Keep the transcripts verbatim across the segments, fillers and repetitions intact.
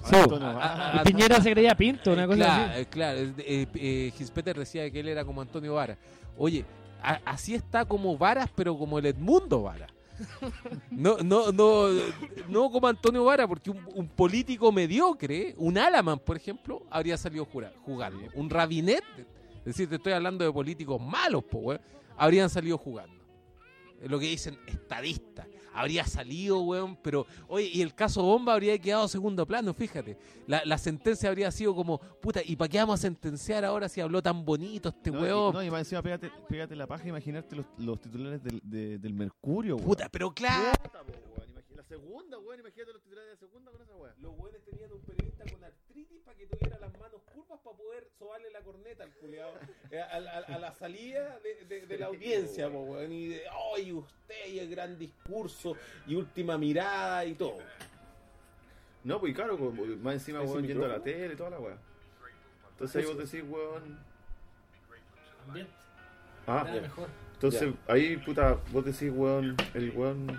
Sí, Antonio a- Vara. a- a- Piñera se creía Pinto, una cosa claro, así. eh, claro. eh, eh, eh, Gispeter decía que él era como Antonio Vara. Oye, a- así está como Varas, pero como el Edmundo Vara. No, no, no, no como Antonio Vara, porque un, un político mediocre, un Alaman, por ejemplo, habría salido jura- jugando. Un Rabinet, es decir, te estoy hablando de políticos malos, po, weón, habrían salido jugando. Es lo que dicen estadistas. Habría salido, weón, pero, oye, y el caso Bomba habría quedado a segundo plano, fíjate. La, la sentencia habría sido como, puta, ¿y para qué vamos a sentenciar ahora si habló tan bonito este No, weón? y, no, y más encima pégate, pégate la paja, imaginarte los, los titulares del, de- del Mercurio, weón. Puta, pero claro. Puta, po, weón. Imagi- La segunda, weón, imagínate los titulares de la segunda con esa weón. Los buenos tenían un periodista con artritis para que tuviera las manos curvas para poder sobarle la corneta al culiao eh, a, a- a la salida de, de- de la audiencia, po, weón, y de, ¡ay, usted! Y el gran discurso, y última mirada y todo. No, pues y claro, pues, más encima, Ese weón, yendo a la micrófono. tele y toda la weón. Entonces ahí vos decís, weón. Ambiente, Ah, nada mejor. entonces ahí, puta, vos decís, weón, el weón.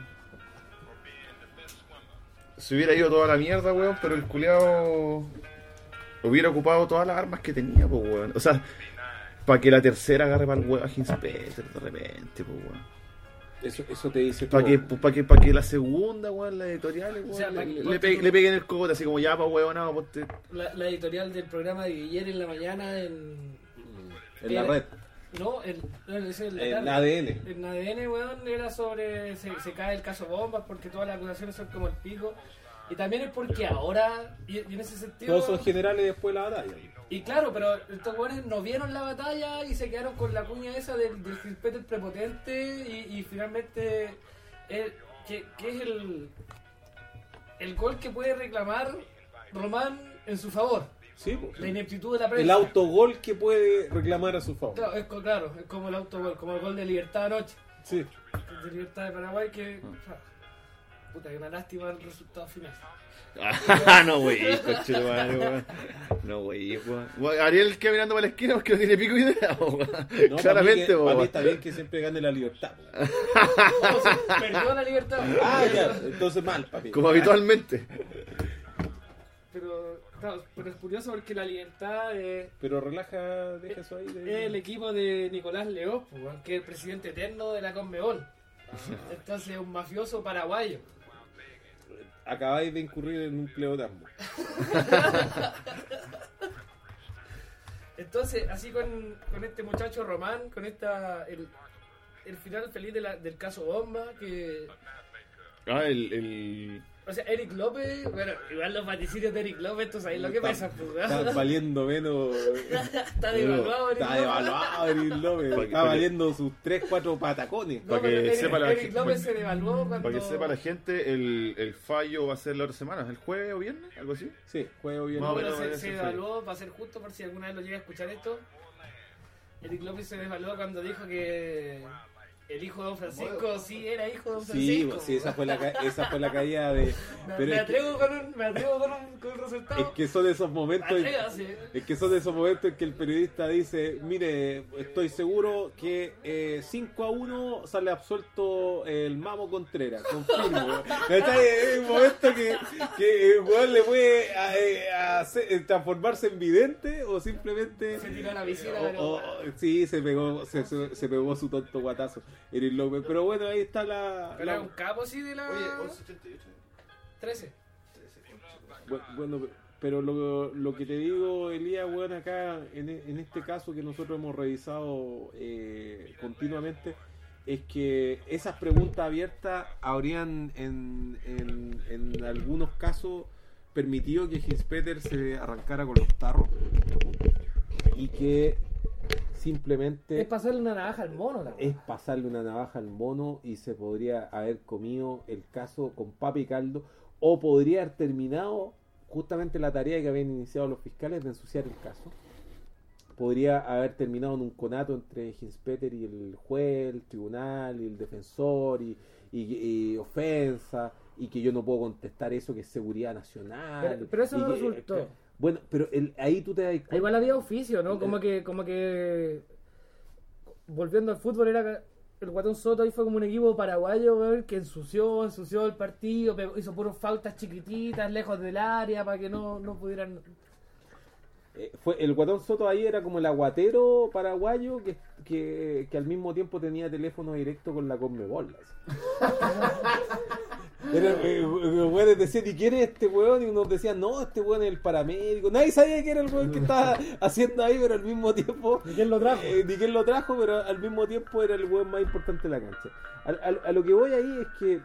Se hubiera ido toda la mierda, weón, pero el culiao hubiera ocupado todas las armas que tenía, pues, weón. O sea, para que la tercera agarre para el weón a Hinspeter de repente, pues, weón. Eso, eso te dice Para que, pa que, pa que la segunda, weón, la editorial, weón, O sea, pa' le, que- le, pe- le peguen el cogote, así como ya, pa' weón, no, pues te... La, la editorial del programa de Guillermo en la mañana en... en la era- red, No, el, no, el, el, en A D N. En A D N, weón, era sobre... Se, se cae el caso Bombas porque todas las acusaciones son como el pico. Y también es porque ahora, y, y en ese sentido... Todos son generales después de la batalla. Y claro, pero estos weones no vieron la batalla y se quedaron con la cuña esa del, del Gispeter prepotente y, y finalmente... El, que, que es el... El gol que puede reclamar Román en su favor. Sí, po. La ineptitud de la prensa. El autogol que puede reclamar a su favor. Claro, es, co- claro, es como el autogol, como el gol de Libertad anoche. Sí. De Libertad de Paraguay que... Puta, que una lástima el resultado final. Ah, no, wey, coche de madre, weón. No, wey, weón. Weón, Ariel queda mirando para la esquina porque no tiene pico idea, weón. No, Claramente, para mí, que- para mí weón. está bien que siempre gane la libertad. po. No, sí, perdió la libertad. Ah, ya, entonces mal, papi. Como habitualmente. Pero, claro, pero es curioso porque la libertad es, Pero relaja, deja eso ahí. es De... el equipo de Nicolás Leó, pues, weón, que es el presidente eterno de la Conmebol. Entonces es un mafioso paraguayo. Acabáis de incurrir en un pleonasmo. Entonces, así con, con este muchacho Román, con esta el, el final feliz de la- del caso Bomba, que... Ah, el... el... O sea, Eric López, bueno, igual los vaticinios de Eric López, tú sabes lo que Está- pasa, pues, Está weón. valiendo menos. Está devaluado Eric Está López. devaluado Eric López. Pa' que- Está pa' que- valiendo sus tres, cuatro patacones. No, para pero que Eric, sepa la Eric gente- López se devaluó cuando... Para que sepa la gente, el, el fallo va a ser la otra semana, ¿el jueves o viernes? ¿Algo así? Sí, juego bien. Más o Bueno, menos se, ese se fue. devaluó, para ser justo, por si alguna vez lo llega a escuchar esto. Eric López se devaluó cuando dijo que el hijo de Don Francisco sí era hijo de Don Sí, Francisco. sí, esa fue la, ca- esa fue la caída de. Me, Pero me es, que, atrevo con un, me atrevo con un, con un resultado. es que son esos momentos. en- Atrévase. Es que son de esos momentos en que el periodista dice, mire, estoy seguro que eh, cinco a uno sale absuelto el Mamo Contreras, confirmo. ¿Cachai? Es un momento que, que el weón le puede eh, hacer- eh, transformarse en vidente o simplemente... Se tiró la visera, o- pero... o- sí, se pegó, se, se, se pegó su tonto guatazo, Eric López. Pero bueno, ahí está la... Pero la- era un capo, sí, de la... Oye, once ochenta y ocho. trece. Bu- Bueno, pero lo, lo que te digo, Elías, bueno, acá en, e- en este caso que nosotros hemos revisado eh, continuamente, es que esas preguntas abiertas habrían en, en, en algunos casos permitido que Hinspeter se arrancara con los tarros y que simplemente Es pasarle una navaja al mono, la es pasarle una navaja al mono y se podría haber comido el caso con papa y caldo, o podría haber terminado justamente la tarea que habían iniciado los fiscales de ensuciar el caso. Podría haber terminado en un conato entre Hinspeter y el juez, el tribunal y el defensor y, y- y ofensa, y que yo no puedo contestar eso que es seguridad nacional. Pero- pero eso y no que- resultó. Bueno, pero el, ahí tú te das cuenta. Igual había oficio, ¿no? Como que, como que volviendo al fútbol era el Guatón Soto ahí fue como un equipo paraguayo, weón, que ensució, ensució el partido, pegó- hizo puras faltas chiquititas, lejos del área, para que no, no pudieran... Eh, fue, el Guatón Soto ahí era como el aguatero paraguayo que, que, que al mismo tiempo tenía teléfono directo con la Conmebol. así. Era, eh, los weones decían, ¿y quién es este weón? Y unos decían, no, este weón es el paramédico. Nadie sabía que era el weón que estaba haciendo ahí, pero al mismo tiempo... ¿Y quién lo trajo? eh, ni quién lo trajo, pero al mismo tiempo era el weón más importante de la cancha. A, a- a lo que voy ahí es que,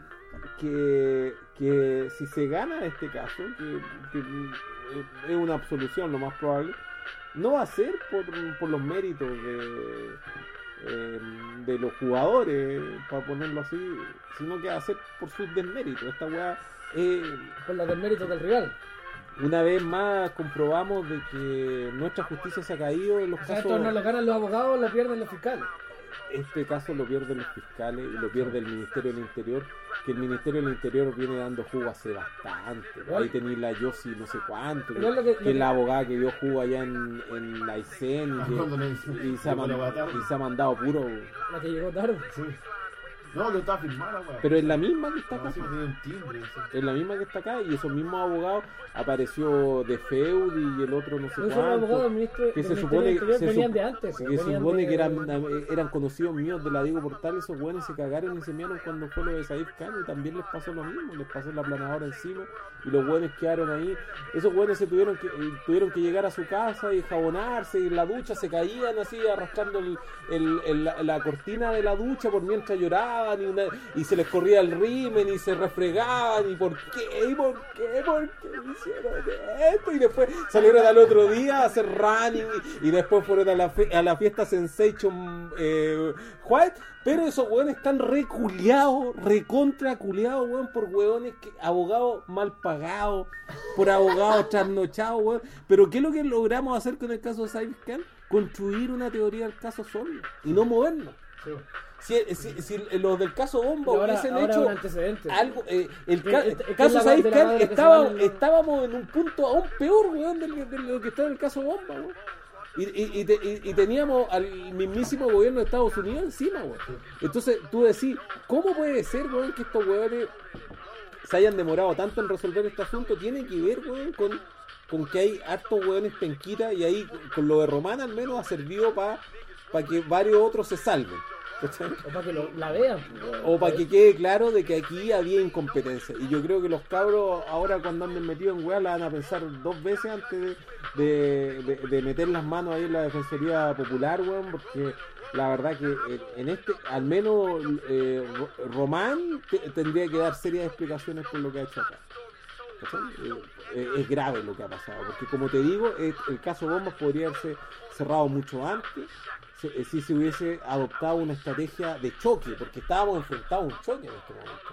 que, que si se gana este caso, que, que, eh, es una absolución lo más probable, no va a ser por, por los méritos de, eh, de los jugadores, para ponerlo así, sino que va a ser por sus desméritos. Esta weá, eh, Por los desméritos del rival. una vez más comprobamos de que nuestra justicia se ha caído en los O sea, casos. esto no lo ganan los abogados, lo pierden los fiscales. Este caso lo pierden los fiscales y lo pierde el Ministerio del Interior, que el Ministerio del Interior viene dando jugo hace bastante. Ahí tenéis la Yossi no sé cuánto, que, Igual lo que- que lo es la que- abogada que dio jugo allá en, en la Aysén y, Cuando le- que- y se ha le man- mataron. y se ha mandado puro. La que llegó tarde. Sí. No, lo estaba filmada, weón. Pero es la misma que está acá. Así que tiene un timbre. sí. Es la misma que está acá y esos mismos abogados apareció de Feud y el otro no sé Esos abogados del cuánto. ministro, Que del se Ministerio supone, del Interior se venían sup- de antes. que venían supone de- que eran, eran conocidos míos de la Diego Portal. Esos buenos se cagaron y se mearon cuando fue lo de Saif Khan y también les pasó lo mismo, les pasó la planadora encima y los buenos quedaron ahí. Esos buenos se tuvieron que eh, tuvieron que llegar a su casa y jabonarse y en la ducha se caían así arrastrando el, el- el- la, la cortina de la ducha por mientras lloraban y, una- y se les corría el rimen y se refregaban y por qué, y por qué, por qué hicieron esto y después salieron al otro día a hacer running y, y después fueron a la, fe- a la fiesta Sensation eh, White, pero esos weones están reculeados, recontra culeados, weón, por weones que, abogados mal pagados, por abogados trasnochados, weón. Pero ¿qué es lo que logramos hacer con el caso de Saif Khan? Construir una teoría del caso sólido y no movernos. Sí. Si, si, si los del caso Bomba Y ahora- hubiesen ahora hecho un antecedente. algo, eh, el Que- ca- es- es que caso es la Saif de la Khan madre que se estaba, vale, ¿no? estábamos en un punto aún peor, weón, de, lo- de lo que está en el caso Bomba, weón. Y, y, y, te- y- y teníamos al mismísimo gobierno de Estados Unidos encima, weón. Entonces tú decís, ¿cómo puede ser, weón, que estos weones se hayan demorado tanto en resolver este asunto? Tiene que ver, weón, con, con que hay hartos weones penquitas y ahí con lo de Román al menos ha servido para que varios otros se salven. ¿Cachai? O para que lo- la vean. O para que quede claro de que aquí había incompetencia. Y yo creo que los cabros ahora cuando anden metidos en weá la van a pensar dos veces antes de, de, de- de meter las manos ahí en la Defensoría Popular, weón, porque la verdad que eh, en este, al menos eh, Ro- Román te- tendría que dar serias explicaciones por lo que ha hecho acá. ¿Cachai? Eh, eh, es grave lo que ha pasado, porque como te digo, eh, el caso Bombas podría haberse cerrado mucho antes si, eh, si se hubiese adoptado una estrategia de choque, porque estábamos enfrentados a un choque en este momento.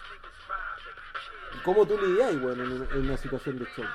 ¿Cómo tú lidias, bueno, en, una- en una situación de choque?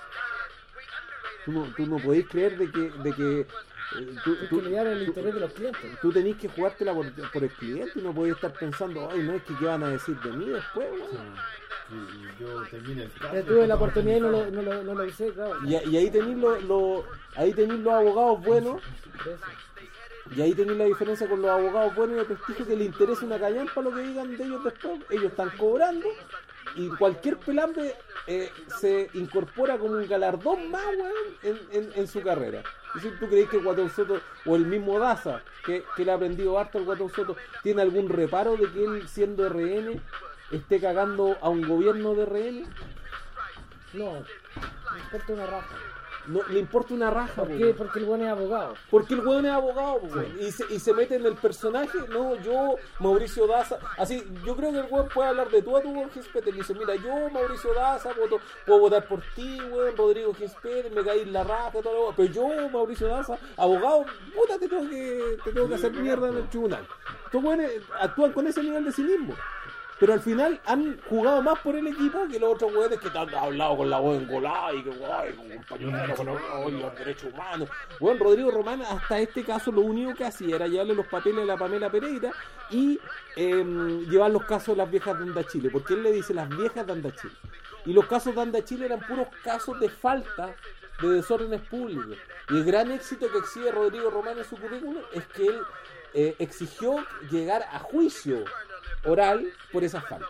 Tú no, tú no podéis creer de que, de que eh, tú, Hay tú- que lidiar el tú- interés de los clientes. tú tenés que jugártela por, por el cliente y no podés estar pensando, ay, no es que qué van a decir de mí después, weón. Y, y yo terminé el caso. Yo tuve la oportunidad y no lo, no lo, no lo hice, claro. Y, y ahí tenéis los lo, ahí tenéis los abogados buenos, Eso. y ahí tenéis la diferencia con los abogados buenos y de prestigio que les interesa una callampa lo que digan de ellos después. Ellos están cobrando y cualquier pelambre eh, se incorpora como un galardón más, weón, en, en, en su carrera. Y si tú crees que el Guatón Soto o el mismo Daza, que, que le ha aprendido harto al Guatón Soto, tiene algún reparo de que él, siendo R N, esté cagando a un gobierno de R N, No, me importa una raja. no le importa una raja. ¿Por po, qué? weón. Porque el buen es abogado. Porque el weón es abogado, po, weón. y, se, y se mete en el personaje. No, yo, Mauricio Daza, así, yo creo que el weón puede hablar de tú a tu Jorge Gispeter. Le dice, mira, yo, Mauricio Daza, voto, puedo votar por ti, weón, Rodrigo Gispeter, me caí en la raja, todo lo weón. Pero yo, Mauricio Daza, abogado, puta, te tengo que, te tengo que hacer mierda en el tribunal. Estos weones actúan con ese nivel de cinismo. Pero al final han jugado más por el equipo que los otros weones que te han hablado con la voz engolada y que guay, compañero, con los, los derechos humanos. Bueno, Rodrigo Román hasta este caso lo único que hacía era llevarle los papeles a la Pamela Pereira y eh, llevar los casos de las viejas de Anda Chile, porque él le dice las viejas de Anda Chile. Y los casos de Anda Chile eran puros casos de falta de desórdenes públicos. Y el gran éxito que exhibe Rodrigo Román en su currículum es que él eh, exigió llegar a juicio oral por esas faltas.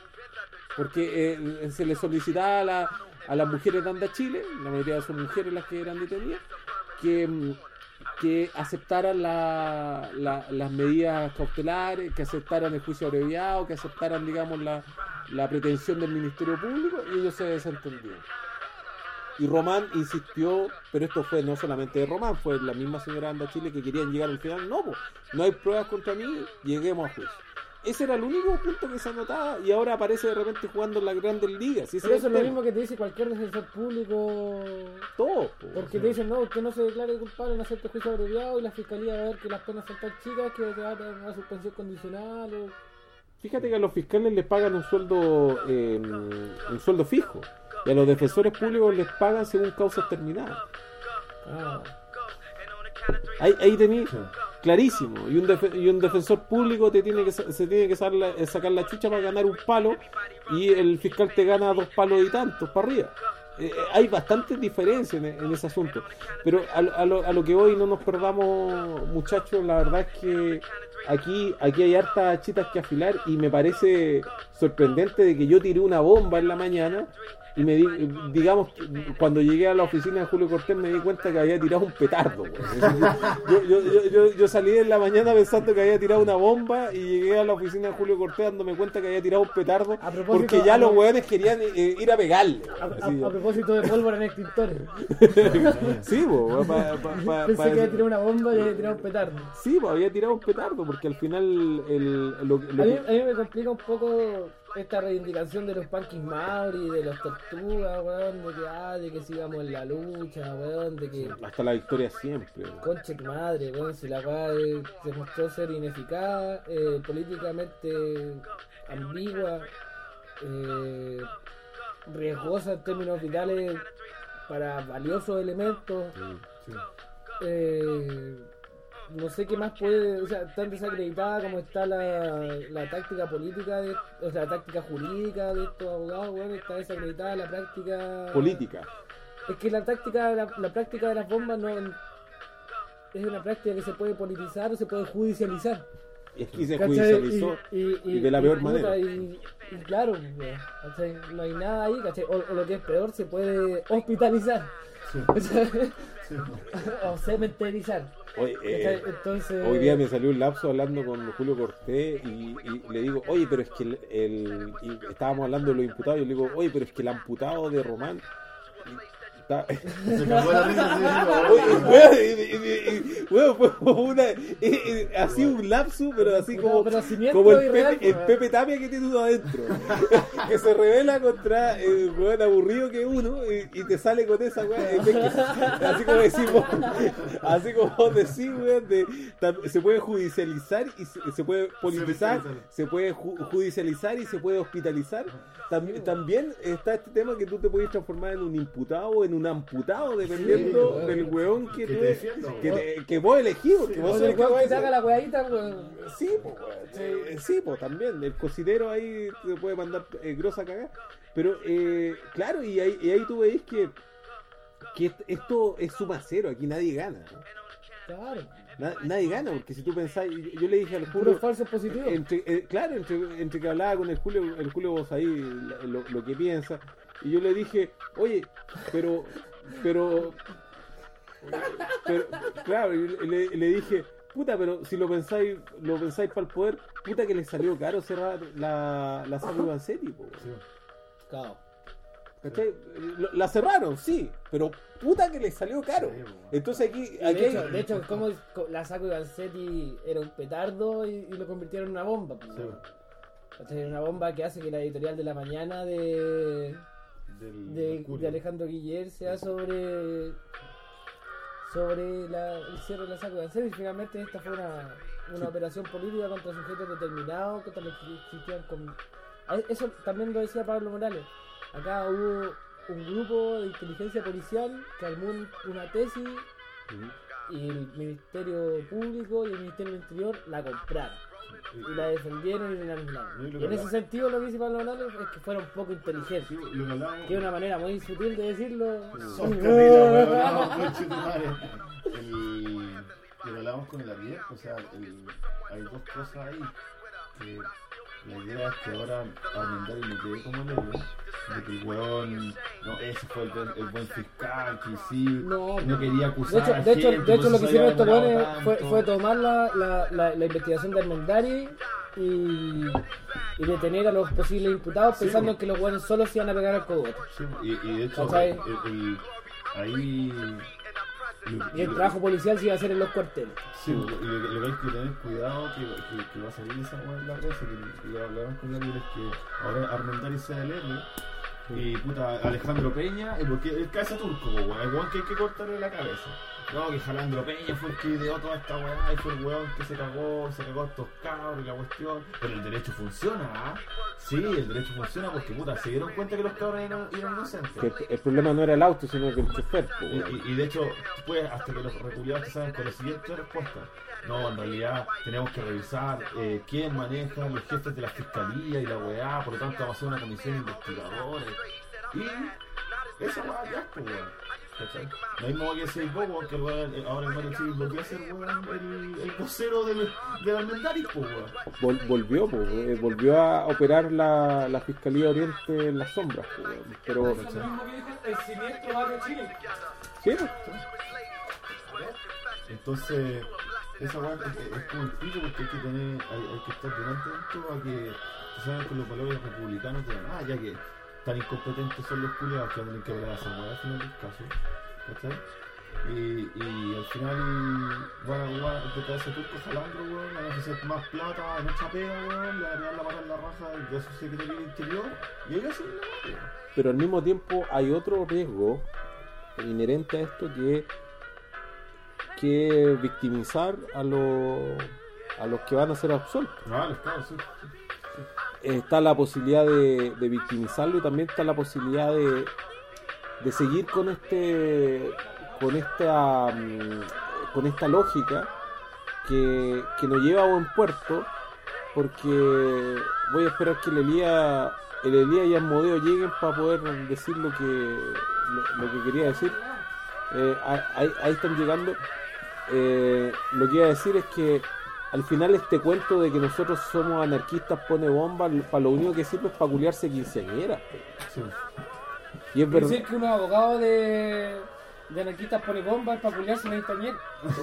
Porque eh, se le solicitaba a, la, a las mujeres de Anda Chile, la mayoría son mujeres las que eran detenidas, que, que aceptaran la, la, las medidas cautelares, que aceptaran el juicio abreviado, que aceptaran, digamos, la, la pretensión del Ministerio Público, y ellos se desentendieron. Y Román insistió, pero esto fue no solamente de Román, fue la misma señora Anda Chile que querían llegar al final. No, pues, no hay pruebas contra mí, lleguemos a juicio. Ese era el único punto que se anotaba y ahora aparece de repente jugando en las grandes ligas. ¿Sí? Pero eso es lo mismo que te dice cualquier defensor público. Todo. Porque te dicen, no, usted no se declare culpable, no acepte juicio abreviado y la fiscalía va a ver que las penas son tan chicas que te va a dar una suspensión condicional. O... Fíjate que a los fiscales les pagan un sueldo eh, un sueldo fijo y a los defensores públicos les pagan según causas terminadas. Ah. Ahí, ahí tenéis clarísimo. Y un, def- y un defensor público te tiene que se tiene que sacar la, sacar la chucha para ganar un palo y el fiscal te gana dos palos y tantos para arriba. Eh, hay bastantes diferencias en, en ese asunto. Pero a, a, lo, a lo que hoy no nos perdamos, muchachos, la verdad es que aquí, aquí hay hartas chitas que afilar y me parece sorprendente de que yo tiré una bomba en la mañana y me di, digamos, cuando llegué a la oficina de Julio Cortés me di cuenta que había tirado un petardo. Yo, yo, yo, yo, yo salí en la mañana pensando que había tirado una bomba y llegué a la oficina de Julio Cortés dándome cuenta que había tirado un petardo porque ya los hueones querían eh, ir a pegarle. A, a, a propósito de pólvora en extintores. Sí, po, pa, pa, pa, Pensé pa, que había tirado una bomba y había tirado un petardo. Sí, pues había tirado un petardo porque al final el, lo, lo a, mí, que... a mí me complica un poco esta reivindicación de los Punkis Mauri, de los Tortugas, weón, de que, ah, de que sigamos en la lucha, weón, de que... Hasta la victoria siempre. Conche tu madre, weón, si la weá eh, se mostró ser ineficaz, eh, políticamente ambigua, eh, riesgosa en términos vitales para valiosos elementos. Sí, sí. Eh, no sé qué más puede, o sea, tan desacreditada como está la, la táctica política, de, o sea, la táctica jurídica de estos abogados, bueno, está desacreditada la práctica política. Es que la táctica, la, la práctica de las bombas no es una práctica que se puede politizar o se puede judicializar. Y aquí se ¿Cachai? judicializó y, y, y, y de la y, peor puta, manera. Y, y claro, ¿cachai? No hay nada ahí, ¿cachai? O, o lo que es peor, se puede hospitalizar. Sí. Sí. O cementerizar. Hoy, eh, ¿Cachai? Entonces... hoy día me salió un lapso hablando con Julio Cortés y, y le digo, oye, pero es que el, el y estábamos hablando de los imputados y le digo, oye, pero es que el amputado de Román está... Se cagó la risa, sí, Oye, weón, y- y- y- weón, fue como una eh, eh, así un lapso, pero así como, Pero cimiento como el irreal, Pepe, el weón. Pepe Tapia que tiene uno adentro, que se revela contra el weón aburrido que es uno y, y te sale con esa weón, en vez que- así como decimos, así como vos decís, weón, de, tam- se puede judicializar y se, se puede politizar, se puede ju- judicializar y se puede hospitalizar. Tam- también está este tema que tú te puedes transformar en un imputado o en un amputado dependiendo Sí, del weón que, que tú te defienda, que, weón. te- que vos elegís, porque vos O sos del el que weón va a que te haga hacer. la weadita, weón. Sí, pues, sí, sí, po, también. El cocinero ahí te puede mandar eh, grosa cagada. Pero, eh, claro, y ahí, y ahí tú veis que, que est- esto es suma cero, aquí nadie gana. ¿no? Claro. Na- nadie gana, porque si tú pensáis, yo, yo le dije al Puros Julio, falsos positivos. entre, eh, claro, entre, entre que hablaba con el Julio, el Julio vos ahí lo, lo que piensa, y yo le dije, oye, pero, pero, pero claro, y le, le dije, puta, pero si lo pensáis, lo pensáis para el poder, puta que le salió caro cerrar la, la Sacco Vanzetti, po, Claro. ¿cachai? Lo- La cerraron, sí, pero puta que le salió caro. Entonces aquí, Y aquí de, hay- hecho, de hecho, como la Sacco Vanzetti era un petardo y, y lo convirtieron en una bomba. Pues, Sí. ¿cachai? Una bomba que hace que la editorial de la mañana de, Del de, Mercurio. de Alejandro Guiller sea sobre sobre la, el cierre de la Sacco Vanzetti. Y finalmente esta fue una, una operación política contra sujetos determinados, contra los que existían con... A- Eso también lo decía Pablo Morales. Acá hubo un grupo de inteligencia policial que armó un- una tesis y el Ministerio Público y el Ministerio del Interior la compraron. Y la defendieron y la anularon. Y en ese sentido lo que dice Pablo Morales es que fuera un poco inteligente. Sí, lo que hablábamos. Que es una manera muy sutil de decirlo. Son carrilas, weón, no, conche tu madre. El- Lo que hablábamos con el Ariel, o sea, el- hay dos cosas ahí. Que la idea es que ahora Armendariz no quede como el héroe, de que el weón, no, ese fue el, buen- el buen fiscal, que sí, No, no quería De acusar hecho, a de hecho, gente, de hecho por lo eso que se había hicieron estos demorado weones fue, tanto. fue tomar la, la, la, la investigación de Armendariz y, y detener a los posibles imputados Sí, pensando po. en que los weones solo se iban a pegar al cogote. Sí, y, y de hecho, ¿Cachai? el, el- ahí... Y el trabajo policial se iba a hacer en los cuarteles. Sí, lo, lo que lo que hay que tener cuidado que, que, que va a salir esa weá en la red, que lo hablaban con la es que ahora Armendariz sea el héroe y puta Alejandro Peña, eh, porque el cabeza turco, po, weón, el weón que hay que cortarle la cabeza. No, que Alejandro Peña fue el que ideó toda esta weá y fue el weón que se cagó, se cagó a estos cabros y la cuestión. Pero el derecho funciona, ¿ah? Sí, el derecho funciona porque puta, se dieron cuenta que los cabros eran, eran inocentes. Que el, el problema no era el auto, sino que el chofer. po, Y, weón. y- y de hecho, pues hasta que los reculiados te saben con la siguiente respuesta. No, en realidad tenemos que revisar eh, quién maneja los jefes de la fiscalía y la weá, por lo tanto vamos a hacer una comisión de investigadores. Y esa weá ya, pues weón. ¿Cachai? Lo mismo que decís vos, weón, que el weón, eh, ahora el Mario Chile volvió a ser weón, el, el vocero del, del Armendariz, pues weón. Vol- volvió, po, eh, volvió a operar la, la Fiscalía Oriente en las sombras. po, weón. Pero, Eso es lo mismo que dijo el siniestro Barrio Chile. sí, po. Entonces, esa weá es, es como el pico porque hay que tener, hay, hay que estar delante de esto a que se saben con los valores republicanos de ah, ya que tan incompetentes son los culiados que van a tener que hablar a esa weá al final del caso, ¿cachai? Y, y al final van a jugar de cabeza turco jalando, weón, van a ofrecer más plata en otra pega, weón, le van a pegar la pata en la raja de su secretario del interior y ahí hacen la weá. Pero al mismo tiempo hay otro riesgo inherente a esto que que victimizar a los a los que van a ser absueltos. No, los cabros, sí. Está la posibilidad de, de victimizarlo y también está la posibilidad de, de seguir con este con esta mm, con esta lógica que, que nos lleva a buen puerto, porque voy a esperar que el Elías el Elías y Asmodeo lleguen para poder decir lo que lo, lo que quería decir. Eh, ahí, ahí están llegando. Eh, lo que iba a decir es que al final este cuento de que nosotros somos anarquistas pone bomba, para lo único que sirve es para culiarse quinceañeras. Sí. Y es verdad. Decir que un abogado de, de anarquistas pone bombas para culiarse una instañera.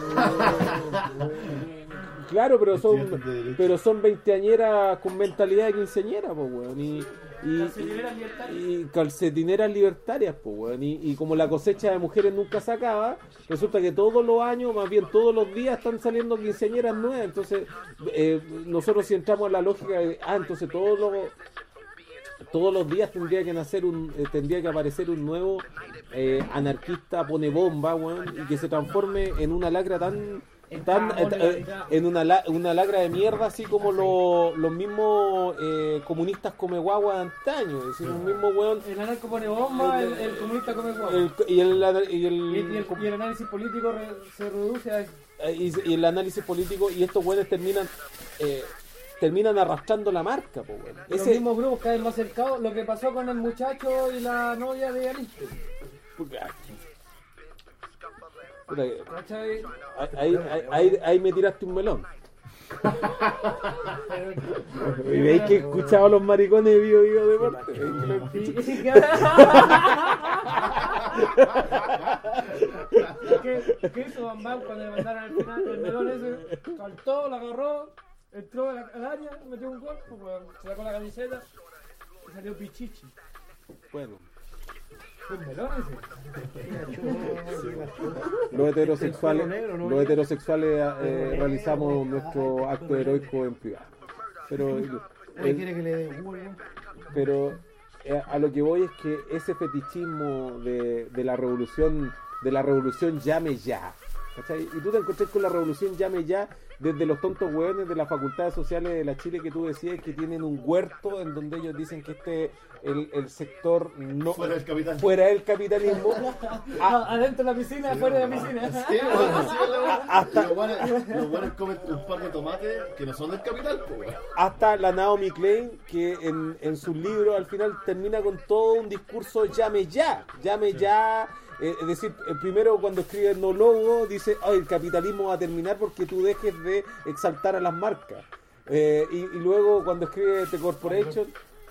Claro, pero son Estudiantes de derecho. pero son veinteañeras con mentalidad de quinceañera, pues weón. Y, y, Calcetineras libertarias. y, y calcetineras libertarias, pues weón. Y, y como la cosecha de mujeres nunca se acaba, resulta que todos los años, más bien todos los días, están saliendo quinceañeras nuevas. Entonces, eh, nosotros si entramos a la lógica de, ah, entonces todos los todos los días tendría que nacer un eh, tendría que aparecer un nuevo eh, anarquista pone bomba, weón, y que se transforme en una lacra tan tan eh, eh, en una la- una lacra de mierda, así como lo- los mismos eh, comunistas come guagua de antaño, es decir, un mismo weón. El anarco pone bomba, el, el comunista come guapo. el- y, el, y, el, Y, y el, y el análisis político re- se reduce a eso. eh, y- y el análisis político, y estos weones terminan eh, terminan arrastrando la marca, po, weón. Los Ese- mismos grupos cada vez más cercados, lo que pasó con el muchacho y la novia de Aliste. Puta, puta, ¿Cachai? ahí, ahí, ahí, ahí me tiraste un melón. Y veis que he escuchado a los maricones de Bio Bio Deporte. ¿Veis que lo he Y- escuchado? y- ¿Qué, ¿Qué hizo Bambam cuando le mandaron al final? El melón ese saltó, lo agarró, entró a la- al área, metió un gol, pues, weón, se sacó la camiseta y salió Pichichi. Bueno, ¿Fue un melón ese? los heterosexuales, los heterosexuales eh, realizamos nuestro acto heroico en privado. Pero, el- quiere que le dé Google, weón? pero eh, a lo que voy es que ese fetichismo de, de la revolución, de la revolución llame ya, ¿cachai? Y tú te encontrás con la revolución llame ya desde los tontos hueones de las facultades sociales de la Chile que tú decías que tienen un huerto en donde ellos dicen que este el, el sector no Fuera del capital. fuera del capitalismo Ah, adentro de la piscina, afuera de la piscina. Sí, bueno, sí, la- Hasta- Los buenos, los buenos comen un par de tomates que no son del capital, pues, weón. hasta la Naomi Klein que en, en sus libros al final termina con todo un discurso llame ya, llame ya. Eh, es decir, eh, primero cuando escribe el Nólogo dice, oh, el capitalismo va a terminar porque tú dejes de exaltar a las marcas. Eh, y, y luego cuando escribe The Corporation,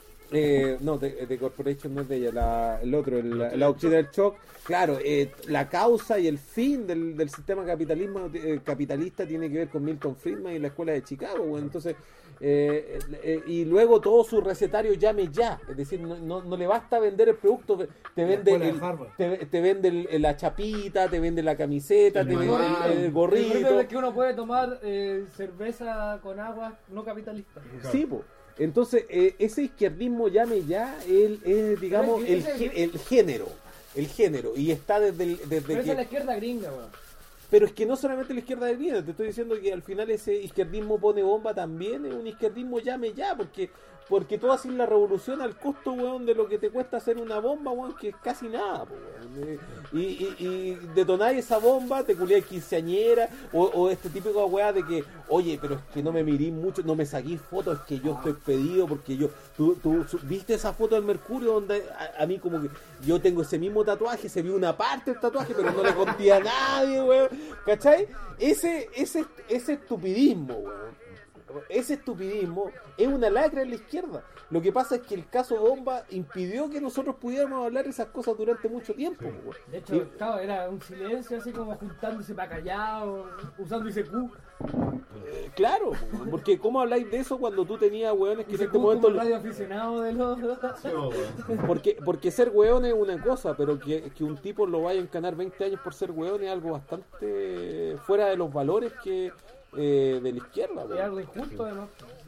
eh, no, The, The Corporation no es de ella, la, el otro, el, la, la Occidental Shock, claro, eh, la causa y el fin del, del sistema capitalismo eh, capitalista tiene que ver con Milton Friedman y la escuela de Chicago, bueno, entonces... Eh, eh, y luego todo su recetario llame ya, es decir, no, no, no le basta vender el producto, te vende escuela de el- Harvard. te, te vende el- la chapita, te vende la camiseta, El te vende manual. el, el El gorrito. problema es que uno puede tomar eh, cerveza con agua no capitalista. Sí, po. Entonces eh, ese izquierdismo llame ya el, es digamos Pero el, es que- gé- el género, el género y está desde el, desde Pero esa es la que izquierda gringa, weón. pero es que no solamente la izquierda del bien, te estoy diciendo que al final ese izquierdismo pone bomba también, es un izquierdismo llame ya, porque porque tú haces la revolución al costo, weón, de lo que te cuesta hacer una bomba, weón, que es casi nada, po, weón. Eh, Y, y, y detonáis esa bomba, te culiáis quinceañera, o, o este típico weá de que, oye, pero es que no me mirís mucho, no me saquís fotos, es que yo estoy pedido, porque yo, tú, tú su- viste esa foto del Mercurio donde a, a mí como que yo tengo ese mismo tatuaje, se vio una parte del tatuaje, pero no le conté a nadie, weón, ¿cachai? Ese, ese, ese estupidismo, weón. Ese estupidismo es una lacra en la izquierda. Lo que pasa es que el caso Bomba impidió que nosotros pudiéramos hablar esas cosas durante mucho tiempo. weón. De hecho, claro, era un silencio así como juntándose para callado, usando I C Q. Eh, claro, weón, porque ¿cómo habláis de eso cuando tú tenías weones que en I C este Q como momento... el radio aficionado de los... Sí, weón. Porque, porque ser weón es una cosa, pero que, que un tipo lo vaya a encanar veinte años por ser weón es algo bastante fuera de los valores que eh, de la izquierda. Es weón. algo injusto además.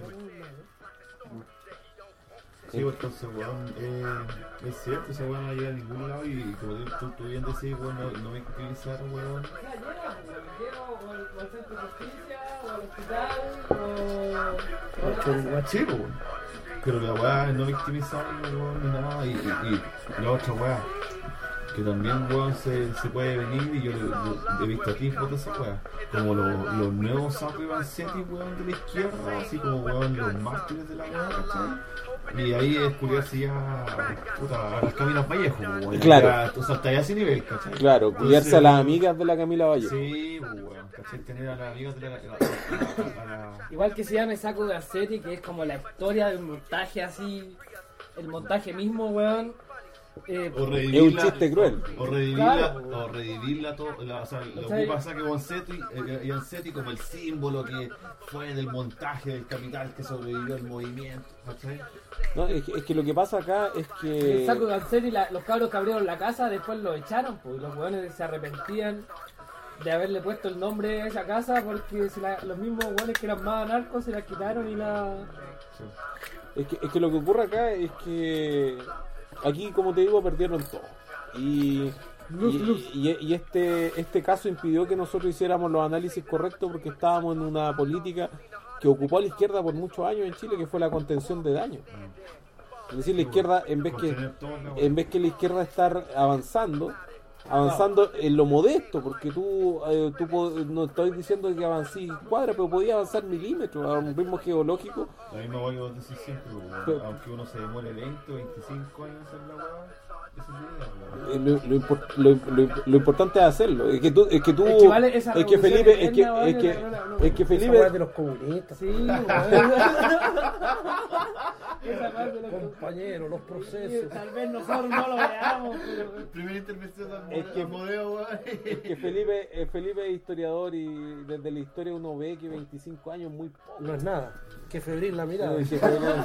Sí, porque ese weón eh, es cierto, ese weón no llega a ningún lado y como tú, tú bien decís, weón, no, no me utilizar, weón. O sea, llega, llega o al, o al centro de justicia, o al hospital, o... o a la casa. Sí, weón. Pero la weá es no victimizar, weón, ni nada. Y, y, y la otra weá, que también, weón, se, se puede venir y yo, yo- he visto aquí fotos de esa weá. Como los, los nuevos Saco y Vanzetti, weón, de la izquierda, así como, weón, los mártires de la weá, ¿cachai? Y ahí es curioso ya, puta, a las Camilas Vallejo, weón. Claro. Ya, o sea, hasta allá a ese nivel, ¿cachai? Claro, Entonces, cuidarse a las amigas de la Camila Valle. Sí, weón, ¿cachai? Tener a las amigas de la... a la- a- a la- Igual que se llame Saco de Acetti, que es como la historia del montaje así, el montaje mismo, weón. Eh, O Es un revivirla, chiste cruel. O redivirla, Claro. o redivirla todo, la, o sea, lo ¿Cachai? ocupa Saque Vanzetti eh, y Vanzetti como el símbolo que fue del montaje del capital que sobrevivió al movimiento, ¿cachai? No, es, que, es que lo que pasa acá es que... el Saco de Acetti, la- los cabros que abrieron la casa, después lo echaron, pues y los weones se arrepentían de haberle puesto el nombre a esa casa porque se la- los mismos weones que eran más anarcos se la quitaron y la... Es que, es que lo que ocurre acá es que aquí, como te digo, perdieron todo. Y, y, y- y este, este caso impidió que nosotros hiciéramos los análisis correctos porque estábamos en una política que ocupó a la izquierda por muchos años en Chile, que fue la contención de daños. Es decir, la izquierda, en vez que, Contener todo la- en vez que la izquierda estar avanzando, avanzando en lo modesto, porque tú, eh, tú po- no estoy diciendo que avancé cuadra, pero podía avanzar milímetros a un ritmo geológico. La misma weá que vos decís siempre, weón. Pero- Aunque uno se demore veinte o veinticinco años en hacer la weá, esa es la idea, Eh, weón. Lo, lo impor- lo- lo- lo importante es hacerlo. Es que tú, es que tú, Es que vale esa es que revolución Felipe, es que, eterna, es que, vale, no, no, no. es que Esa weá Felipe, es de los comunistas. Sí, weón. Esa parte de los Compañeros, los procesos. Tal vez nosotros no lo veamos, pero... Primera intervención del Es que- modelo, weón. es que Felipe, eh, Felipe es historiador y desde la historia uno ve que veinticinco años es muy poco. No es nada. Que febril la mirada. Es que Felipe-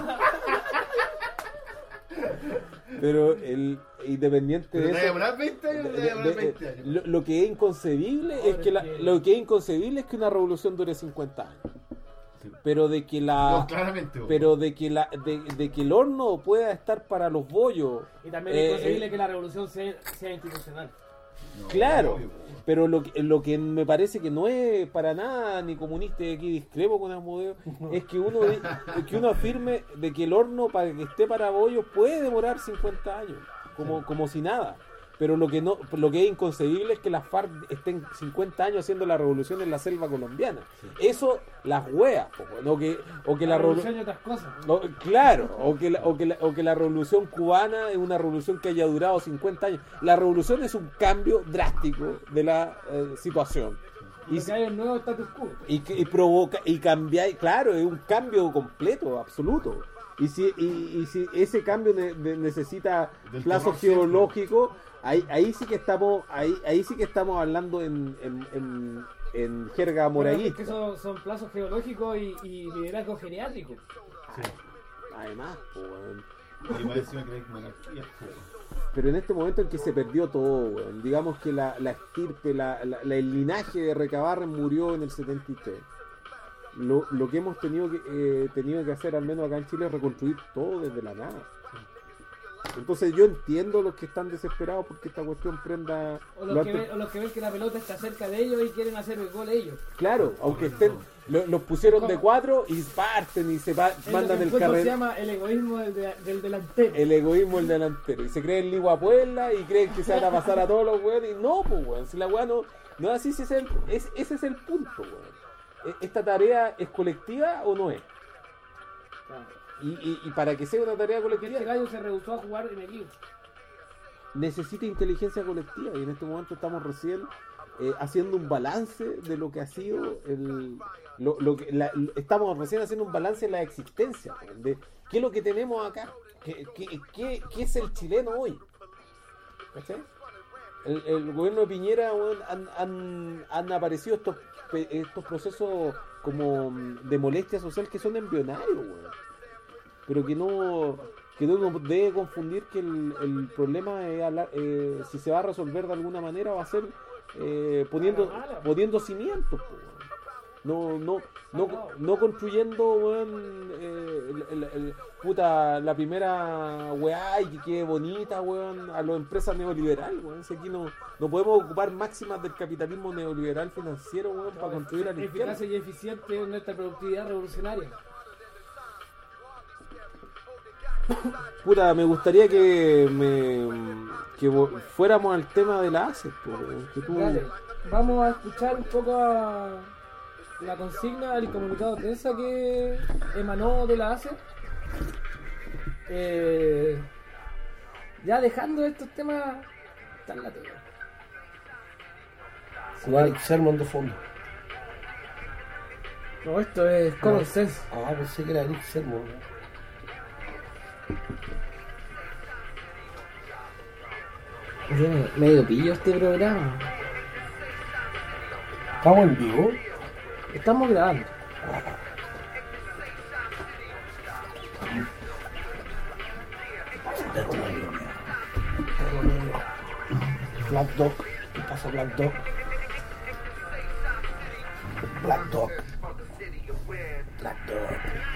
Pero el independiente Pero de te va a eso, demorar veinte años, de- te va a de- demorar de- veinte años. lo, lo que es inconcebible es que la, lo que es inconcebible es que una revolución dure cincuenta años. Pero de que la No, claramente, weón. pero de que la de, de que el horno pueda estar para los bollos Y también es eh, inconcebible eh, que la revolución sea, sea institucional. No, Claro. obvio. Pero lo que, lo que me parece que no es para nada ni comunista, y aquí discrepo con Asmodeo, es que uno di- que uno afirme de que el horno para que esté para bollos puede demorar cincuenta años, como, como si nada. Pero lo que no, lo que es inconcebible es que las FARC estén cincuenta años haciendo la revolución en la selva colombiana. Eso las hueas, po, o que, o que la, La revolu- revolución y otras cosas. o- claro, o que, la, o, que la, o que la revolución cubana es una revolución que haya durado cincuenta años. La revolución es un cambio drástico de la eh, situación. Y Y, que hay un nuevo status quo. y, que- y provoca, y cambiar, claro, es un cambio completo, absoluto. Y si, y, y si ese cambio ne- ne- necesita Del plazo terror siempre. geológico, ahí, ahí sí que estamos, ahí, ahí sí que estamos hablando en, en, en, en jerga Pero es moraguista. que son, son plazos geológicos y, y liderazgo geriátrico. Además, po, weón. Y más encima que hay monarquía, pues. Pero en este momento en que se perdió todo, weón, digamos que la, la estirpe, la, la- la- el linaje de Recabarren murió en el setenta y tres. Lo, lo que hemos tenido que, eh, tenido que hacer, al menos acá en Chile, es reconstruir todo desde la nada. Entonces yo entiendo los que están desesperados porque esta cuestión prenda... O lo los, que antes- ven, o los que ven que la pelota está cerca de ellos y quieren hacer el gol ellos. Claro, aunque estén... lo- los pusieron de cuatro y parten y se pa- Es lo mandan que el en fútbol se carril. llama el egoísmo del, de- del delantero. El egoísmo del delantero. Y se creen Ligua Puebla y creen que se van a pasar a todos los weones. Y no, pues weón. Si la weá no, no es así, si es el- es- ese es el punto, weón. E- ¿Esta tarea es colectiva o no es? Y, y- y para que sea una tarea Porque este colectiva, gallo se rehusó a jugar en equipo. necesita inteligencia colectiva. Y en este momento estamos recién eh, haciendo un balance de lo que ha sido el. Lo, lo que, la- estamos recién haciendo un balance de la existencia, weón, de qué es lo que tenemos acá, qué, qué- qué- qué es el chileno hoy. ¿Cachai? El, el gobierno de Piñera, weón, han, han, han aparecido estos, pe- estos procesos como mm, de molestia social que son embrionarios, weón. Pero que no, que no debe confundir que el, el problema es hablar- eh, si se va a resolver de alguna manera va a ser eh, poniendo, A la mala. poniendo cimientos, po, weón. No, no, no, no construyendo, weón, eh, el- el- el- puta, la primera weá y que quede bonita, weón, a las empresas neoliberales, weón. Si aquí no, no podemos ocupar máximas del capitalismo neoliberal financiero, weón, para construir a la izquierda. Eficacia y eficiente en nuestra productividad revolucionaria. Puta, me gustaría que me que vo- fuéramos al tema de la A C E, po, weón, que tú... Dale, vamos a escuchar un poco a la consigna, el comunicado de prensa que emanó de la A C E. Eh, ya dejando estos temas tan latinos. Igual, sermón de fondo. No, esto es common sense. Ah, pensé que era Eric Sermon. Oye, medio pillo este programa. ¿Estamos en vivo? Estamos grabando. Black Dog. ¿Qué pasa, Black Dog? Black Dog. Black Dog.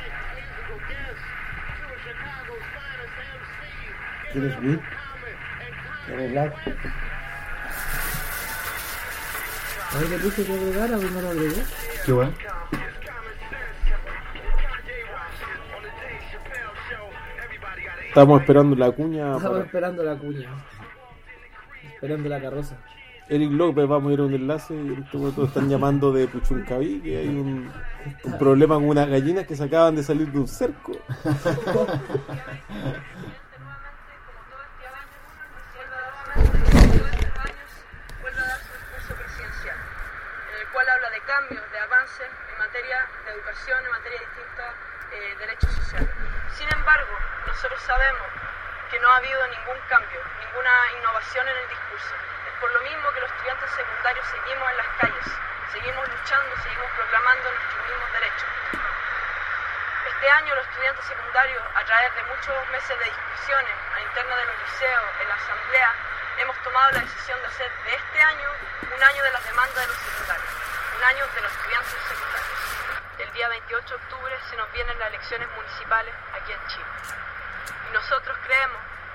¿Quieres Will? ¿Quieres Black? A ver, le puse que agregara, pero no lo agregué. Qué bueno. Estamos esperando la cuña. Estamos para- esperando la cuña. Esperando la carroza. Eric López, vamos a ir a un enlace y en este momento están llamando de Puchuncaví, que hay un, un problema con unas gallinas que se acaban de salir de un cerco. Vuelve a dar su discurso presidencial, en el cual habla de cambios, de avances en materia de educación, en materia de distintos eh, derechos sociales. Sin embargo, nosotros sabemos que no ha habido ningún cambio, ninguna innovación en el discurso. Es por lo mismo que los estudiantes secundarios seguimos en las calles, seguimos luchando, seguimos proclamando nuestros mismos derechos. Este año los estudiantes secundarios, a través de muchos meses de discusiones a la interna de los liceos, en la asamblea, hemos tomado la decisión de hacer de este año un año de las demandas de los secundarios, un año de los estudiantes secundarios. El día veintiocho de octubre se nos vienen las elecciones municipales aquí en Chile. Y nosotros creemos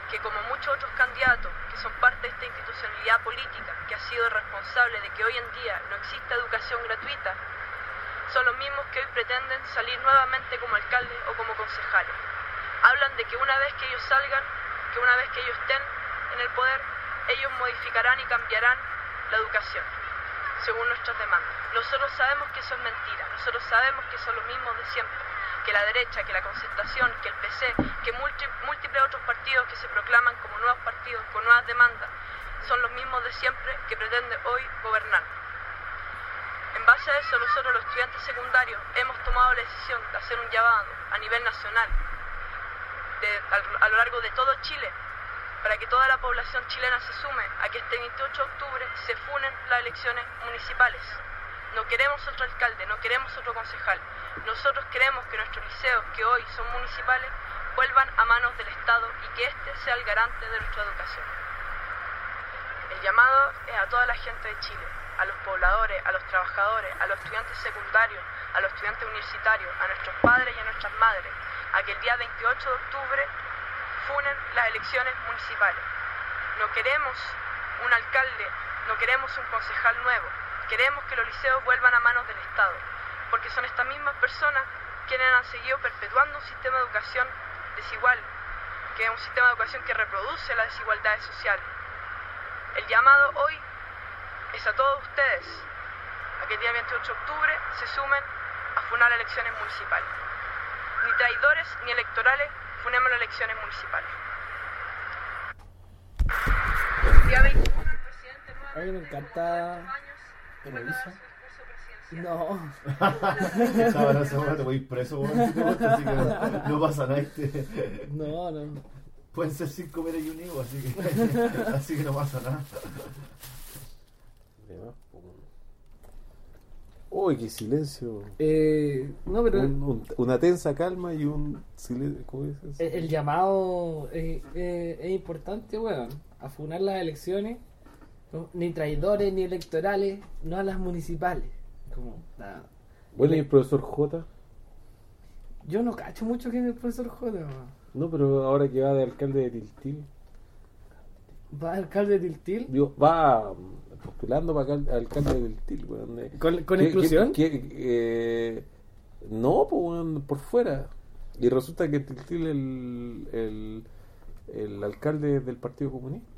que como muchos otros candidatos que son parte de esta institucionalidad política que ha sido responsable de que hoy en día no exista educación gratuita, son los mismos que hoy pretenden salir nuevamente como alcaldes o como concejales. Hablan de que una vez que ellos salgan, que una vez que ellos estén en el poder, ellos modificarán y cambiarán la educación según nuestras demandas. Nosotros sabemos que eso es mentira, nosotros sabemos que son los mismos de siempre, que la derecha, que la Concertación, que el P C, que múlti- múltiples otros partidos que se proclaman como nuevos partidos con nuevas demandas, son los mismos de siempre que pretenden hoy gobernar. En base a eso, nosotros los estudiantes secundarios hemos tomado la decisión de hacer un llamado a nivel nacional, de, a, a lo largo de todo Chile, para que toda la población chilena se sume a que este veintiocho de octubre se funen las elecciones municipales. No queremos otro alcalde, no queremos otro concejal. Nosotros queremos que nuestros liceos, que hoy son municipales, vuelvan a manos del Estado y que este sea el garante de nuestra educación. El llamado es a toda la gente de Chile, a los pobladores, a los trabajadores, a los estudiantes secundarios, a los estudiantes universitarios, a nuestros padres y a nuestras madres, a que el día veintiocho de octubre funen las elecciones municipales. No queremos un alcalde, no queremos un concejal nuevo, queremos que los liceos vuelvan a manos del Estado, porque son estas mismas personas quienes han seguido perpetuando un sistema de educación desigual, que es un sistema de educación que reproduce las desigualdades sociales. El llamado hoy es a todos ustedes, a que el día veintiocho de octubre se sumen a funar las elecciones municipales. Ni traidores ni electorales, funemos las elecciones municipales. El día veintiuno, el presidente nuevo, A mí me encanta. años, ¿Te fue lo dado hizo? su discurso presidencial. No, Esta hora seguro te voy a ir preso, weón, si te gusta, así que no, no pasa nada. Este, no, no. pueden ser cinco meses y un higo, así que, así que no pasa nada. Uy, qué silencio. Eh, no, pero Un- un- una tensa calma y un silencio. ¿Cómo es eso? el, el llamado eh, eh, es importante, weón. A funar las elecciones. ¿No? Ni traidores ni electorales, no a las municipales. Como, nada. Bueno, ¿y el profesor J? Yo no cacho mucho que es el profesor J. weón. No, pero ahora que va de alcalde de Tiltil. Va alcalde de Tiltil. Digo, va mm, postulando para alcal- alcalde de Tiltil, weón. de- ¿Con, con ¿Qué- inclusión? qué- qué- eh, no, pues weón, por fuera. Y resulta que Tiltil es el, el, el alcalde del Partido Comunista.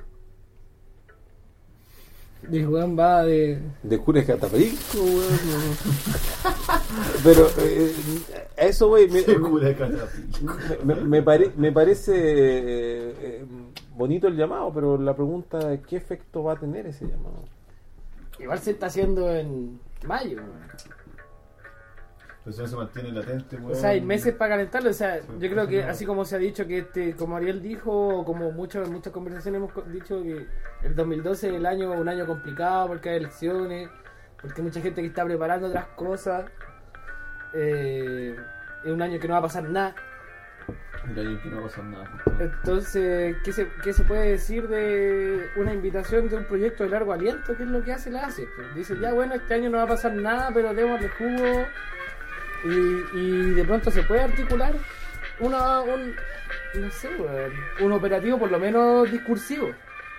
Y el weón va de. De Cura Cataprisco, weón. Pero eh, a eso, güey, me, Qué cura de catapilco. me, me pare- me parece eh, eh, bonito el llamado, pero la pregunta es: ¿qué efecto va a tener ese llamado? Igual se está haciendo en mayo. weón. Entonces no se mantiene latente, weón. O sea, hay meses para calentarlo. O sea, Sí, yo creo que no. así como se ha dicho que este, como Ariel dijo, o como muchas muchas conversaciones hemos co- dicho que el dos mil doce es el año, un año complicado porque hay elecciones, porque hay mucha gente que está preparando otras cosas. Eh, es un año que no va a pasar nada. El año en que no pasa nada. Entonces, ¿qué se, ¿qué se puede decir de una invitación de un proyecto de largo aliento? ¿Qué es lo que hace? La hace. Pues dice, ya bueno, este año no va a pasar nada, pero démosle jugo. Y, y de pronto se puede articular una, un, no sé, weón, un operativo por lo menos discursivo.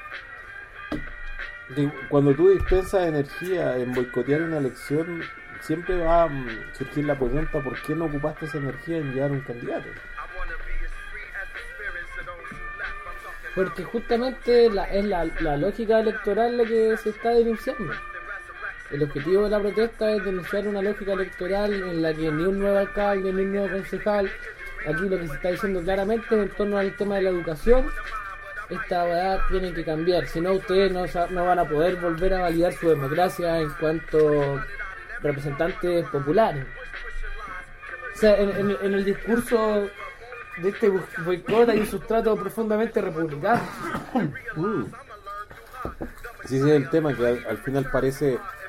De- Cuando tú dispensas energía en boicotear una elección, siempre va a mm, surgir la pregunta: ¿por qué no ocupaste esa energía en llevar un candidato? Porque justamente la, es la, la lógica electoral la que se está denunciando. El objetivo de la protesta es denunciar una lógica electoral en la que ni un nuevo alcalde, ni un nuevo concejal, aquí lo que se está diciendo claramente es en torno al tema de la educación, esta verdad tiene que cambiar, si no ustedes no, sa- no van a poder volver a validar su democracia en cuanto representantes populares. O sea, en, en- en el discurso de este bu- boicot hay un sustrato profundamente republicano. Uh. Sí, ese es el tema, que al, al final parece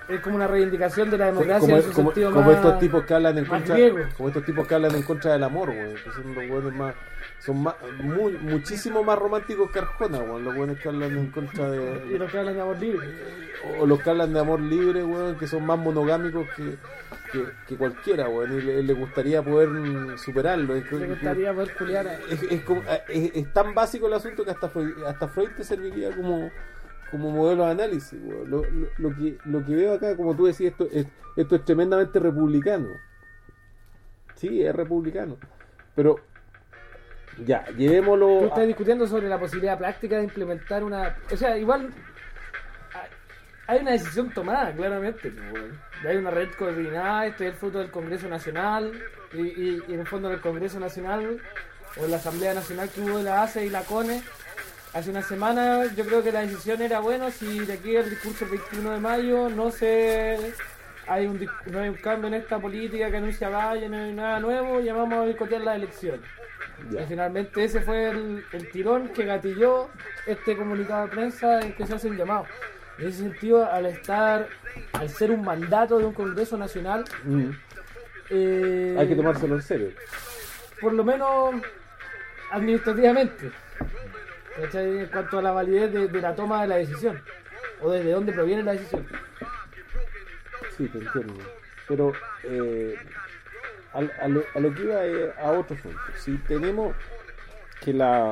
es como una reivindicación de la democracia como, en su como, sentido como más, estos tipos que hablan en más contra griego. como estos tipos que hablan en contra del amor, weón, que son los weones más son más, muy, muchísimo más románticos que Arjona, weón, los weones que hablan en contra Y de los que hablan de amor libre. o los que hablan de amor libre, weón, que son más monogámicos que, que, que cualquiera, weón, y le, le gustaría poder mm, superarlo. Es, Me gustaría poder culiar a... es, es, como- es- es tan básico el asunto que hasta Freud, hasta Freud te serviría como como modelo de análisis, weón. Lo, lo, lo que lo que veo acá, como tú decías, esto es, esto es tremendamente republicano. Sí, es republicano. Pero ya, llevémoslo Tú a- estás discutiendo sobre la posibilidad práctica de implementar una... O sea, igual hay- hay una decisión tomada, claramente. pues, weón. Hay una red coordinada, esto es el fruto del Congreso Nacional, y, y- y en el fondo del Congreso Nacional, o la Asamblea Nacional que hubo de la A C E y la CONE, hace una semana yo creo que la decisión era, bueno, si de aquí al discurso del veintiuno de mayo no se... Hay un, dis- no hay un cambio en esta política que anuncia Valle, no hay nada nuevo, llamamos a boicotear las elecciones. Ya. Y finalmente ese fue el, el tirón que gatilló este comunicado de prensa en que se hace un llamado. En ese sentido, al estar, al ser un mandato de un Congreso Nacional, Mm, eh, hay que tomárselo en serio. por lo menos administrativamente, ¿cachai? En cuanto a la validez de, de la toma de la decisión, o desde dónde proviene la decisión. Sí, te entiendo. Pero eh, a, a lo, a lo que iba es a otro punto. Si tenemos que la...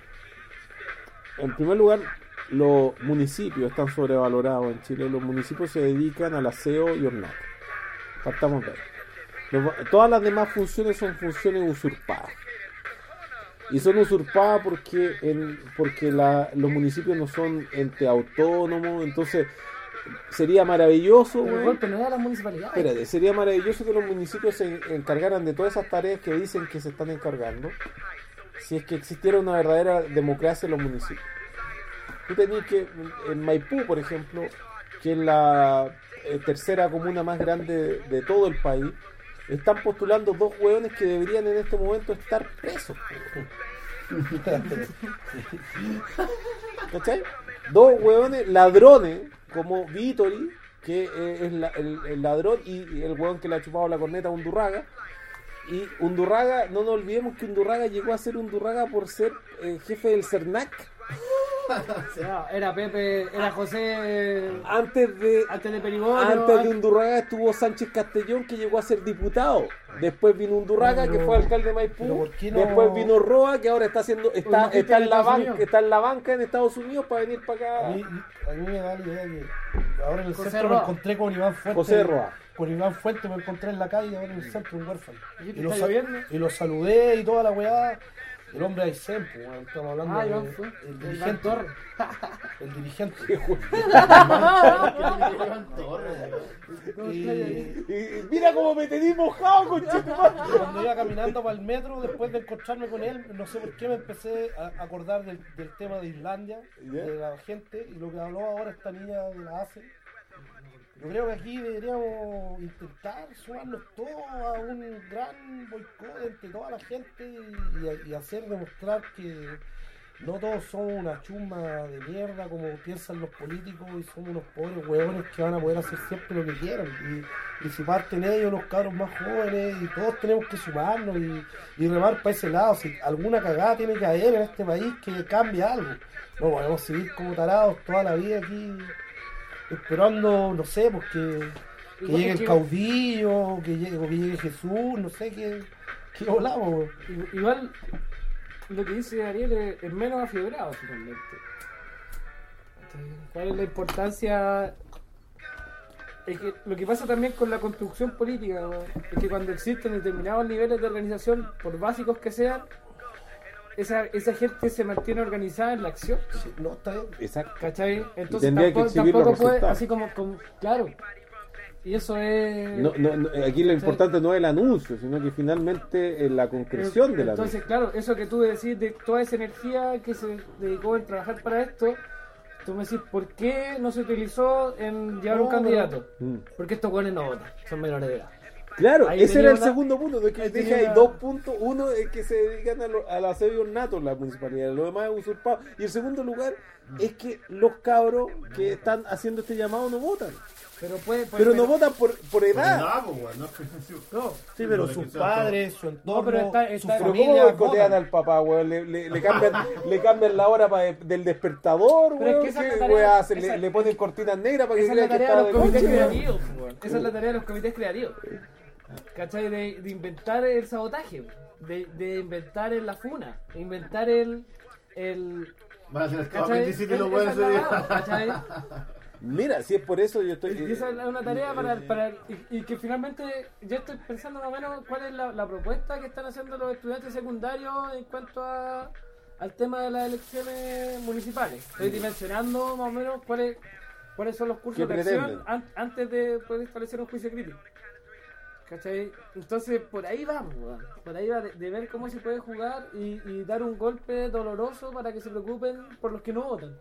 En primer lugar, los municipios están sobrevalorados en Chile. Los municipios se dedican al aseo y ornato. Partamos de ahí. Los- todas las demás funciones son funciones usurpadas. Y son usurpadas porque en, porque la, los municipios no son ente autónomo. Entonces sería maravilloso, Pero el weón. golpe no es a las municipalidades. Espérate, sería maravilloso que los municipios se encargaran de todas esas tareas que dicen que se están encargando, si es que existiera una verdadera democracia en los municipios. Tú tenías que, en Maipú, por ejemplo, que es la eh, tercera comuna más grande de, de todo el país, están postulando dos hueones que deberían en este momento estar presos. ¿Cachai? Dos hueones ladrones como Vítori, que eh, es la- el, el ladrón, y, y el hueón que le ha chupado la corneta a Undurraga. Y Undurraga, no nos olvidemos que Undurraga llegó a ser Undurraga por ser eh, jefe del CERNAC No, era Pepe, era José antes de antes de Perigonio. antes de Undurraga estuvo Sánchez Castellón, que llegó a ser diputado. Después vino Undurraga, que fue alcalde de pero Maipú. ¿por qué no? Después vino Roa, que ahora está haciendo está, Oye, está en la Estados banca, Unidos. está en la banca en Estados Unidos para venir para A acá. mí, a mí me da la idea que ahora en el José centro Roa. me encontré con Iván Fuente. José Roa. Con Iván Fuente me encontré en la calle, ahora en el centro, un huérfano. ¿Y qué Y lo, está sa- lloviendo? y lo saludé y toda la weá. El hombre Aysén, pues, weón, estamos hablando Ah, de- Iván fue. el El dirigente. Iván Torres. El dirigente. Y... Y mira cómo me tenés mojado, conchetumare. Cuando iba caminando para el metro, después de encontrarme con él, no sé por qué me empecé a acordar del, del tema de Islandia, Ya. de la gente, y lo que habló ahora esta niña de la A C E. Yo creo que aquí deberíamos intentar sumarnos todos a un gran boicot entre toda la gente y, y hacer demostrar que no todos son una chusma de mierda como piensan los políticos y son unos pobres huevones que van a poder hacer siempre lo que quieran. Y, y si parten ellos, los cabros más jóvenes, y todos tenemos que sumarnos y, y remar para ese lado. Si alguna cagada tiene que haber en este país que cambie algo. No podemos seguir como tarados toda la vida aquí esperando, no sé, pues que, que Igual llegue es el que- caudillo, que llegue, o que llegue Jesús, no sé qué, qué volamos, weón. Igual lo que dice Ariel es, es menos afiebrado finalmente. ¿Cuál es la importancia? Es que lo que pasa también con la construcción política, ¿no? Es que cuando existen determinados niveles de organización, por básicos que sean, esa, esa gente se mantiene organizada en la acción. Sí, no, está bien. Exacto. ¿Cachai? Entonces tendría que tampoco, exhibir tampoco los puede, resultados. así como, como, claro. Y eso es... No, no, no, aquí lo importante no es el anuncio, sino que finalmente es la concreción de la Entonces, claro, eso que tú decís de toda esa energía que se dedicó en trabajar para esto, tú me decís, ¿por qué no se utilizó en llevar un No, candidato? Mm. Porque estos buenos no votan, son menores de edad. Claro, Ahí ese tenía era el una- segundo punto, de que ahí dije tenía hay una- dos puntos, uno es que se dedican a lo- al aseo nato las municipalidades, lo demás es usurpado, y el segundo lugar es que los cabros que están haciendo este llamado no votan. Pero puede, puede- Pero no pero- votan por, por edad. No, pues, weón, no es que- no. Sí, pero Lo sus que sea padres, su entorno, No, pero está- su está- Pero ¿cómo familia. boicotean votan. al papá, weón? Le, le, le cambian, le cambian la hora pa- del despertador, Pero es weón. que esa es ¿Qué la tarea- weón hacen? esa- Le, le ponen cortinas negras para que Esa es la crea que tarea está de de los comités noche, weón. creativos, po, weón. Esa es la tarea de los comités creativos. ¿Cachai? De, de inventar el sabotaje, de, de inventar el- la funa, de inventar el. el Van a hacer el ¿cachai? veintisiete y los Esa weones es la ese weá, día. ¿cachai? Mira, si es por eso yo estoy... Y esa es una tarea para, para y, y que finalmente yo estoy pensando más o menos cuál es la, la propuesta que están haciendo los estudiantes secundarios en cuanto a, al tema de las elecciones municipales. Estoy dimensionando más o menos cuáles cuáles son los cursos ¿Qué de acción pretenden? an- antes de poder establecer un juicio crítico. ¿Cachai? Entonces por ahí vamos, weón. Por ahí va de, de ver cómo se puede jugar y, y dar un golpe doloroso para que se preocupen por los que no votan.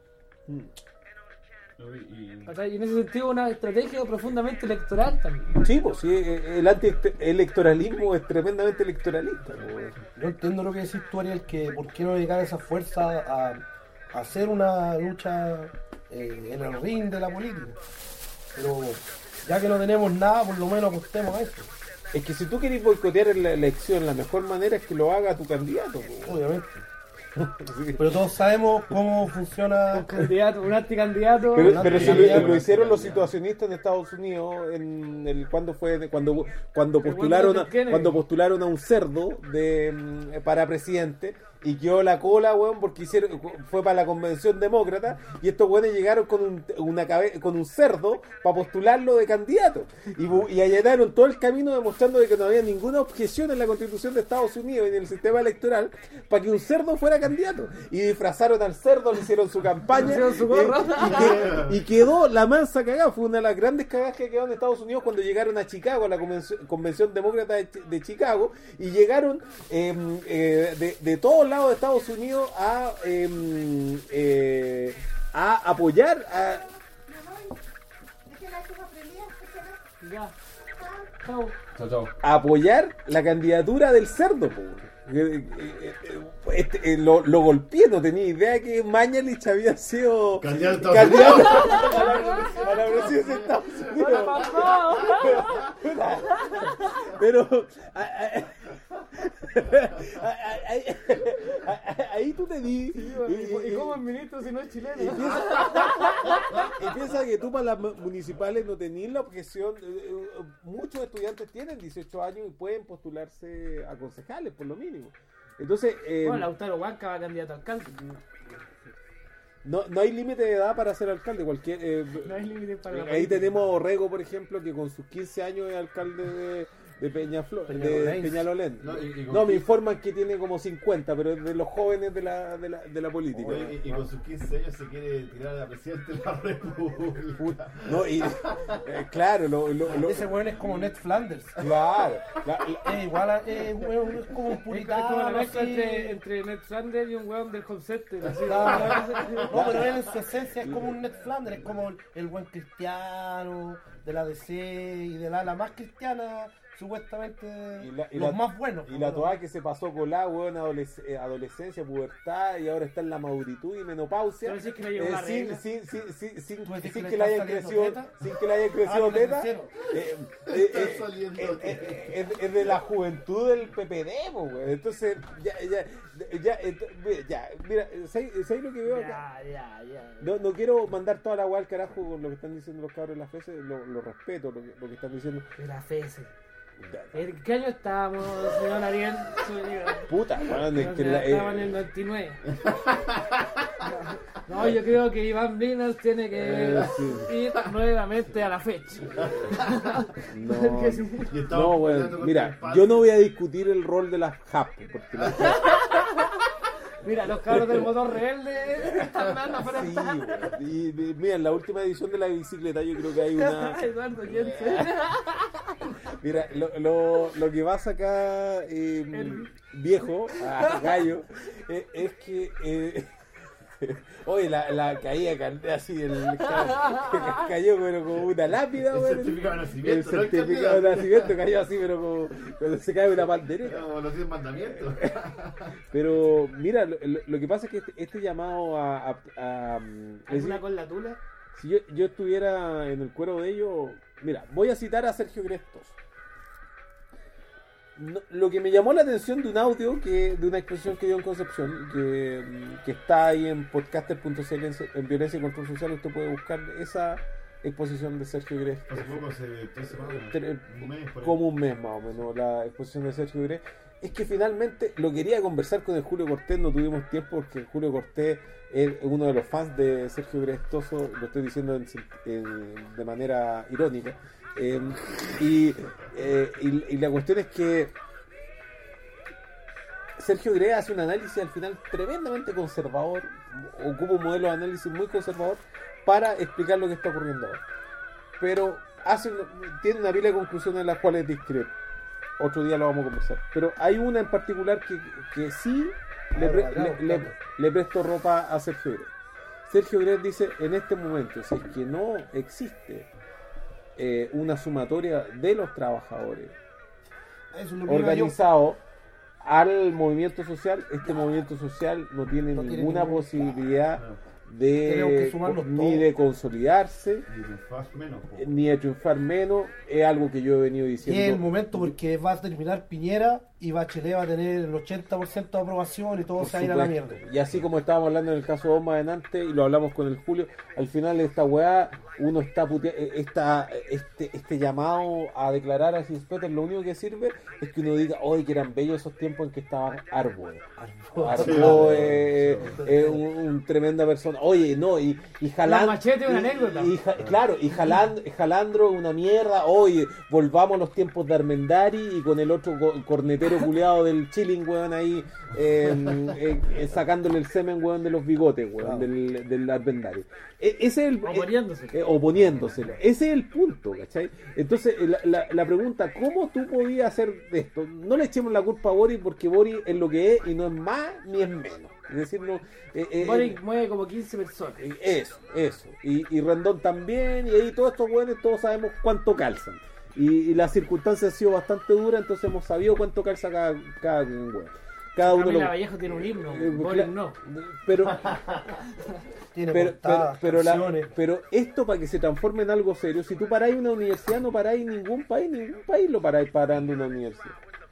Y- ¿Cachai? Y en ese sentido una estrategia profundamente electoral también. Sí, pues sí, el anti-electoralismo es tremendamente electoralista. Pues. Yo entiendo lo que decís tú, Ariel, que por qué no dedicar esa fuerza a, a hacer una lucha eh, en el ring de la política. Pero ya que no tenemos nada, por lo menos apostemos a eso, Es que si tú querés boicotear la elección, la mejor manera es que lo haga tu candidato. Pues. obviamente. Sí. Pero todos sabemos cómo funciona. Un candidato, un anticandidato. Pero, no, pero no, si no, lo, no, lo hicieron no, los no. situacionistas en Estados Unidos en el cuando fue cuando cuando El postularon a, Watergate Kennedy. cuando postularon a un cerdo de mm, para presidente y quedó la cola, weón, porque hicieron fue para la convención demócrata y estos weones llegaron con un una cabe- con un cerdo para postularlo de candidato y, bu- y allanaron todo el camino demostrando de que no había ninguna objeción en la Constitución de Estados Unidos y en el sistema electoral para que un cerdo fuera candidato y disfrazaron al cerdo, le hicieron su campaña Le hicieron su eh, gorra. y, que- y quedó la mansa cagada. Fue una de las grandes cagadas que quedó en Estados Unidos cuando llegaron a Chicago, a la convención, convención demócrata de, Ch- de Chicago, y llegaron eh, eh, de, de todos lados de Estados Unidos a, eh, eh, a apoyar a... Ya. Chau. Chao, chao. a apoyar la candidatura del cerdo, po. Eh, eh, eh, este, eh, lo, lo golpeé, no tenía idea que Mañalich había sido Candidato a- candidato a la, a la presidencia de Estados Unidos. Pero a- a- a- a- a- ahí tú te di ¿Y, y cómo es ministro si no es chileno? y piensa, y piensa que tú para las mu- municipales no tenías la objeción. eh, eh, Muchos estudiantes tienen dieciocho años y pueden postularse a concejales, por lo mínimo. Entonces, eh, Bueno, Lautaro Huanca va candidato a alcalde. no, no hay límite de edad para ser alcalde. Cualquier, eh, No hay límite para la ahí política. tenemos a Orrego, por ejemplo, que con sus quince años es alcalde de, de Peñaflor, de Peñalolén. Peñalolén. No, y- y con No, me quince informan que tiene como cincuenta, pero es de los jóvenes de la, de la, de la política. Oye, y, y con sus quince años se quiere tirar a la presidenta de la República. No, y, eh, claro, lo, lo- lo- Ese weón es como Ned Flanders. claro, la- la- Es igual a. Es, weón, es como un Es como puritano. la mezcla así. entre, entre Ned Flanders y un weón del concepto. Así, No, pero él en su esencia es como un Ned Flanders, es como el, el buen cristiano de la D C y de la ala más cristiana, supuestamente Y la- y los la- más buenos. y la toada que se pasó con la weón, adoles- eh, adolescencia, pubertad y ahora está en la maduritud y menopausia. ¿Tú decís que le llegó eh, la sin, regla? sin, sin, sin, sin- ¿Tú decís sin que que le le hayan está saliendo crecido, teta? sin que le hayan crecido Ah, que le teta. crecieron. eh, eh, Está eh, saliendo eh, teta. eh, es, es de la juventud del P P D, po, weón. Entonces, ya, ya, ya, ent- mira, ya, mira, ¿sabes sabes lo que veo acá? Ya, ya, ya. No, no quiero mandar toda la agua al carajo con lo que están diciendo los cabros de la F E S, lo, lo respeto, lo, que- lo que están diciendo. La F S. ¿En qué año estábamos, señor Ariel? Puta, weón, es No, que ya la, estaba en eh, el noventa y nueve. No, yo creo que Iván Blinas tiene que Eh, sí. ir nuevamente a la fecha. no, Porque si- Y estamos no, peleando weón, contra mira, el PAN. yo no voy a discutir el rol de las J A P, porque las J Mira, los cabros del motor rebelde están dando A P, sí, frente. weón. Y, y mira, en la última edición de la bicicleta yo creo que hay una... Eduardo Jensen. Mira, lo, lo, lo que pasa acá, eh, viejo, a gallo, eh, es que... Eh, oye, la, la caída can- así, el ca- cayó pero como una lápida, El weón. certificado de El nacimiento, no el certificado de candidato. nacimiento cayó así, pero como cuando se cae una pandereta. Como los diez mandamientos. Pero mira, lo, lo- lo que pasa es que este, este llamado a... a, a, mm, es ¿Alguna decir, con la tula? si yo, yo estuviera en el cuero de ellos, mira, voy a citar a Sergio Grestos. No, lo que me llamó la atención de un audio que de una exposición que dio en Concepción, que, que está ahí en podcaster punto c l, en, en Violencia y Control Social, usted puede buscar esa exposición de Sergio Grestos. Hace poco, hace tres semanas, Tre- un mes, por ahí. como un mes más o menos, la exposición de Sergio Gres. Es que finalmente lo quería conversar con el Julio Cortés, no tuvimos tiempo porque el Julio Cortés es uno de los fans de Sergio Grestoso, lo estoy diciendo en, en, de manera irónica. Eh, y, eh, y, y la cuestión es que Sergio Gres hace un análisis al final tremendamente conservador, ocupa un modelo de análisis muy conservador para explicar lo que está ocurriendo ahora. Pero hace, tiene una pila de conclusiones en las cuales discrepo. Otro día lo vamos a conversar. Pero hay una en particular que, que sí le, pre, le, le, le presto ropa a Sergio Gres. Sergio Gres dice, en este momento, si es que no existe eh, una sumatoria de los trabajadores Eso es lo que iba yo. organizado al movimiento social, este movimiento social no tiene No tiene ninguna ningún- posibilidad Tenemos que de sumarnos ni todos. de consolidarse Y triunfás menos, po. eh, ni de triunfar menos. Es algo que yo he venido Y diciendo. es el momento porque va a terminar Piñera y Bachelet va a tener el ochenta por ciento de aprobación y todo Por se va a ir a la supuesto. mierda. Y así como estábamos hablando en el caso de más adelante, y lo hablamos con el Julio, al final de esta weá, uno está putea- eh, esta, este, este llamado a declarar a Gispeter, lo único que sirve es que uno diga, hoy que eran bellos esos tiempos en que estaba Arboe. Arboe eh, es un, un tremenda persona. Oye, no, y, y Jaland- Los machetes, una y- anécdota. y Ja- claro, y Jaland- Jalandro una mierda. Oye, volvamos a los tiempos de Armendari y con el otro co- cornetero culeado del chilling, weón, ahí eh, eh, eh, sacándole el semen, weón, de los bigotes, weón, del, del Armendari. E- ese es el, Oponiéndose. eh, oponiéndoselo. Ese es el punto, ¿cachai? Entonces, eh, la, la, la pregunta, ¿cómo tú podías hacer de esto? No le echemos la culpa a Boris porque Boris es lo que es y no es más ni es menos. Es decir, no, eh, eh, Boric mueve como quince personas. eh, eso, eso. Y, y Rendón también, y ahí todos estos weones, todos sabemos cuánto calzan. Y, y las circunstancias han sido bastante duras, entonces hemos sabido cuánto calza cada, cada weón. Cada uno Camila lo... Vallejo tiene un himno, Eh, Boric cla- no. Pero, Tiene pero, pero, portadas, pero, la- canciones. pero esto para que se transforme en algo serio, si tú paráis una universidad, no paráis ningún país, ningún país lo paráis parando una universidad.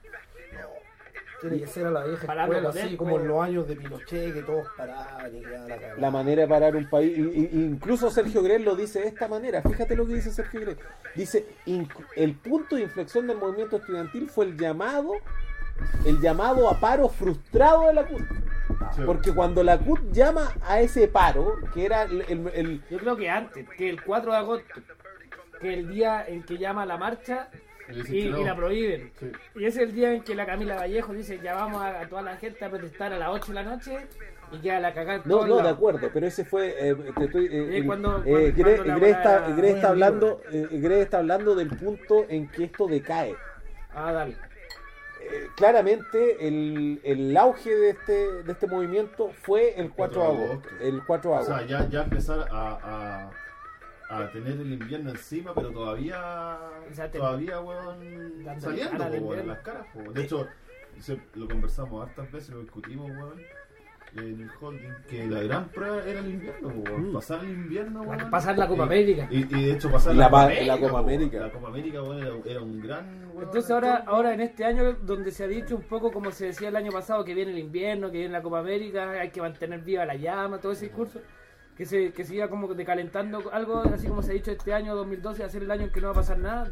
Tiene que ser a la vieja Parando escuela, con así él, como en pues. los años de Pinochet, que todos paraban y quedaban la cagada. La manera de parar un país, y- y- incluso Sergio Gres lo dice de esta manera. Fíjate lo que dice Sergio Gres. Dice, inc- el punto de inflexión del movimiento estudiantil fue el llamado, el llamado a paro frustrado de la C U T. Sí. Porque cuando la C U T llama a ese paro, que era el, el- el- Yo creo que antes, que el cuatro de agosto, que el día en que llama la marcha Y dicen y, que no. y la prohíben. Sí. Y ese es el día en que la Camila Vallejo dice, ya vamos a, a toda la gente a protestar a las ocho de la noche y queda la cagada. en no, todos no, de lados. acuerdo, pero ese fue, eh, te estoy, eh, Eh, el- cuando- eh, cuando- Gre- cuando la Gre está, bola- Gre está muy hablando, eh, Gre está hablando del punto en que esto decae. Ah, dale. Eh, claramente el, el auge de este de este movimiento fue el cuatro de agosto. El cuatro de O agosto. sea, ya, ya empezar a, a, a tener el invierno encima, pero todavía, O sea, te- todavía, weón, dando saliendo, cara al po, weón, en invierno. las caras, po. De hecho, se- lo conversamos hartas veces, lo discutimos, weón, en el holding, que la gran prueba era el invierno, po, weón. Mm. Pasar el invierno, weón. Pasar la Copa Y- América. Y, y de hecho pasar Y la, la Copa pa- la Copa po, América. La Copa América, weón, era, era un gran, weón, Entonces ahora, entorno. ahora en este año donde se ha dicho un poco como se decía el año pasado que viene el invierno, que viene la Copa América, hay que mantener viva la llama, todo ese discurso, que se, que se iba como decalentando algo, así como se ha dicho este año dos mil doce va a ser el año en que no va a pasar nada.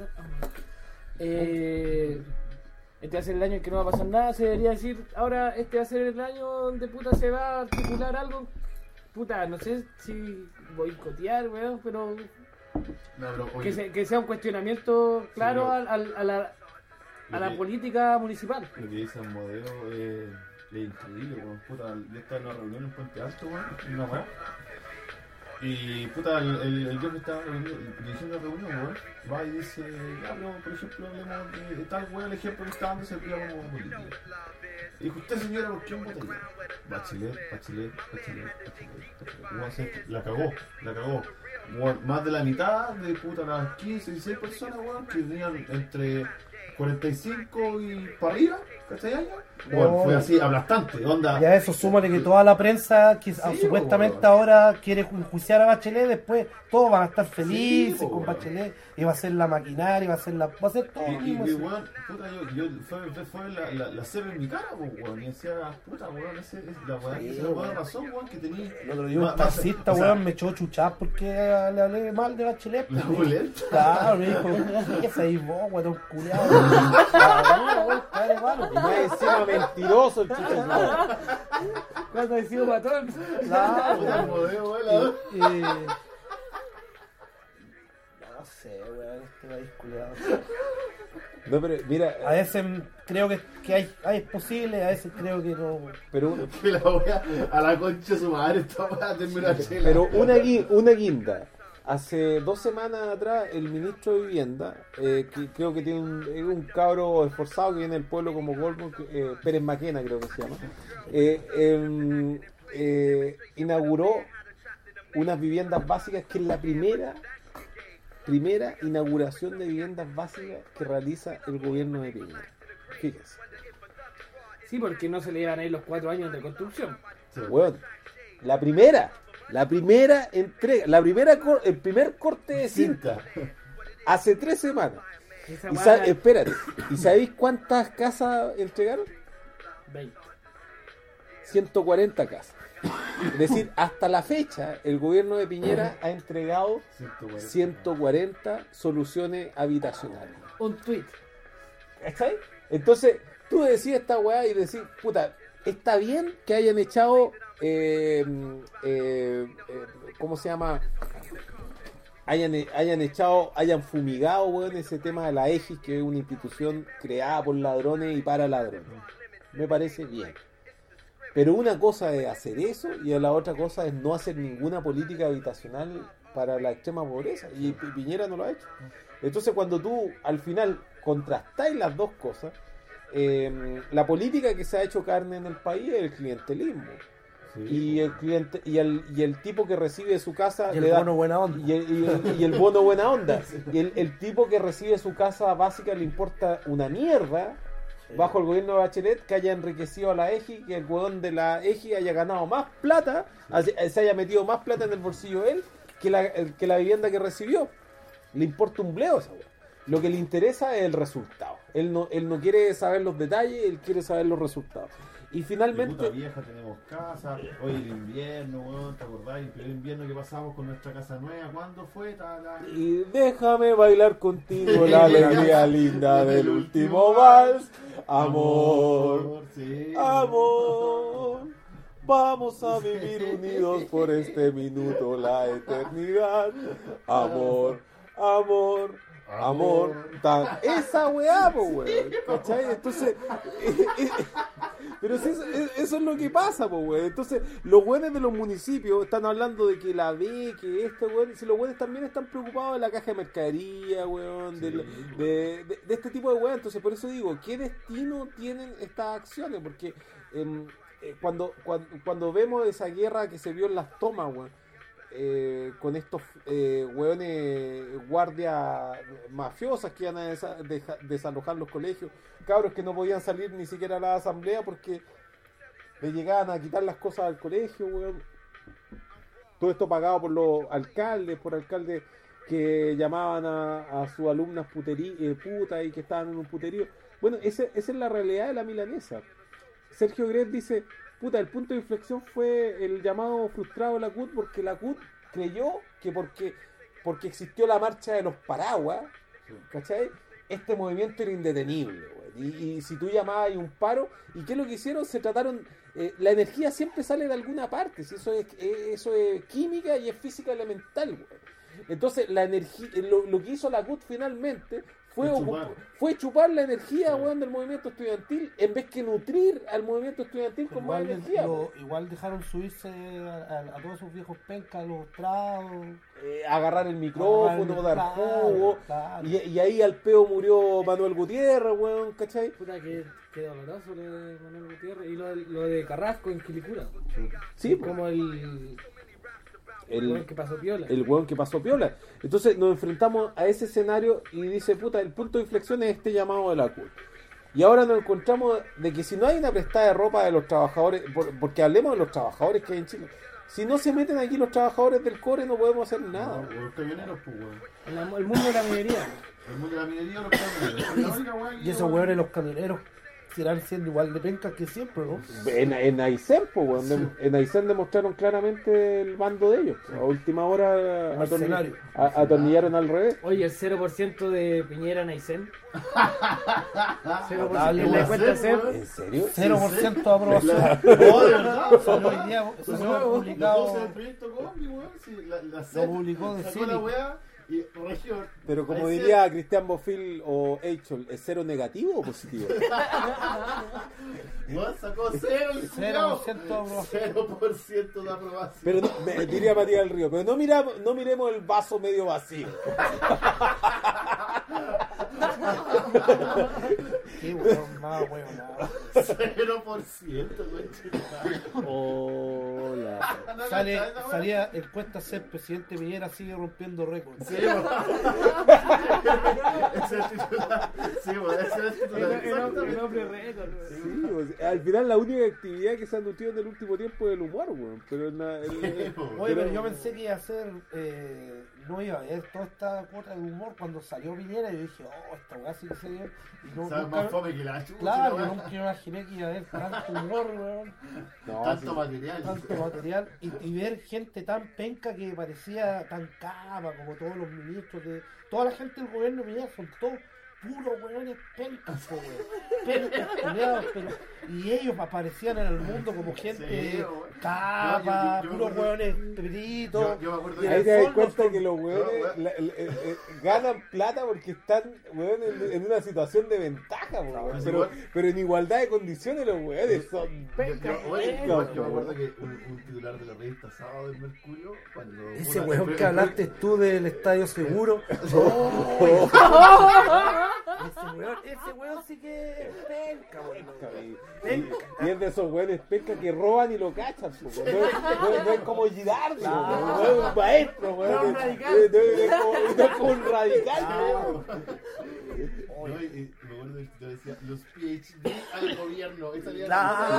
Eh, este va a ser el año en que no va a pasar nada, se debería decir, ahora este va a ser el año donde puta se va a articular algo, puta, no sé si boicotear, weón, pero No, pero, oye, que, se- que sea un cuestionamiento claro pero- al- al- a, la, a la Lo que- política municipal. Lo que dice el modelo eh, es increíble, weón. Puta, yo estaba en una reunión en Puente Alto, weón, en una weá. Y puta, el, el, el yo que estaba reuni- dirigiendo la reunión, weón, va y dice, ya, no, por ejemplo, hablemos de, de tal weón, el ejemplo que está dando es el como política. Y dijo, usted señora, ¿por qué vota ya? Bachelet, Bachelet, Bachelet, Bachelet, Bachelet. Weón, se- la cagó, la cagó. Weón, más de la mitad de puta las quince, dieciséis personas, weón, que tenían entre cuarenta y cinco y para arriba, ¿Cachai años? No. Bueno, fue así, aplastante, onda. Y a eso súmale que toda la prensa que ah, supuestamente po, ahora quiere enjuiciar a Bachelet, después todos van a estar felices Sí, po, con weón. Bachelet, y va a ser la maquinaria, va a ser la, va a ser todo Y, lo y, mismo. y, así. weón, puta, yo, yo fue, fue la, la, la cera en mi cara, po, weón, y decía, puta, weón, ese, es la weón, Sí, esa weón weón. razón, weón, que tenía. El otro día un Ma- ma- taxista, o sea, weón, me echó chuchas porque le hablé mal de Bachelet. La pues. boleta. Claro, me dijo, ¿qué es ahí vos, weón, culiado? Cabrón, weón, padre malo. Y más encima mentiroso el chico. Cuando he sido matón. Claro, Puta, weón. modelo, weón. Y- y- No sé, weón, este país culiado. No, pero mira, A veces creo que, que hay, hay es posible, a veces creo que no. pero, Que la wea a la concha de su madre, esta weá terminó chela. pero una, gui- una guinda. Hace dos semanas atrás, el ministro de Vivienda, eh, que creo que tiene un, es un cabro esforzado que viene del pueblo como Goldberg, eh, Pérez Maquena creo que se llama, eh, em, eh, inauguró unas viviendas básicas que es la primera primera inauguración de viviendas básicas que realiza el gobierno de Piñera. Fíjese. Sí, porque no se le iban a ir los cuatro años de construcción. Weón, la primera, la primera entrega, la primera cor- el primer corte de cinta hace tres semanas. Esa Y weá sa- era espérate, ¿y sabéis cuántas casas entregaron? veinte. ciento cuarenta casas. Es decir, hasta la fecha, el gobierno de Piñera ha entregado ciento cuarenta soluciones habitacionales. Un tweet. ¿Cachai? Entonces, tú decís esta weá y decís, puta, está bien que hayan echado, eh, eh, eh, ¿cómo se llama? Hayan, hayan echado, hayan fumigado, weón, ese tema de la E G I S, que es una institución creada por ladrones y para ladrones. Me parece bien. Pero una cosa es hacer eso y la otra cosa es no hacer ninguna política habitacional para la extrema pobreza. Y Pi- Piñera no lo ha hecho. Entonces, cuando tú al final contrastáis las dos cosas, eh, la política que se ha hecho carne en el país es el clientelismo. Y el cliente y el, y el tipo que recibe su casa Y el le da bono buena onda. y el, y el- y el bono buena onda. Y el, el tipo que recibe su casa básica le importa una mierda bajo el gobierno de Bachelet que haya enriquecido a la E G I, que el huevón de la E G I haya ganado más plata, haya- se haya metido más plata en el bolsillo de él que la, el- que la vivienda que recibió. Le importa un bleo esa weá. Lo que le interesa es el resultado. Él no, él no quiere saber los detalles, él quiere saber los resultados. Y De finalmente... puta vieja tenemos casa, hoy el invierno, weón, ¿te acordáis? El primer invierno que pasamos con nuestra casa nueva, ¿cuándo fue? Ta, la- Y déjame bailar contigo la alegría linda del último vals. Amor, sí. amor, vamos a vivir unidos por este minuto, la eternidad. Amor, amor, amor. Tan- esa weá, po, weón. ¿Cachai? Entonces, eh, eh, pero si eso, eh, eso es lo que pasa, po, weón. Entonces, los weones de los municipios están hablando de que la B, que este weón, si los weones también están preocupados de la caja de mercadería, weón, de, la- de, de- de este tipo de weón. Entonces, por eso digo, ¿qué destino tienen estas acciones? Porque em, eh, cuando, cuando, cuando vemos esa guerra que se vio en las tomas, weón, eh, con estos eh, hueones guardias mafiosas que iban a desa- deja- desalojar los colegios, cabros que no podían salir ni siquiera a la asamblea porque le llegaban a quitar las cosas al colegio, weón. Todo esto pagado por los alcaldes, por alcaldes que llamaban a, a sus alumnas puterí, eh, putas y que estaban en un puterío. Bueno, ese- esa es la realidad de la milanesa. Sergio Gret dice, puta, el punto de inflexión fue el llamado frustrado de la C U T porque la C U T creyó que porque, porque existió la marcha de los paraguas, ¿cachai? Este movimiento era indetenible, güey. Y, y si tú llamabas y un paro, ¿y qué es lo que hicieron? Se trataron, eh, la energía siempre sale de alguna parte, si eso es, eh, eso es química y es física elemental, güey. Entonces la energía, lo, lo que hizo la C U T finalmente fue, Fue ocup- chupar. fue chupar la energía, Sí. weón, del movimiento estudiantil en vez que nutrir al movimiento estudiantil con más Igual, energía. lo- weón. igual dejaron subirse a, a- a todos sus viejos pencas, los tragos. Eh, agarrar el micrófono, Claro, dar jugo. claro. Y, y ahí al peo murió Manuel Gutiérrez, weón, ¿cachai? Puta, que, que doloroso lo de Manuel Gutiérrez. Y lo, de- lo de Carrasco en Quilicura. Sí, pues, Como el. el, weón que pasó piola. el weón que pasó piola. Entonces nos enfrentamos a ese escenario y dice, puta, el punto de inflexión es este llamado de la C U T. Y ahora nos encontramos de que si no hay una prestada de ropa de los trabajadores, por- porque hablemos de los trabajadores que hay en Chile, si no se meten aquí los trabajadores del cobre no podemos hacer nada. No, los camioneros, pues, weón. El, el mundo de la minería. El mundo de la minería, los camioneros. La única weá que Y esos yo- weones, los camioneros, serán siendo igual de pencas que siempre, ¿no? En, en Aysén, pues, weón, de- en Aysén demostraron claramente el bando de ellos. A última hora atorni- Mercenario. a- atornillaron al revés. Oye, el cero por ciento de Piñera en Aysén. cero por ciento Notable, en la weón. cuenta C E P. ¿En serio? cero por ciento de aprobación. No, de verdad. Salió hoy día, Los salió doce publicado, del proyecto Combi, weón. Sí, la, la lo C E P publicó de sacó Cine. la weá y región. Pero como Ahí diría Cristian Bofil o Eichel, ¿es cero negativo o positivo? Weón, sacó cero el cero por culiao. ciento de aprobación. cero por ciento de aprobación. Pero no, me- diría Matías del Río, pero no miramos, no miremos el vaso medio vacío. Qué weón, más weón, nada. cero por ciento, weón. Hola. Sale, salía encuesta ser presidente Piñera sigue rompiendo récords. Sí, weón. Ese es el titular. Sí, weón, ese es el titular. Exactamente. hombre récord. Sí, o sea, al final la única actividad que se ha nutrido en el último tiempo es el humor, weón. Pero na- el- el- Oye, pero yo pensé que iba a ser, eh, no iba a haber toda esta cuota de humor cuando salió Piñera y yo dije, oh, esta weá sí que se dio. Y no, Sabe nunca- más fome que la chucha. claro, weón. nunca me imaginé que iba a haber tanto humor, weón, no, Tanto sí. material. tanto material y, y ver gente tan penca que parecía tan capa como todos los ministros de toda la gente del gobierno Piñera son todos puros weones pencas, po, weón. Pencas, culiados, pero y ellos aparecían en el mundo como gente Sí, weón. capa, Yo- yo- yo me puros acuerdo- weones peritos. Yo, yo me acuerdo Y Ahí en te el das fondo cuenta son- que los weones No, weón. la- el- el- el- ganan plata porque están weón, en, en una situación de ventaja, po, weón. es pero, igual. pero en igualdad de condiciones los weones son Yo, yo- oye, pencas, yo- yo me po. acuerdo que un, un titular de la revista Sábado del Mercurio, cuando. Ese puta, weón el- que el- hablaste tú del Estadio Seguro. Ese weón, ese weón sí que es penca, weón. Y, y es de esos weones pesca que roban y lo cachan, po, weón. No, es- no es- no es como Girardi, weón. No es un maestro, weón. No es un No radical. es- no es como, no es como un radical, weón. No, y- y me acuerdo que yo decía, los P H D al gobierno. Esa era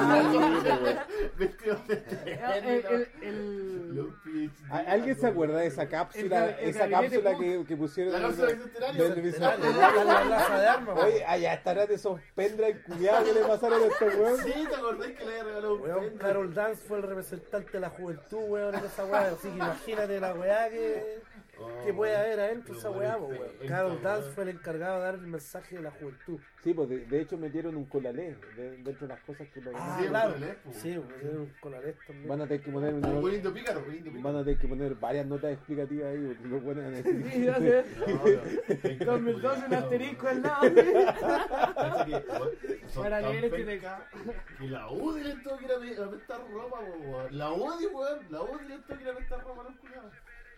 Claro. vestidos de El, el, el, Los P H D ¿Al- ¿Alguien se al acuerda de gobierno. esa cápsula, El- el esa gabinete cápsula Cook. que, que pusieron La en cápsula el- bicentenario. del Centenario, bicentenario? la plaza de armas, weón. Oye, allá estarán esos pendrive culiados que le pasaron a estos weones. Sí, ¿te acordás que le había regalado un Weón, pendrive? Carol Dance fue el representante de la juventud, weón, en esa weá. Así que imagínate la weá que, Oh, que puede haber adentro de esa los weá, buenos po, weón. pencas, Carol weón. Dance fue el encargado de dar el mensaje de la juventud. Sí, pues de, de hecho metieron un colalé de- dentro de las cosas que lo Ah, Sí, claro. un colalé, po. Sí, weón, un colalés también. van a tener que poner una, Un indio pícaro, un indio van pícaro. a tener que poner varias notas explicativas ahí porque los buenos van a decir Sí, ya sé. No, no. dos mil doce un asterisco al lado. Parece que, weón, son Para tan leer este pencas que la U D le tuvo que ir a pe- a prestar ropa, weón. La U D, weón, la U D le tuvo que ir a prestar ropa a los culiados.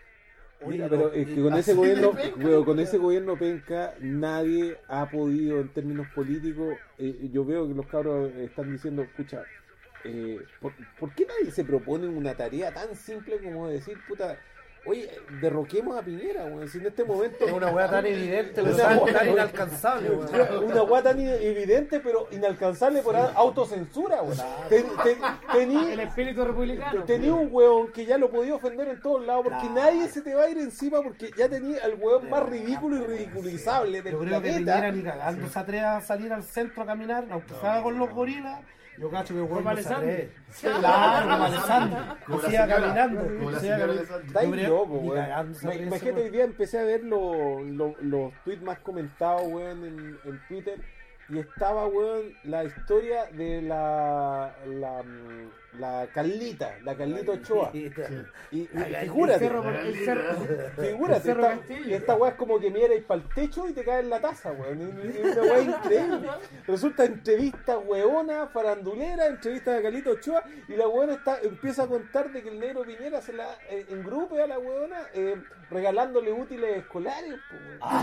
Mira, Oye, pero no, es que y- con ese así de gobierno, penca, weón, con weón. ese gobierno penca, nadie ha podido en términos políticos, eh, yo veo que los cabros están diciendo, escucha, eh, ¿por, por qué nadie se propone una tarea tan simple como decir, puta, oye, derroquemos a Piñera, weón, si en este momento Es una weá tan evidente, Una weón, weá- tan inalcanzable, weón. una weá tan evidente pero inalcanzable por autocensura, weón. Ten- ten- tení- El espíritu republicano. Tenía un hueón que ya lo podía ofender en todos lados porque Claro. nadie se te va a ir encima porque ya tenía al hueón más ridículo y ridiculizable del Yo creo que Piñera planeta. ni cagando se atreve a salir al centro a caminar, aunque se haga con los gorilas. Yo cacho que el weón Como no se Alessandro. atreve. Claro, como Alessandro. Como Que la siga señora, caminando. como la que siga señora caminando. Alessandro. Está ahí Yo creo- loco, ni weón. cagando se Ma- atreve ese Imagínate, hoy weón. día empecé a ver lo- lo- los tweets más comentados, weón, en, en Twitter. Y estaba, weón, la historia de la, la, mm, la Carlita, la Carlita Ochoa. Y, y El figúrate, cerro, por- el cerro. figúrate, Cerro esta, Castillo. esta weá es como que miras para el techo y te cae en la taza, weón. Es es una weá increíble. Resulta entrevista weona, farandulera, entrevista de Carlita Ochoa, y la weona está, empieza a contar de que el negro Piñera se la eh, engrupe a la weona eh, regalándole útiles escolares, po,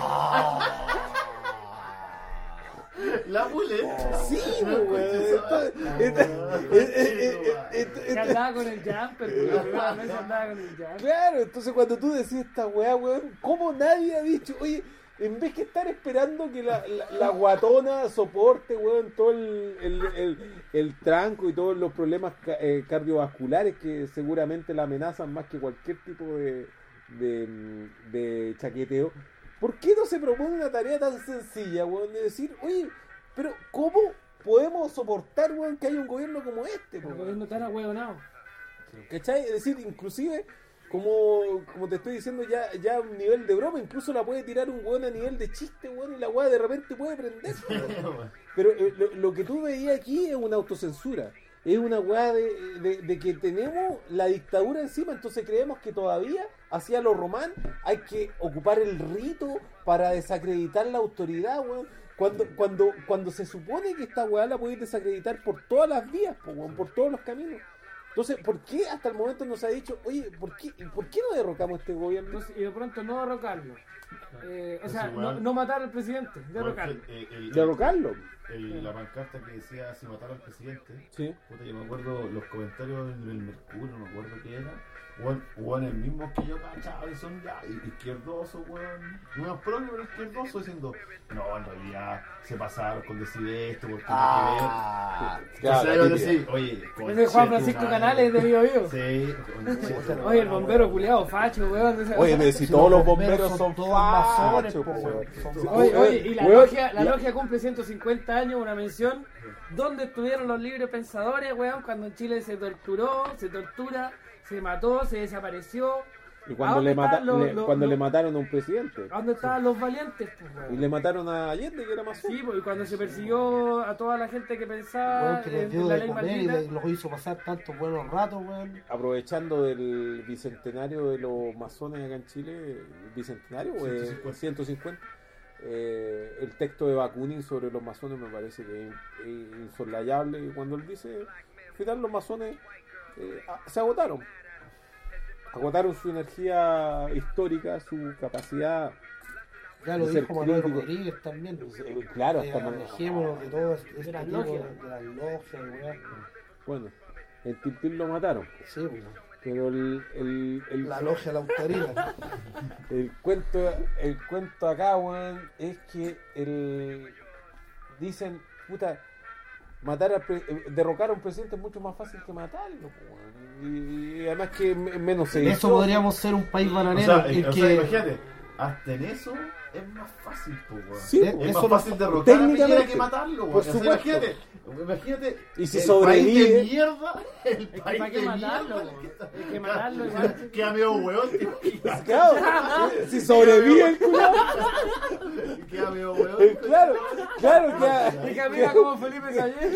weón. La mulet. Sí, po, weón. Esto- esto- eh, eh, eh, esto- Que esto- andaba con el jumper, güey. La primera vez andaba con el jumper. Claro, entonces cuando tú decís esta weá, weón, ¿cómo nadie ha dicho, oye, en vez que estar esperando que la, la, la guatona soporte, weón, todo el, el, el, el tranco y todos los problemas ca- eh, cardiovasculares que seguramente la amenazan más que cualquier tipo de, de, de chaqueteo, ¿por qué no se propone una tarea tan sencilla, weón, de decir, oye, pero ¿cómo podemos soportar, weón, que haya un gobierno como este, po, El weón? gobierno tan ahueonado. ¿Cachai? Es decir, inclusive, como, como te estoy diciendo, ya, ya a un nivel de broma, incluso la puede tirar un weón a nivel de chiste, weón, y la weá de repente puede prender, weón. Pero eh, lo, lo que tú veías aquí es una autocensura. Es una weá de, de, de que tenemos la dictadura encima, entonces creemos que todavía, hacia lo román, hay que ocupar el rito para desacreditar la autoridad, weón. Cuando, cuando, cuando se supone que esta weá la podéis desacreditar por todas las vías, po, weón, por todos los caminos. Entonces, ¿por qué hasta el momento nos ha dicho, oye, ¿por qué, ¿por qué no derrocamos este gobierno? Entonces, y de pronto no derrocarlo. Eh, o Pues sea, igual. no, no matar al presidente, derrocarlo. Porque, eh, el- ¿Derrocarlo? el- la pancarta que decía si matar al presidente, Sí. puta, yo me acuerdo los comentarios en el Mercurio, no me acuerdo qué era. Weón, weón, el mismo que yo cachaba y son ya izquierdosos, weón. Unos progres, pero izquierdosos diciendo, no, en realidad se pasaron con decir esto, porque Ah, no que ver. claro, O sea, yo la típica. decía, oye, Ese es conche Juan tu Francisco madre. Canales de Bio Bio. Sí, conche tu Oye, el madre, bombero culiado, facho, weón. ese- Oye, pero si Si todos los los bomberos bomberos son son todos masones, fachos, po, po, weón. weón. Son Oye, oye, y la Weón, logia, la la- logia cumple ciento cincuenta años, una mención donde estuvieron los libres pensadores, weón, cuando en Chile se torturó, se tortura, se mató, se desapareció. Y ¿A cuando, dónde le, mata- están los- le- los- cuando los- le mataron a un presidente. ¿A dónde estaban los valientes, pues, Y weón? le mataron a Allende, que era más Sí, pues, y cuando se persiguió a toda la gente que pensaba Weón, que les en, dio en la de ley comer y maldita. le- los hizo pasar tantos buenos ratos, weón. Aprovechando del bicentenario de los masones acá en Chile, ¿el bicentenario o es ciento cincuenta. ciento cincuenta, eh, el texto de Bakunin sobre los masones me parece que es es insoslayable cuando él dice, al final los masones eh, a- se agotaron, agotaron su energía histórica, su capacidad. Ya lo de ser dijo Manuel crítico. Rodríguez también. Eh, claro, Eh, hasta Manuel- alejémonos de todo este De las tipo logias. de las logias, weón. bueno, en Tintín lo mataron, Sí, weón. pero el, el, el, La logia lautarina. El cuento, el cuento acá, weón, es que el dicen, puta, matar al pre- eh, derrocar a un presidente es mucho más fácil que matarlo, weón. Y, y además que es me- menos Eso sedicioso. podríamos ser un país O bananero sea, en eh, o que sea, imagínate, hasta en eso es más fácil, po, weón. Sí, Eh, po. Es eso más no- fácil derrotar a Piñera técnicamente, que matarlo, por weón. O sea, supuesto. imagínate, imagínate Y si el sobrevive- país de mierda, el Es que país para qué de matarlo, mierda. weón. Hay que matarlo igual. Queda medio weón, tío. Claro, si sobrevive el culo, Queda medio weón. eh, claro, claro que Y camina como Felipe Sayé.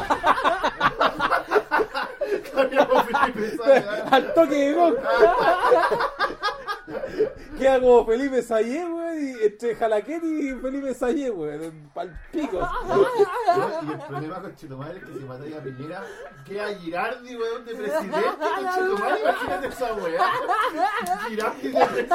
Queda como Felipe Sáenz. al toque de gol. Queda como Felipe Sayé, weón, y entre Jalaquet y Felipe Sayé, weón, pal pico. Y el problema con Chetumal es que si matáis a Piñera, queda Girardi, weón, de presidente con Chetumal. Imagínate esa weá. Girardi de presidente.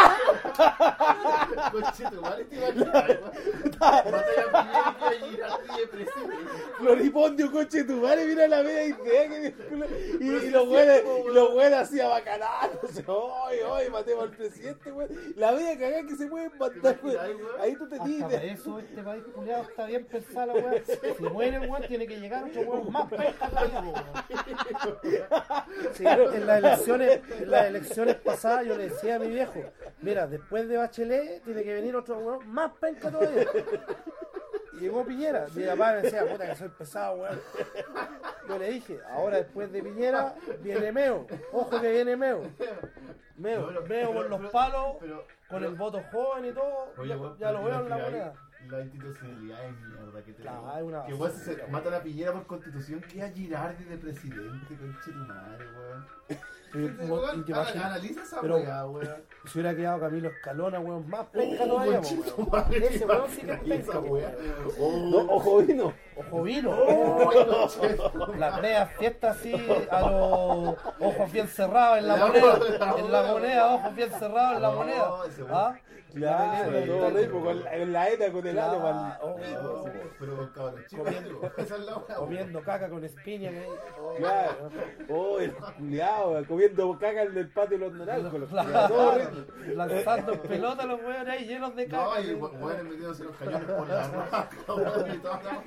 Con Chetumal, te imaginas, weón. Matáis a Piñera y queda Girardi de presidente. Floripondio, coche tu madre, mira la media idea que me- y, y los güeyes, y los güeyes así a bacanal, hoy, hoy, matemos al presidente, güey. La media cagada que se pueden matar, güey. Ahí tú te hasta para tienes. eso este país culiado está bien pensado, la weón. Si muere el weón, tiene que llegar otro weón más penca todavía, weón. Sí, en las elecciones, en las elecciones pasadas yo le decía a mi viejo, mira, después de Bachelet tiene que venir otro weón más penca todavía. Y llegó Piñera, mi papá me decía, puta que soy pesado, weón. Yo le dije, ahora después de Piñera viene Meo, ojo que viene Meo. Meo, Pero, Meo pero, con los pero, palos, pero, con el voto joven y todo, Oye, ya, weón, ya lo pero veo en la te imaginas moneda. ahí La institucionalidad es mierda que te Claro, digo. es una Que weón, si se matan a Piñera por constitución, queda Girardi de presidente, conche tu madre, weón. Y- y- y te imaginas- Analiza esa pero- weá, weón. Si hubiera quedado Camilo Escalona, weón, más penca Oh, todavía, conche po, tu weón. madre, Ese weón sí que es analiza penca, esa po, weá. weón. No, Oh, ojo vino. Ojo vino. oh, conche tu madre. Las medias fiestas así, a los ojos bien cerrados en la La moneda. moneda, En la la moneda, ojos bien cerrados en la No, moneda. ese weón. ¿Ah? Claro, Sí, todo sí, rico, con la, en la eta con el ano, Claro, pal- oh, No, oh, pero pero cabrón, chico, Comiendo. esa es la weá. Comiendo caca con espiña. Que... Oh, Claro. Oh, el culiao, comiendo caca en el patio de los naranjos. Claro. Todo horrible. Lanzando pelotas los weones ahí llenos de caca. No, y sí. weones metiéndose los cañones por la raja, weón, y toda la-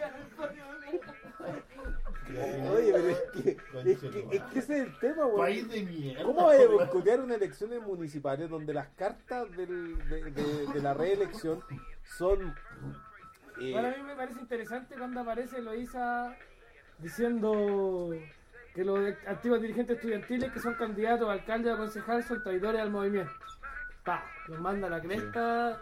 Oye, pero es que, es que, es que ese es el tema, weón. País de mierda. ¿Cómo vaya a weón. boicotear unas elecciones municipales donde las cartas del, de, de- de la reelección son... eh, Bueno, a mí me parece interesante cuando aparece Eloísa diciendo que los antiguos dirigentes estudiantiles que son candidatos a alcalde o a concejal son traidores al movimiento. Pa, los manda a la cresta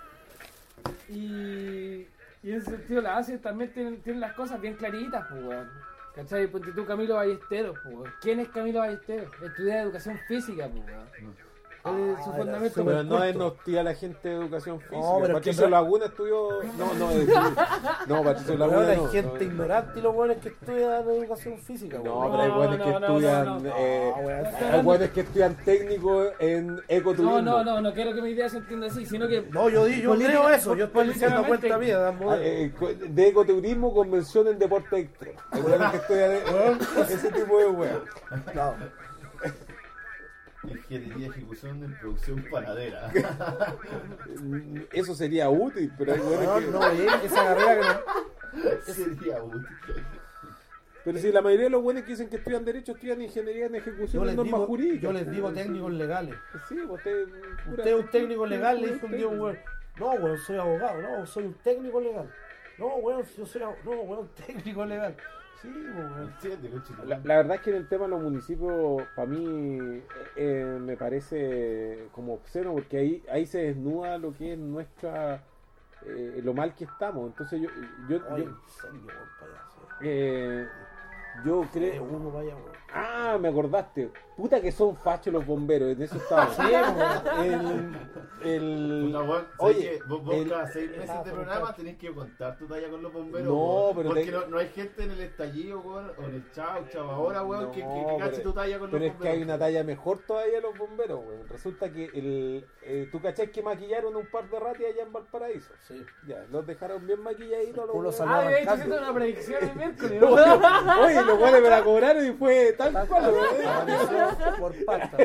y, y en ese sentido la hace también tienen, tienen las cosas bien claritas, pues weón. ¿Cachai? Ponte tú Camilo Ballesteros, pues weón. ¿Quién es Camilo Ballesteros? Estudia educación física, pues weón. Es su Ah, fundamento pero muy no es culto. hostia la gente de educación física. No, pero es que Patricio en- Laguna estudió... No, no, es- no, Patricio Laguna Weón, hay no, gente no. ignorante y los buenos que estudian educación física. No, weón. pero hay no, buenos que no, no, estudian... no, no. eh, Ah, weón. hay buenos que estudian técnico en ecoturismo. No, no, no, no quiero que mi idea se entienda así, sino que No, yo, di, yo Política- creo eso. Yo estoy diciendo a cuenta mía. Dan Ah, poder. eh, de ecoturismo, convención en deporte extremo. Hay buenos que estudian eh, ese tipo de weas. Claro. Ingeniería, ejecución en producción panadera. Eso sería útil, pero hay buenos No, que... no, eh, esa carrera que no. Sería útil. Pero si la mayoría de los buenos que dicen que estudian derecho estudian ingeniería en Yo ejecución de les, normas digo, jurídicas. yo les digo técnicos legales. Sí, usted... Usted es un técnico legal, le dijo un día un weón. No, weón, soy abogado. No, soy un técnico legal. No, weón, yo soy abogado. No, weón, técnico legal. Sí, weón. Entiende, conchito. La, la verdad es que en el tema de los municipios, para mí, eh, eh, me parece como obsceno, porque ahí ahí se desnuda lo que es nuestra... eh, lo mal que estamos. Entonces yo... yo, Ay, yo en serio, weón, payaso. eh, yo Eh, creo... uno vaya, weón. Ah, me acordaste. Puta que son fachos los bomberos, en eso estaba. Sí, weón. El, el, Puta, weón, oye, ¿sabes qué? vos, vos el- cada seis meses Ah, de por programa favor. tenés que contar tu talla con los bomberos. No, weón, pero porque te- no, no hay gente en el estallido, weón, o en el chao, chao ahora, weón, que, que, No, que cache pero- tu talla con Pero los es que bomberos. hay una talla mejor todavía los bomberos, weón. Resulta que el, eh, tú cachás que maquillaron un par de ratis allá en Valparaíso. Sí. Ya, los dejaron bien maquilladitos a los Culo weones. salado. Ah, de hecho, arrancando. haciendo una predicción el miércoles. Oye, los cuales me la cobraron y fue tal cual, weón. Amaneció por pasta.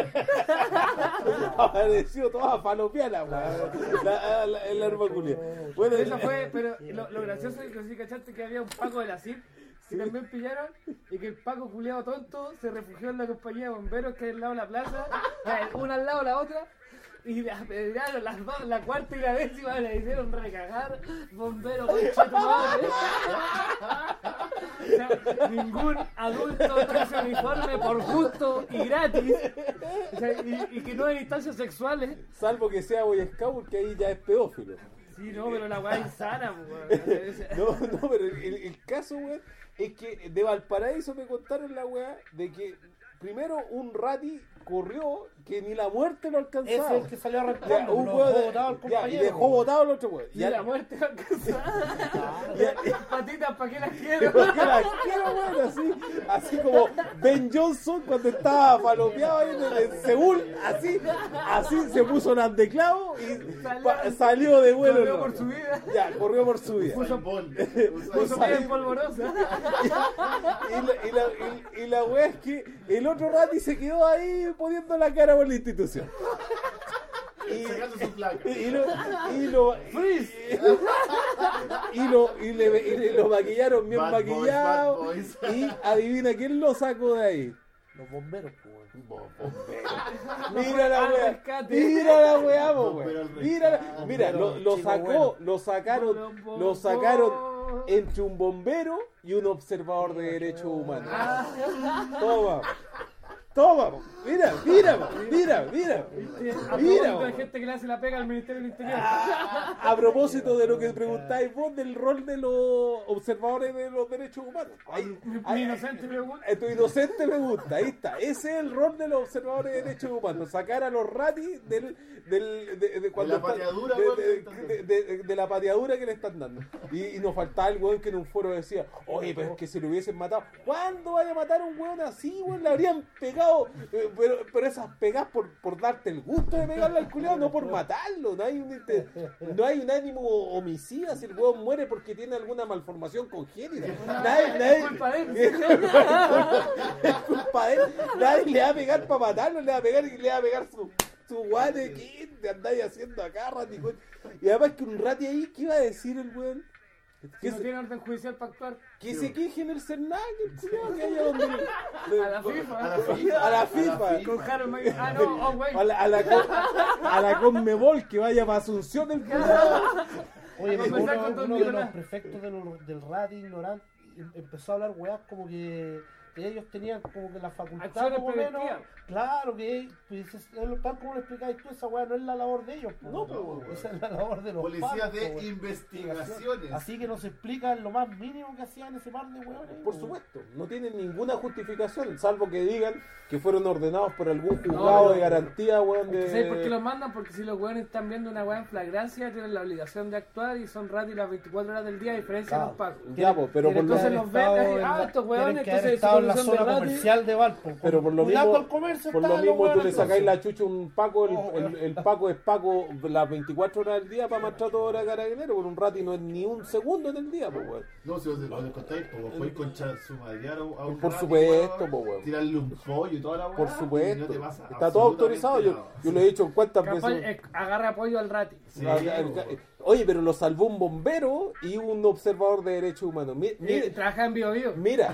Apareció toda falopiana, weón. La, la, el arma culia. Bueno, Eso fue, pero lo, lo gracioso es que sí cachaste que había un Paco de la C I P que también pillaron y que el Paco culiado tonto se refugió en la compañía de bomberos que es al lado de la plaza, eh, una al lado de la otra. Y la apedrearon las dos, la cuarta y la décima, le hicieron recagar, bombero, concha tu madre. O sea, ningún adulto trae uniforme por gusto y gratis. O sea, y, y que no hay instancias sexuales. salvo que sea Boy Scout, porque ahí ya es pedófilo. Sí, no, pero la weá insana, pues, weón. No, no, pero el, el caso, weón, es que de Valparaíso me contaron la weá de que primero un rati corrió que ni la muerte lo Ese alcanzaba. es el que salió Ya, arrancando. un Lo weón dejó de- botado al ya, y compañero. dejó botado al otro weón. Y Ya, la muerte alcanzada. ya, Patitas, ¿para qué las quiero? ¿por qué la quiero, weón? Así, así como Ben Johnson cuando estaba falopeado ahí en, el- en Seúl, así, así se puso en andeclavo y pa- salió de vuelo. Corrió ¿no? por su vida. Ya, corrió por su vida. Usain Bolt. Puso Usain ahí. piel polvorosa. Y la, y, la, y, y la wea es que el otro rati se quedó ahí poniendo la cara por la institución. Y, Sacando su placa. y lo, y lo, y lo, y le, y le- lo maquillaron bien Bad boys, maquillado. bad boys. Y adivina quién lo sacó de ahí. Los bomberos, pues, weón. Mira la Al wea, rescate. mira la wea, po, Bombero wea. al Mira, la- rescate. mira, lo, lo Chico sacó, bueno. lo sacaron, lo sacaron entre un bombero y un observador de derechos humanos. Toma, toma, mira, mira, mira, mira. A Mira, propósito de weón. gente que le hace la pega al Ministerio del Interior. A propósito de lo que preguntáis vos del rol de los observadores de los derechos humanos. Ahí, Mi ahí- inocente pregunta. Eh, Tu inocente me gusta, ahí está. Ese es el rol de los observadores de derechos humanos. Sacar a los ratis del, del, de, de cuando la están- pateadura, de, weón, de- que le están dando. de- de- de la pateadura que le están dando. Y, y nos faltaba el weón que en un foro decía, oye, pero es que si lo hubiesen matado, ¿cuándo vaya a matar a un weón así, weón? Le habrían pegado culiado, eh, pero, pero esas pegas por, por darte el gusto de pegarle al culiado, no por matarlo. No hay un este, no hay un ánimo homicida si el huevón muere porque tiene alguna malformación congénita. Nadie, nadie, Es culpa de él. es culpa de él. Nadie le va a pegar para matarlo, le va a pegar y le va a pegar su, su guate. ¿Qué te andáis haciendo acá, Rati? Y además que un Rati ahí, ¿qué iba a decir el weón? Si Que no se, tiene orden judicial para actuar. que se queje en el Cernac, el culiao, que haya donde... A la FIFA. A la FIFA. A la FIFA. Con Harold May- Ah, no, oh, güey. A la, a la, con- a la Conmebol, que vaya para Asunción el culiao. Oye, Vamos a uno, empezar con dos uno de los millones. prefectos del, del R A T ignorante em- empezó a hablar weás como que ellos tenían como que la facultad Acciones por lo menos, preventivas. claro que pues, es- es tal como lo explicáis tú, esa weá no es la labor de ellos, po, No, weón. po, esa es la labor de los Policías pacos, de weón. investigaciones. Así que nos explican lo más mínimo que hacían ese par de weones. Por weón. supuesto, no tienen ninguna justificación, salvo que digan que fueron ordenados por algún juzgado No, de garantía, weón, de... ¿Sabes por qué los mandan? Porque si los weones están viendo una weá en flagrancia, tienen la obligación de actuar y son ratis las veinticuatro horas del día, a diferencia de los pacos. Ya, po, pero por lo, Entonces los ven, Estado así, en ah, la- estos weones, tienen que haber entonces estado en la supervisión zona de ratis. comercial de Valpo. pero por lo Cuidado mismo, al comercio, por lo están los mismo tú le weones, sacáis la entonces. chucha a un Paco, el, Oh, el, el Paco es Paco las veinticuatro horas del día para maltrato de hora carabinero, por un Rati no es ni un segundo en el día, pues, weón. No, si os lo contáis, como fue concha su madre a un Por rati, supuesto, weón, po, weón. tirarle un pollo y toda la weá. Por y no supuesto, te pasa está todo autorizado, yo, absolutamente yo nada. lo he dicho cuántas Capaz, veces... eh, agarra apoyo al rati. Sí, Ah, ah, po, ah, Oye, pero lo salvó un bombero y un observador de derechos humanos. Mi- Eh, Mira, trabaja en Bio Bio. mira,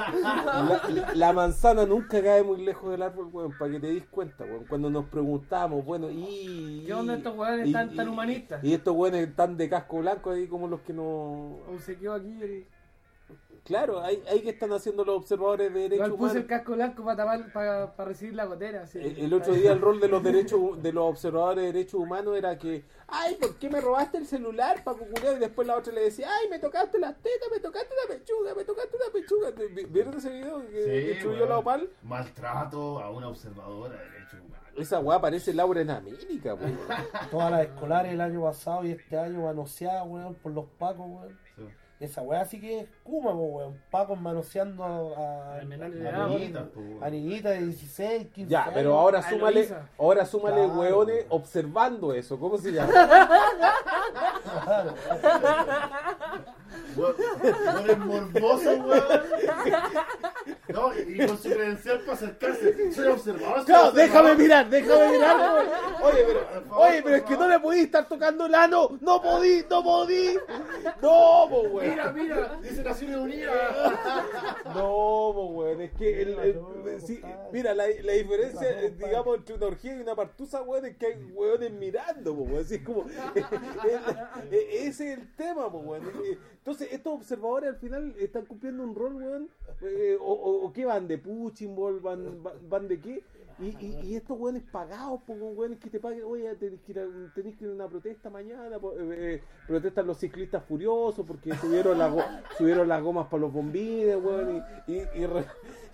la, la manzana nunca cae muy lejos del árbol, weón, para que te des cuenta, weón. Cuando nos preguntamos, bueno, y... ¿Qué onda estos weones y- tan- y- tan humanistas? Y estos weones tan de casco blanco ahí como los que no... O se quedó aquí. El... Claro, hay, hay que están haciendo los observadores de derechos Igual puse el humanos. casco blanco para tapar, para, para recibir la gotera. Así. El, el otro día el rol de los derechos de los observadores de derechos humanos era que, ay, ¿por qué me robaste el celular, Paco Culeado? Y después la otra le decía, ay, me tocaste las tetas, me tocaste la pechuga, me tocaste la pechuga. ¿Vi- ¿Vieron ese video que, que Sí, subió weón. la Opal? Maltrato a una observadora de derechos humanos. Esa weá parece Laura en América, po, weón. Todas las escolares el año pasado y este año manoseadas, weón, por los pacos, weón. Sí. Esa weá sí que es Kuma, po, weón. Pacos manoseando a, a, Al menor de a edad, niñitas, po, weón. a niñitas de dieciséis, quince Ya, años. pero ahora a súmale, Eloísa. ahora súmale, Claro, weones, weón. observando eso. ¿Cómo se llama? Claro. Weón, weón es morboso, weón. No, y con su credencial para acercarse. Soy observador. soy Claro, observador. déjame mirar, déjame mirar. weón. Oye, pero, oye, pero es que no le podí estar tocando el ano. No podí, no podí. No, po, weón. Mira, mira. Dice Naciones Unidas. No, po, weón, es que el, el- sí, mira, la, la diferencia, eh, digamos, entre una orgía y una partusa, weón, es que hay weones mirando, po, weón, así es como, ese es el tema, po, weón. Entonces, estos observadores al final están cumpliendo un rol, weón, eh, o, o, o qué van, de punching ball, van, van, van de qué, y, y, y estos weones pagados, po, weones que te paguen, oye, tenés que ir a, tenés que ir a una protesta mañana, po, eh, eh, protestan los ciclistas furiosos porque subieron, la, go- subieron las gomas para los bombines, weón, y, y, y re-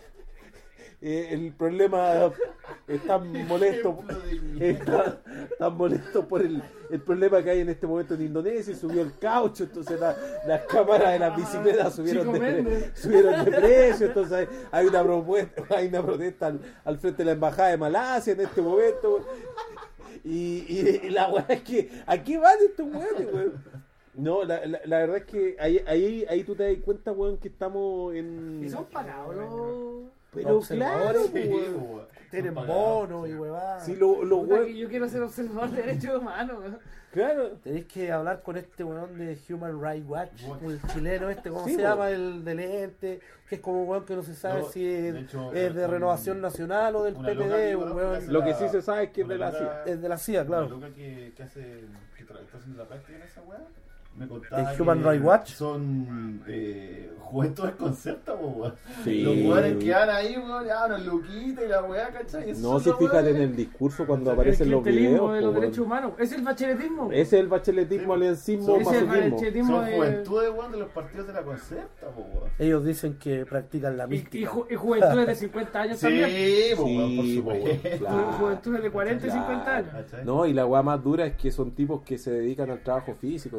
eh, el problema es tan molesto, está tan molesto por el, el problema que hay en este momento en Indonesia, y subió el caucho, entonces la- las cámaras de las bicicletas subieron Chico de, pre- Méndez. subieron de precio, entonces hay, hay una propuesta, hay una protesta al, al frente de la embajada de Malasia en este momento, y, y, y la weá es que aquí van estos weones, weón. No, la, la, la verdad es que ahí, ahí, ahí tú te das cuenta, weón, que estamos en... Y son pagados los... Pero Los claro, observadores, Sí, weón. weón. Tienen Son pagados, bonos y huevadas. Sí, lo, lo Puta, weón- que yo quiero ser observador de derechos humanos. weón. Claro. Tenéis que hablar con este weón de Human Rights Watch, Watch. el chileno este, ¿cómo Sí, se po. llama? El del ente, que es como un weón que no se sabe No, si es, de hecho, es de un- Renovación Nacional o del una P P loca D, que un conozco weón. que hace Lo la- que sí se sabe es que es de una la loca- Es de la C I A, Una claro. loca que, que hace, que tra- está haciendo la práctica en esa weá. Me ¿En contaba Human que Rights Watch? son eh, juventudes conceptos, po, weón. Sí. Los weones que van ahí, weón, ya unos luquitos y la weá, ¿cachai? Esos No, son si los fíjate en weones. el discurso cuando El aparecen los clientelismo videos. de po, los weón. derechos humanos. Es el bacheletismo. Ese es el bacheletismo, Sí. aliancismo, Ese es el masoquismo. bacheletismo Son de... juventudes, weón, de los partidos de la concepta, po, weón. Ellos dicen que practican la Y, y, mística. ju- y juventudes de cincuenta años también. Sí, po, weón, por Sí, po, weón, supuesto. claro. Juventudes de cuarenta y Claro. cincuenta años. ¿Cachai? No, y la weá más dura es que son tipos que se dedican al trabajo físico, entonces estamos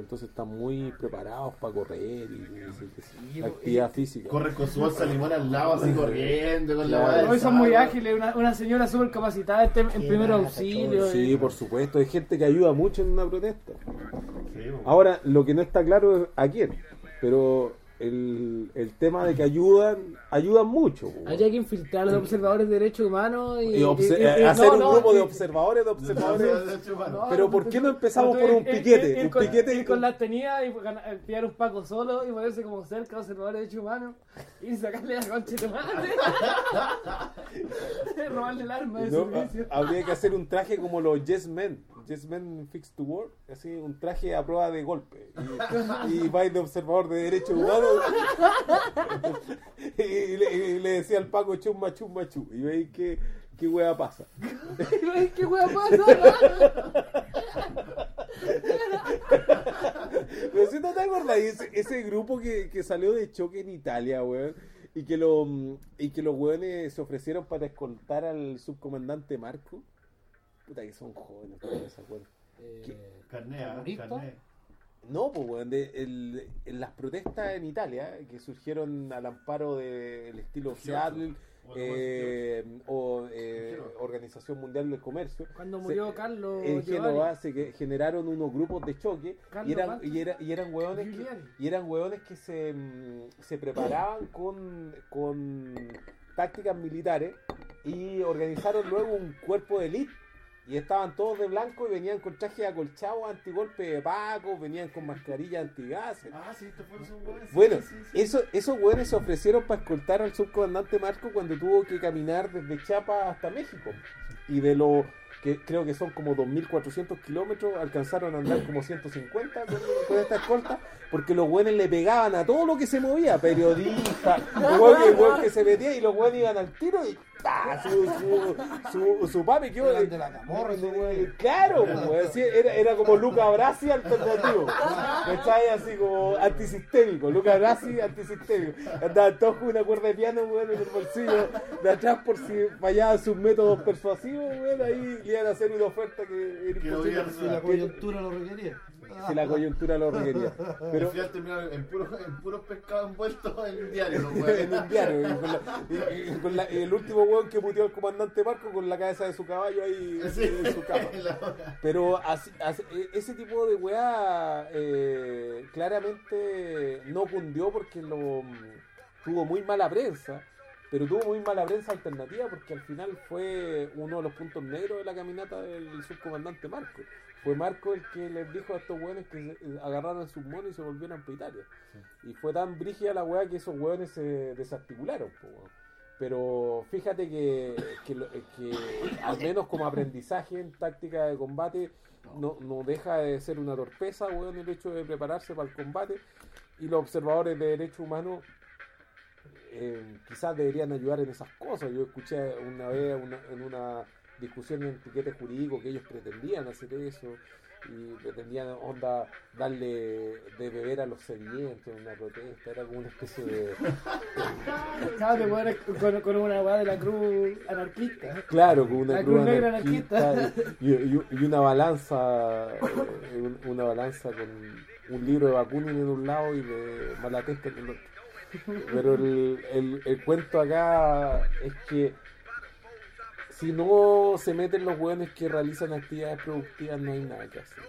están muy preparados para correr y, y- y- Y- la actividad y- física. Corre con su bolsa de limón al lado, así corriendo con la Claro. madre. Hoy son muy ágiles, una, una señora súper capacitada en, tem- en Qué primer lata, auxilio. Sí, y- por supuesto, hay gente que ayuda mucho en una protesta. Sí, po. Ahora, lo que no está claro es a quién, pero el, el tema de que ayudan, ayudan mucho. po. Habría que infiltrar a los observadores de derechos humanos y, Y obse- y- y- y- hacer no, un no, grupo y- de observadores, de observadores. no, Pero no, ¿por qué no empezamos no, por un ir- ir- piquete? ir Un con- piquete ir con las tenidas y gana- pillar un Paco solo y ponerse como cerca a observadores de derechos humanos y sacarle la concha de tu madre. Robarle el arma de No, servicio. ha- habría que hacer un traje como los Yes Men, Yes Men Fix to Work, así un traje a prueba de golpe. Y, y vais de observador de derechos humanos y, y le, y le decía al Paco chumba chumba chu. Y veis qué, qué hueá pasa. Ay, ¿qué hueá pasa? Pero si no te acordás, ese, ese grupo que, que salió de choque en Italia, weón, y que, lo, y que los weones se ofrecieron para escoltar al subcomandante Marco. Puta que son jóvenes, no se acuerdan. Carné, ah, ¿Comunista? carné. No, pues weón, de, el- en las protestas en Italia, que surgieron al amparo del estilo Seattle, eh, o eh, Organización Mundial del Comercio. Cuando Se- murió Carlos en Giovanni. Génova se que generaron unos grupos de choque Carlos y eran, Marx. y, era- y eran hueones que, Giuliani. y eran hueones que se, mm, se preparaban con, con tácticas militares y organizaron luego un cuerpo de élite. Y estaban todos de blanco y venían con trajes acolchados, antigolpe de Paco, venían con mascarillas antigases. Ah, sí, estos fueron sus weones. sí, Bueno, sí, sí. eso, esos hueones se ofrecieron para escoltar al subcomandante Marco cuando tuvo que caminar desde Chiapas hasta México. Y de lo que creo que son como dos mil cuatrocientos kilómetros, alcanzaron a andar como ciento cincuenta con, con esta escolta, porque los hueones le pegaban a todo lo que se movía, periodistas, hueón que, hueón que se metía y los hueones iban al tiro y ¡pah! Su, su, su, su papi quedó Eran de la Camorra, esos güeyes. Claro, pues, weón, sí, era, era como Luca Brasi alternativo. ¿Cachai? Así como antisistémico. Luca Brasi antisistémico. Andaban todos con una cuerda de piano, weón, en el bolsillo de atrás por si fallaban sus métodos persuasivos, weón. Ahí le iban a hacer una oferta que era Que lo imposible. iban a Si la que- coyuntura lo requería. si la coyuntura lo requería. Pero Pero al final terminaron en puros en puros pescados envueltos en un diario, los weones. en un diario, y con, la- y- y con la- y el último weón que puteó al comandante Marco con la cabeza de su caballo ahí Sí, en su cama. en la- Pero así- así- ese tipo de weá eh, claramente no cundió porque lo tuvo muy mala prensa, pero tuvo muy mala prensa alternativa porque al final fue uno de los puntos negros de la caminata del subcomandante Marco. Fue Marco el que les dijo a estos weones que se- agarraran sus monos y se volvieran para Italia. Y fue tan brígida la weá que esos weones se desarticularon, po, weón. Pero fíjate que, que, lo- que al menos como aprendizaje en táctica de combate no, no deja de ser una torpeza, weón, el hecho de prepararse para el combate. Y los observadores de derechos humanos eh, quizás deberían ayudar en esas cosas. Yo escuché una vez una- en una discusión en piquete jurídico que ellos pretendían hacer eso y pretendían onda darle de beber a los sedientos en una protesta. Era como una especie de... Acabas de poner con, con una weá de la cruz anarquista. Claro, con una La cruz cruz negra anarquista y, y- y una balanza, eh, un- una balanza con un libro de Bakunin en un lado y de Malatesta en el otro. Pero el, el, el cuento acá es que si no se meten los hueones que realizan actividades productivas no hay nada que hacer.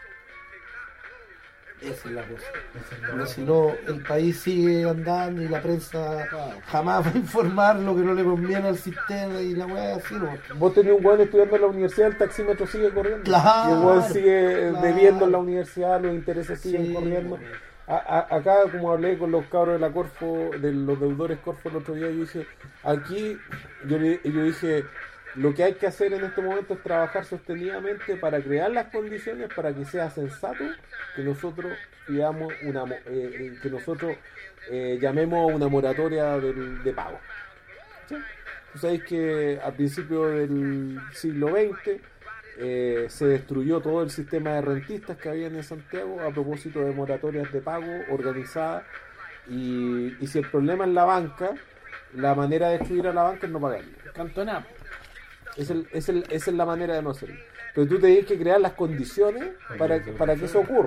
Esa es la cosa. Pero si no, el país sigue andando y la prensa jamás va a informar lo que no le conviene al sistema y la weá así, ¿no? Vos tenés un hueón estudiando en la universidad, el taxímetro sigue corriendo. Claro, y el hueón sigue claro. debiendo en la universidad, los intereses siguen Sí, corriendo. pues. A- a- acá, como hablé con los cabros de la Corfo, de los deudores Corfo el otro día, yo dije, aquí, yo, le- yo dije, lo que hay que hacer en este momento es trabajar sostenidamente para crear las condiciones para que sea sensato que nosotros pidamos una, mo- eh, eh, que nosotros eh, llamemos una moratoria del- de pago. ¿Sí? Tú sabéis que a principios del siglo veinte eh, se destruyó todo el sistema de rentistas que había en Santiago a propósito de moratorias de pago organizadas y, y si el problema es la banca, la manera de destruir a la banca es no pagarle. Cantonap. Es el, es el, esa es la manera de no hacerlo. Pero tú tienes que crear las condiciones para, para que eso ocurra.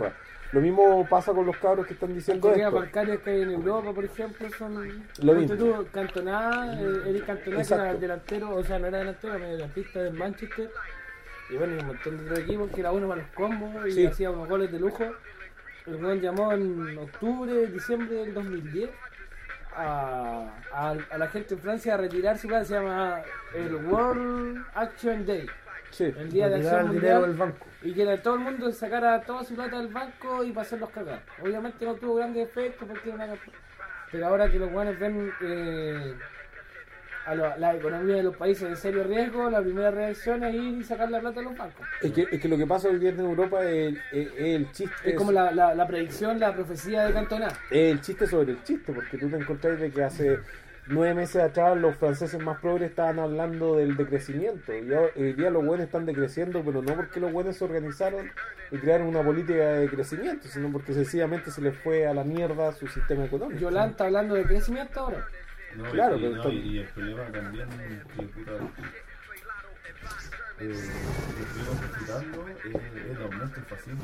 Lo mismo pasa con los cabros que están Las diciendo corridas esto. bancarias que hay en Europa, por ejemplo, son... Lo Ponte mismo. tú, Cantona, eh, Eric Cantona, que Exacto. era delantero, o sea, no era delantero, era mediocampista del Manchester. Y bueno, y un montón de otros equipos que era bueno para los combos y Sí. hacía unos goles de lujo. El weón llamó en octubre, diciembre del dos mil diez a, a, a la gente en Francia a retirar su plata, se llama el World Action Day, Sí. el Día de Retirar Acción el dinero del Mundial, banco. y que todo el mundo sacara toda su plata del banco y para hacerlos cagar. Obviamente no tuvo grandes efectos porque era una... Pero ahora que los guanes ven eh, a lo- la economía de los países en serio riesgo, la primera reacción es ir y sacar la plata de los bancos. Es que, es que lo que pasa hoy día en Europa es, es- es el chiste. Es como la, la, la predicción, la profecía de Cantona. Es el chiste sobre el chiste, porque tú te encontrás de que hace nueve meses atrás los franceses más progres estaban hablando del decrecimiento. Y ahora- hoy día los buenos están decreciendo, pero no porque los buenos se organizaron y crearon una política de crecimiento, sino porque sencillamente se les fue a la mierda su sistema económico. Yolanda está hablando de crecimiento ahora. No, Claro, y, pero no, está- y, y el problema también que puta, eh, que estuvimos disfrutando es el aumento del fascismo.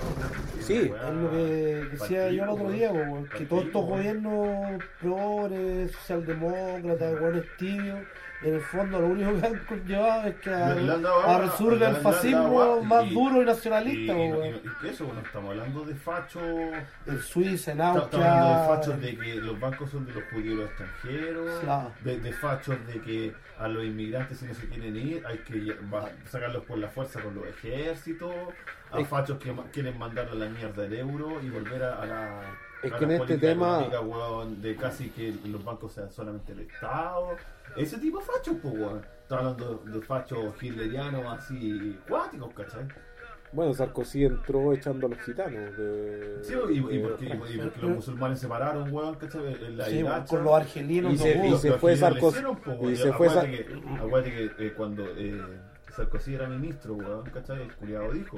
Sí, Es lo que decía yo el otro día, po, weón, que todos estos gobiernos progres, socialdemócratas, buenos tibios, en el fondo lo único que han conllevado es que a, Le- le han dado a agua, resurga le el han- le han dado fascismo agua, más y- duro y Y, nacionalista, po, y- weón. y que eso, bueno, estamos hablando de fachos. En Suiza, en Estamos hablando de Austria. fachos de que los bancos son de los judíos y los extranjeros, Claro. de, de fachos de que a los inmigrantes si no se quieren ir hay que lle- va- sacarlos por la fuerza con los ejércitos, a Es- fachos que ma- quieren mandar a la mierda el euro y volver a, a la... Es a que la en este política tema- económica, weón, de casi que los bancos sean solamente el Estado, ese tipo de fachos, pues, weón. Está hablando de fachos hitlerianos así cuáticos, ¿cachai? Bueno, Sarkozy entró echando a los gitanos. De, Sí, y, y de porque, y Francia. porque los musulmanes se pararon, weón, ¿cachai? En la Sí, hilacha. con los argelinos Y no se- pudo. y se fue Sarkozy- Sarkozy. y se fue Sa- acuérdate, que, acuérdate que eh, cuando eh, Sarkozy era ministro, weón, ¿cachai? El culiado dijo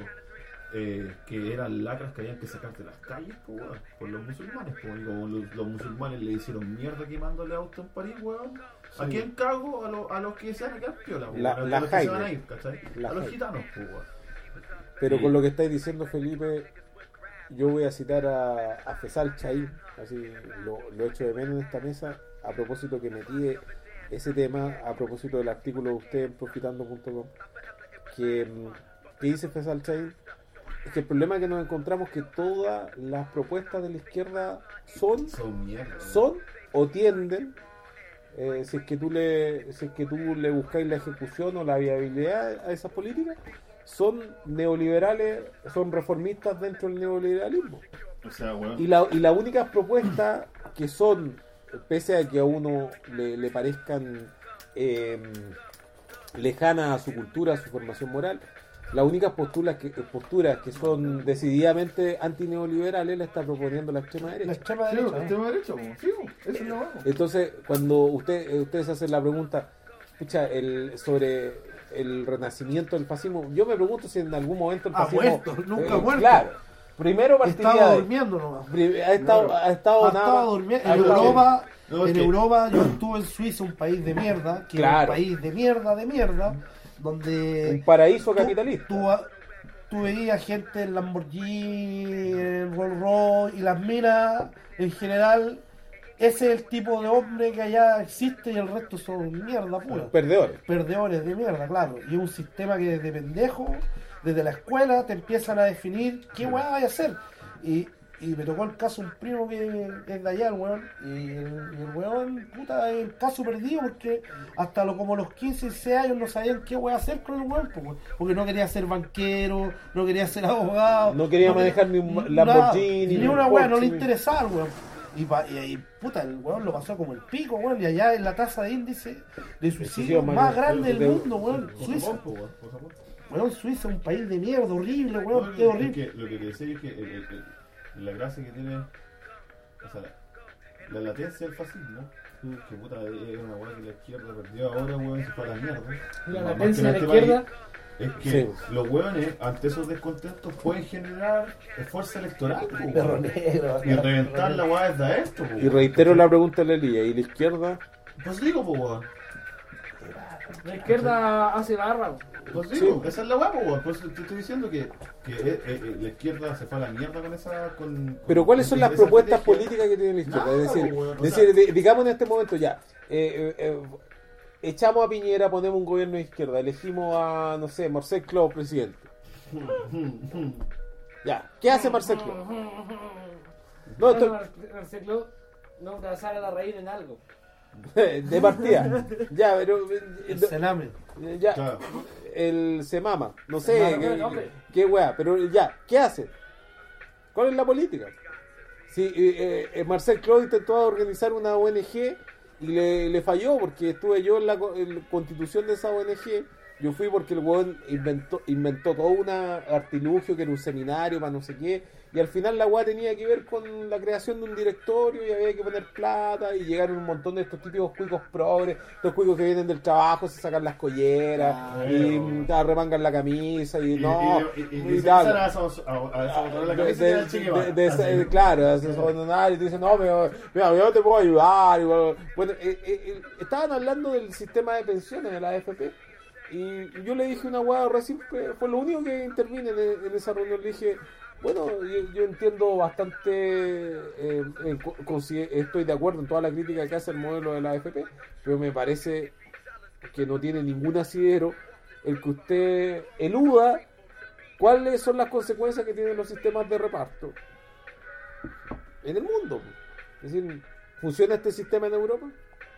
eh, que eran lacras que habían que sacar de las calles, po, weón, por los musulmanes, po, y como los, los musulmanes le hicieron mierda quemándole auto en París, weón. ¿A quién cago? A, lo- a los que se van a quedar piola, weón, La- a la los que se Jaime. van a ir, ¿cachai? La a los Jaime. gitanos, po, weón. Pero Sí. con lo que estáis diciendo, Felipe, yo voy a citar a, a Fesal Chaín, así lo, lo echo de menos en esta mesa, a propósito que metí ese tema, a propósito del artículo de usted en profitando punto com, que, mm, que dice Fesal Chaín, es que el problema que nos encontramos es que todas las propuestas de la izquierda son, Son mierda. son o tienden, eh, si es que tú le si es que tú le buscáis la ejecución o la viabilidad a esas políticas, son neoliberales, son reformistas dentro del neoliberalismo. O sea, weón. Y la, y las únicas propuestas que son, pese a que a uno le, le parezcan eh, lejanas a su cultura, a su formación moral, las únicas posturas que, posturas que son decididamente antineoliberales la está proponiendo la extrema La derecha. extrema Sí, derecha. ¿no? extrema derecha, po. Sí, po. Eso no vamos. Entonces, cuando usted, eh, ustedes hacen la pregunta, escucha, el, sobre el renacimiento del fascismo, yo me pregunto si en algún momento el Ha fascismo... muerto, nunca ha muerto. Claro, primero partiría Estaba de- durmiendo nomás. pri- ha estado, Claro. ha estado Ha nada estado más- durmiendo. ha En estado- Europa, No, es en que- Europa yo estuve en Suiza, un país de mierda, que Claro. es un país de mierda, de mierda, un donde paraíso tú- capitalista. Tú, tú veías gente en Lamborghini, en Rolls Royce y las minas en general. Ese es el tipo de hombre que allá existe y el resto son mierda pura. Perdedores. Perdedores de mierda, claro. Y es un sistema que desde pendejo, desde la escuela, te empiezan a definir qué weá vaya a hacer. Y, y me tocó el caso un primo que es de allá, el weón. Y el, y el weón, puta, es el caso perdido porque hasta lo, como los quince, dieciséis años no sabían qué weá hacer con el weón. Pues, weón. Porque no quería ser banquero, no quería ser abogado. No quería manejar ni un Lamborghini, Ni ni una un weá, no le Porsche, ni- interesaba al weón. Y, pa- y, y, puta, el weón lo pasó como el pico, weón. Y allá es la tasa de índice de suicidio suicidio más más grande del de- mundo, weón. Por Suiza. favor, po, weón, por favor. Weón, Suiza es un país de mierda, horrible, No, weón. lo- Qué es horrible. que lo que te decía es que el- el- el- la gracia que tiene, o sea, la, la latencia del fascismo, que puta es una weá que la izquierda perdió ahora, weón, se fue a la mierda. La Más latencia que de la este país, izquierda. es que Sí. los weones, ante esos descontentos, pueden generar fuerza electoral, po, Perro weón. negro. Y reventar la weá desde esto, po, Y weón. reitero la pregunta de la Lía, ¿y la izquierda? Pues digo, po, weón. La izquierda hace barra. Pues sí, Sí. pues, esa es la guapa, weón. Pues te estoy diciendo que, que eh, eh, la izquierda se fue a la mierda con esa. Con, Pero ¿cuáles son con las esa propuestas estrategia. políticas que tiene la izquierda? Nada, es decir, po, weón, o es sea- decir, di- digamos en este momento ya, eh, eh, eh, echamos a Piñera, ponemos un gobierno de izquierda, elegimos a, no sé, Marcel Clos presidente. Ya, ¿qué hace Marcel Clos? No, esto, Marcelo, no casar a la raíz en algo. de partida. Ya, pero... eh, El eh, cename. Ya, Claro. el Semama, no sé, Semama, qué, el nombre. qué weá, pero ya, ¿qué hace? ¿Cuál es la política? Si eh, eh, Marcel Clos intentó organizar una O N G y le, le falló porque estuve yo en la, co- en la constitución de esa O N G. Yo fui porque el weón inventó, inventó todo un artilugio que era un seminario para no sé qué. Y al final la weá tenía que ver con la creación de un directorio y había que poner plata. Y llegaron un montón de estos típicos cuicos progres, estos cuicos que vienen del trabajo, se sacan las colleras Ah, y bueno. mm, arremangan la camisa y, Y, no. y, y, y, y y tal. a, a, a, a desabotonar la De- camisa de- del Che Guevara. de- de- Así. de- claro, a desabotonar y te dicen, no, pero, mira, yo te puedo ayudar. y bueno, bueno, eh, eh, eh, estaban hablando del sistema de pensiones de la A F P y yo le dije una hueá re simple, fue lo único que intervine en, en esa reunión. Le dije, bueno, yo, yo entiendo bastante, eh, en co- consi- estoy de acuerdo en toda la crítica que hace el modelo de la A F P, pero me parece que no tiene ningún asidero el que usted eluda cuáles son las consecuencias que tienen los sistemas de reparto en el mundo. Es decir, ¿funciona este sistema en Europa?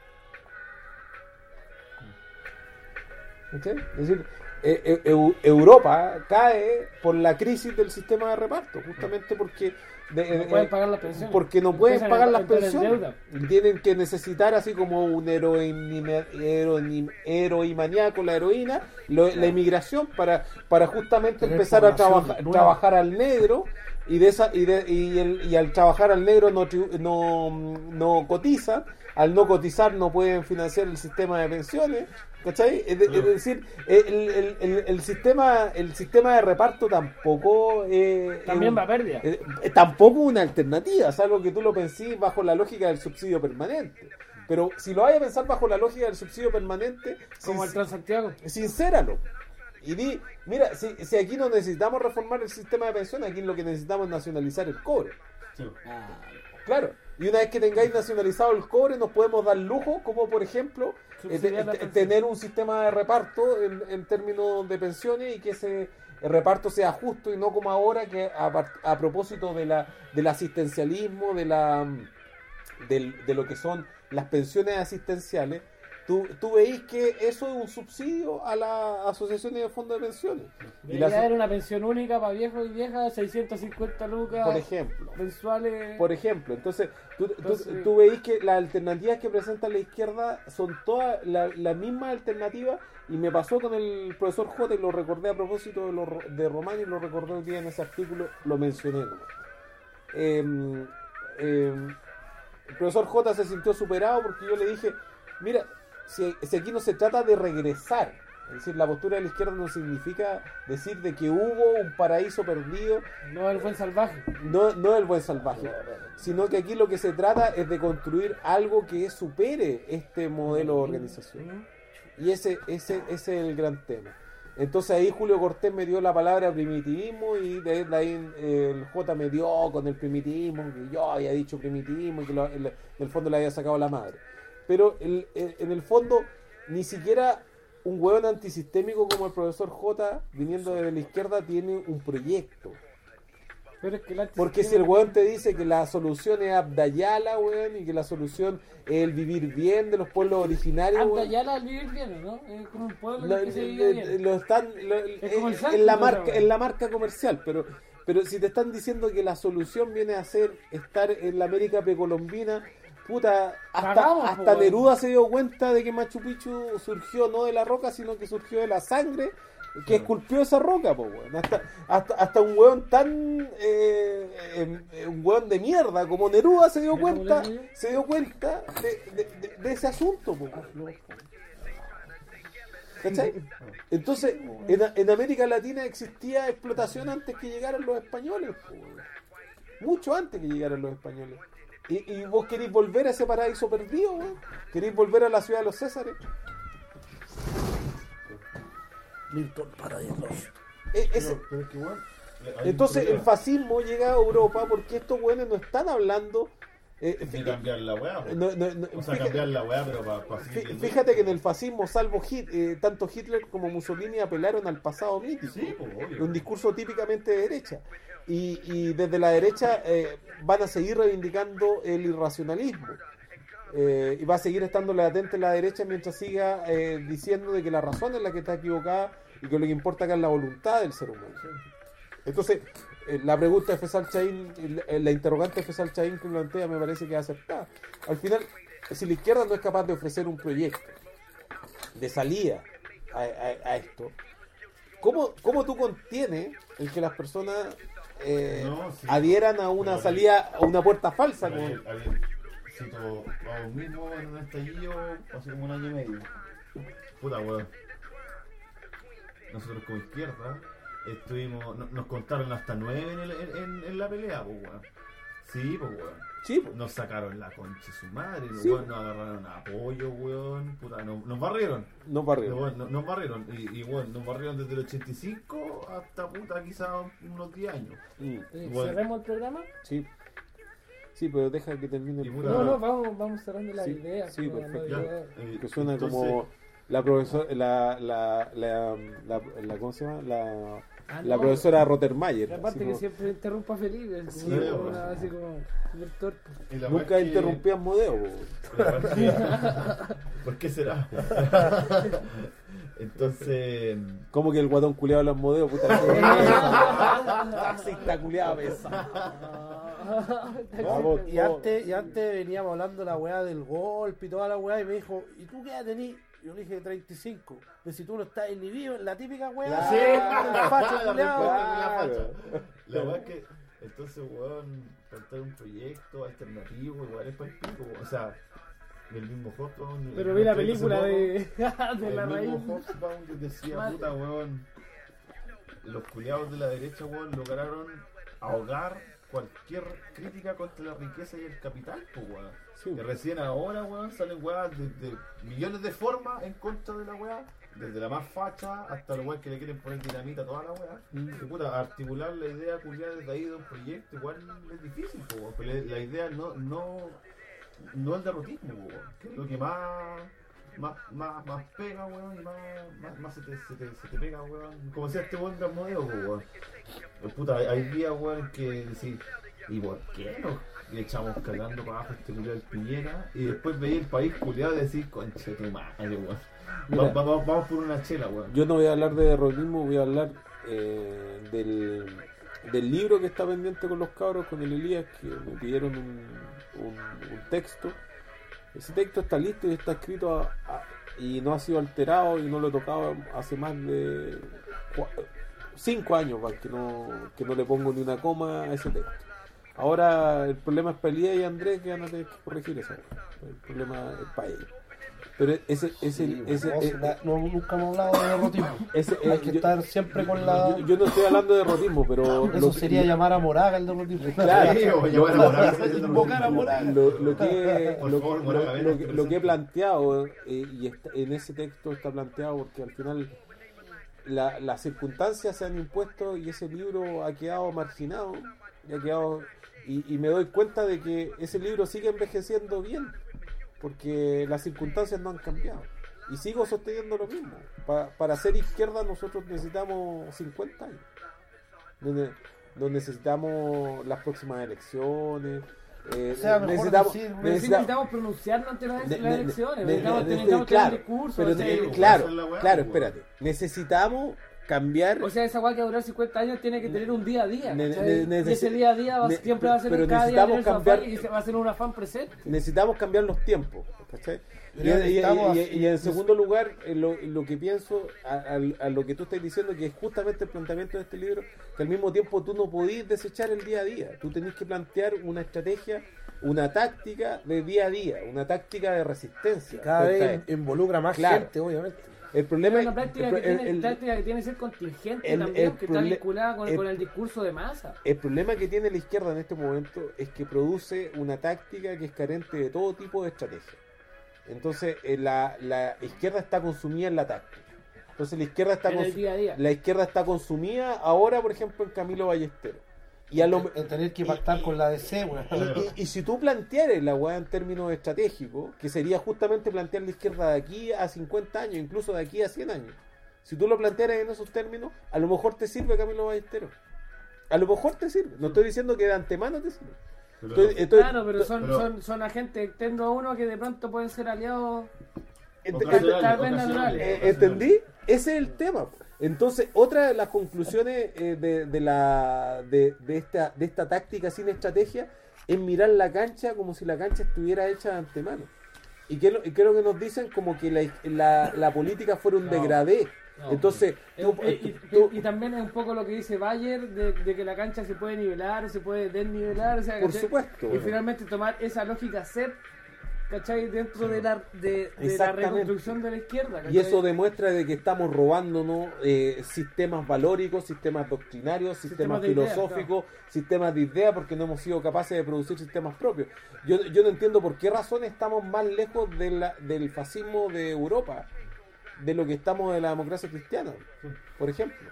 ¿Cachai? Es decir, eh, eh, Eu- Europa cae por la crisis del sistema de reparto, justamente porque de- No eh, pueden eh, pagar las pensiones. porque no pueden Empiezan pagar a las entrar en pensiones deuda. y tienen que necesitar así como un heroinima- heroinim- heroimaníaco, la heroína, lo- la inmigración para, para justamente Tener empezar a población trabajar nueva. trabajar al negro y de esa y, de, y, el- y al trabajar al negro no, tribu- no, no cotizan, al no cotizar no pueden financiar el sistema de pensiones. ¿Cachai? Es, de- es decir, el, el, el, el sistema el sistema de reparto tampoco eh, También es va un- a pérdida. eh, eh, tampoco una alternativa, salvo que tú lo pensís bajo la lógica del subsidio permanente. Pero si lo vayas a pensar bajo la lógica del subsidio permanente, Como el sin- Transantiago. sincéralo. Y di, mira, si, si aquí no necesitamos reformar el sistema de pensiones, aquí lo que necesitamos es nacionalizar el cobre. Sí. Claro. Y una vez que tengáis nacionalizado el cobre, nos podemos dar lujo, como por ejemplo, eh, te- Subsidiar la te- pensión. tener un sistema de reparto en, en términos de pensiones y que ese el reparto sea justo y no como ahora, que a, par- a propósito de la, del asistencialismo, de, la, del- de lo que son las pensiones asistenciales, tú, tú veis que eso es un subsidio a las asociaciones de fondos de pensiones. Y Debería la- haber una pensión única para viejos y viejas, seiscientas cincuenta lucas por ejemplo. mensuales. Por ejemplo, entonces tú, tú, Entonces- tú veis que las alternativas que presenta la izquierda son todas la, la misma alternativa, y me pasó con el profesor J y lo recordé a propósito de, lo, de Román y lo recordé hoy día en ese artículo, lo mencioné. ¿no? Eh, eh, el profesor J se sintió superado porque yo le dije, mira, si, si aquí no se trata de regresar, es decir, la postura de la izquierda no significa decir de que hubo un paraíso perdido, No el buen salvaje. no, no el buen salvaje, sino que aquí lo que se trata es de construir algo que supere este modelo de organización. Y ese, ese, ese es el gran tema. Entonces ahí Julio Cortés me dio la palabra primitivismo y de de ahí eh, el J me dio con el primitivismo, que yo había dicho primitivismo y que lo- el- en el fondo le había sacado la madre. Pero el- el- en el fondo ni siquiera un hueón antisistémico como el profesor J, viniendo de la izquierda, tiene un proyecto. Pero es que el Porque si el weón te dice que la solución es Abdayala, weón, y que la solución es el vivir bien de los pueblos originarios, Anda weón, ya al vivir bien, ¿no? Es como un pueblo lo, en el que se lo- vive bien. lo están lo- Es como el en- Santos, en la esa marca weá. en la marca comercial, pero pero si te están diciendo que la solución viene a ser estar en la América precolombina, puta, hasta, Cagamos, po, hasta weón. Neruda se dio cuenta de que Machu Picchu surgió no de la roca, sino que surgió de la sangre que esculpió esa roca, po, weón. Hasta, hasta, hasta un weón tan eh, eh, eh, un weón de mierda como Neruda se dio ¿Me cuenta, regulé yo? se dio cuenta de, de- de- de ese asunto, po, weón. ¿Cachai? Entonces, en, en América Latina existía explotación antes que llegaran los españoles, po, weón. Mucho antes que llegaran los españoles. Y, y vos queréis volver a ese paraíso perdido, weón. Queréis volver a la ciudad de los Césares. Milton Paradise. E- ese- Pero, pero es que, weón, hay un entonces el problema. fascismo llega a Europa porque estos güeyes no están hablando. eh, De fí- cambiar la weá, po. no- no- no- O sea, fíjate- cambiar la weá, pero para pa fí- fíjate que en el fascismo, salvo Hit, eh, tanto Hitler como Mussolini apelaron al pasado mítico. Sí, pues, obvio. Un discurso típicamente de derecha. Y, y desde la derecha eh, van a seguir reivindicando el irracionalismo. Eh, y va a seguir estando latente la derecha mientras siga eh, diciendo de que la razón es la que está equivocada y que lo que importa acá es la voluntad del ser humano. Entonces, eh, la pregunta de Fesal Chaín, eh, la interrogante de Fesal Chaín que plantea me parece que es acertada. Al final, si la izquierda no es capaz de ofrecer un proyecto de salida a, a- a esto, ¿cómo, ¿cómo tú contienes el que las personas eh, No, sí. adhieran a una Pero- salida, a una puerta falsa? A Como, ver, a ver, cito a vos mismo en un estallido hace como un año y medio. Puta weón. Nosotros como izquierda estuvimos, no- nos contaron hasta nueve en, el- en, en- en la pelea, pues weón. Sí, pues weón. sí, po. Nos sacaron la concha de su madre, Sí. weón, nos agarraron a apoyo, weón. Puta, nos, nos barrieron. no barrio. Weón, nos, nos barrieron. Y, y weón, nos barrieron desde el ochenta y cinco hasta puta quizás unos diez años. Mm, Eh, Bueno. ¿Cerremos el programa? sí. Sí, pero deja que termine Y el puta, No, programa. no, vamos, vamos cerrando las Sí, ideas. sí, pues, perfecto. Ya, no, ideas. eh, Que suena entonces- como la profesora, la, la, la, la, la- ¿cómo se llama? La, Ah, la no, profesora Rottermeier. y aparte así que como- siempre interrumpa a Felipe. es Sí, como pues. una- así como súper torpe. Y la Nunca weá es que- interrumpí a Modeo. po. La weá es que- ¿Por qué será? Entonces, Como que el guatón culiado de los Modeos, puta. Taxista culiado pesado. Vamos, Y antes, y antes veníamos hablando de la weá del golpe y toda la weá, y me dijo, ¿y tú qué edad tenés? Yo le dije treinta y cinco. Pero si tú no estás inhibido en la típica weá, Claro. sí, el facho La culiao. respuesta. Claro. la weá es que, entonces, weón, plantear un proyecto alternativo, igual es para el pico, o sea, el mismo Hobsbawm. Pero vi la el proyecto película hace de, de la el raíz. mismo Hobsbawm decía, Madre. puta, weón, los culiados de la derecha, weón, lograron ahogar cualquier crítica contra la riqueza y el capital, pues, weón. Sí. Que recién ahora, weón, salen weas de, de millones de formas en contra de la wea, desde la más facha hasta los weas que le quieren poner dinamita a toda la wea. Y puta, articular la idea culiada desde ahí de un proyecto igual es difícil, po, weón, pero la idea no, no, no el derrotismo, po, weón, que es lo que más, más, más, más pega, weón, y más, más, más se, te, se, te, se te pega, weón. Como decía este buen gran modelo, po, weón. Pues, puta, hay, hay días, weón, que decís, ¿y por qué no le echamos cagando para abajo este culiado del Piñera? Y después veía el país culiado y decís, conche tu madre, weón. Mira. Va- va- va- vamos por una chela, weón. Yo no voy a hablar de derrotismo, voy a hablar eh, del, del libro que está pendiente con los cabros, con el Elías, que me pidieron un, un- un texto. Ese texto está listo y está escrito a- a- y no ha sido alterado y no lo he tocado hace más de cua- cinco años, va, que no, que no le pongo ni una coma a ese texto. Ahora el problema es para Elías y Andrés, que van a tener que corregir eso. El problema es para ellos. Pero ese, ese, Sí, ese, no, eh, na- no, nunca hemos hablado de derrotismo. ese- Hay eh, que yo- estar siempre con la... yo, yo no estoy hablando de derrotismo, pero Eso lo- sería llamar a Moraga el derrotismo. Claro. Sí, o llamar a Moraga. Invocar a Moraga. lo, lo que Por lo, favor, lo- Moraga, ven, lo te que- lo presento. que he planteado eh, y está- en ese texto está planteado porque al final la- las circunstancias se han impuesto y ese libro ha quedado marginado y ha quedado y, y me doy cuenta de que ese libro sigue envejeciendo bien porque las circunstancias no han cambiado y sigo sosteniendo lo mismo. Pa- para ser izquierda nosotros necesitamos cincuenta años. No, ne- no necesitamos las próximas elecciones. eh, O sea, mejor necesitamos, decir, Pero sí necesita- necesitamos pronunciarnos ante las, ne- las ne- elecciones. ne- necesitamos ne- necesitamos ne- tener claro, un discurso. pero o sea, ne- pues, claro, esa es la weá, claro, pues, espérate. Necesitamos cambiar. O sea, esa weá que va a durar cincuenta años tiene que tener un día a día. Ne- ¿cachai? ne- y ese necesi- día a día va- ne- siempre va a ser pero cada día necesitamos tener su cambiar- afán y se va a ser un afán presente. necesitamos cambiar los tiempos, ¿cachai? Y, Pero y- y- necesitamos y- así- y en segundo lugar, eh, lo, lo que pienso a, a- a lo que tú estás diciendo, que es justamente el planteamiento de este libro, que al mismo tiempo tú no podís desechar el día a día, tú tenés que plantear una estrategia, una táctica de día a día, una táctica de resistencia. Cada frente a vez esto. involucra más Claro. gente, obviamente. El problema Es una es práctica el- que, tiene, el- el- táctica que tiene que ser contingente el- también, el que está proble- vinculada con, el- con el discurso de masa. El problema que tiene la izquierda en este momento es que produce una táctica que es carente de todo tipo de estrategia. Entonces, eh, la, la izquierda está consumida en la táctica. Entonces la izquierda está En el cons- día a día. la izquierda está consumida ahora, por ejemplo, en Camilo Ballesteros. Y a lo En tener que y- pactar y- con la D C, weón. y, y- y si tú planteares la weá en términos estratégicos, que sería justamente plantear la izquierda de aquí a cincuenta años, incluso de aquí a cien años, si tú lo plantearas en esos términos, a lo mejor te sirve Camilo Ballesteros. A lo mejor te sirve. No estoy diciendo que de antemano te sirve. Pero- Estoy- estoy- Claro, pero son, pero- son, son agentes externos a uno que de pronto pueden ser aliados. ent- Ocasionales, tal vez ocasionales, naturales. Eh, ocasionales. ¿Entendí? Ese es el tema. Entonces, otra de las conclusiones eh, de, de la de, de esta de esta táctica sin estrategia es mirar la cancha como si la cancha estuviera hecha de antemano. Y que, lo- y creo que nos dicen como que la, la, la política fuera un No. degradé. No. Entonces, tú- Eh, y, tú- y- y también es un poco lo que dice Bayer de, de que la cancha se puede nivelar o se puede desnivelar. O sea, por ¿cachai? supuesto. Y bueno. finalmente tomar esa lógica C E P, ¿cachai? Dentro de la, de, de la Exactamente. reconstrucción de la izquierda. ¿cachai? Y eso demuestra de que estamos robándonos eh, sistemas valóricos, sistemas doctrinarios, sistemas, Sistemas de ideas, filosóficos, sistemas de ideas, porque no hemos sido capaces de producir sistemas propios. Yo, yo no entiendo por qué razón estamos más lejos de la- del fascismo de Europa, de lo que estamos de la democracia cristiana, por ejemplo.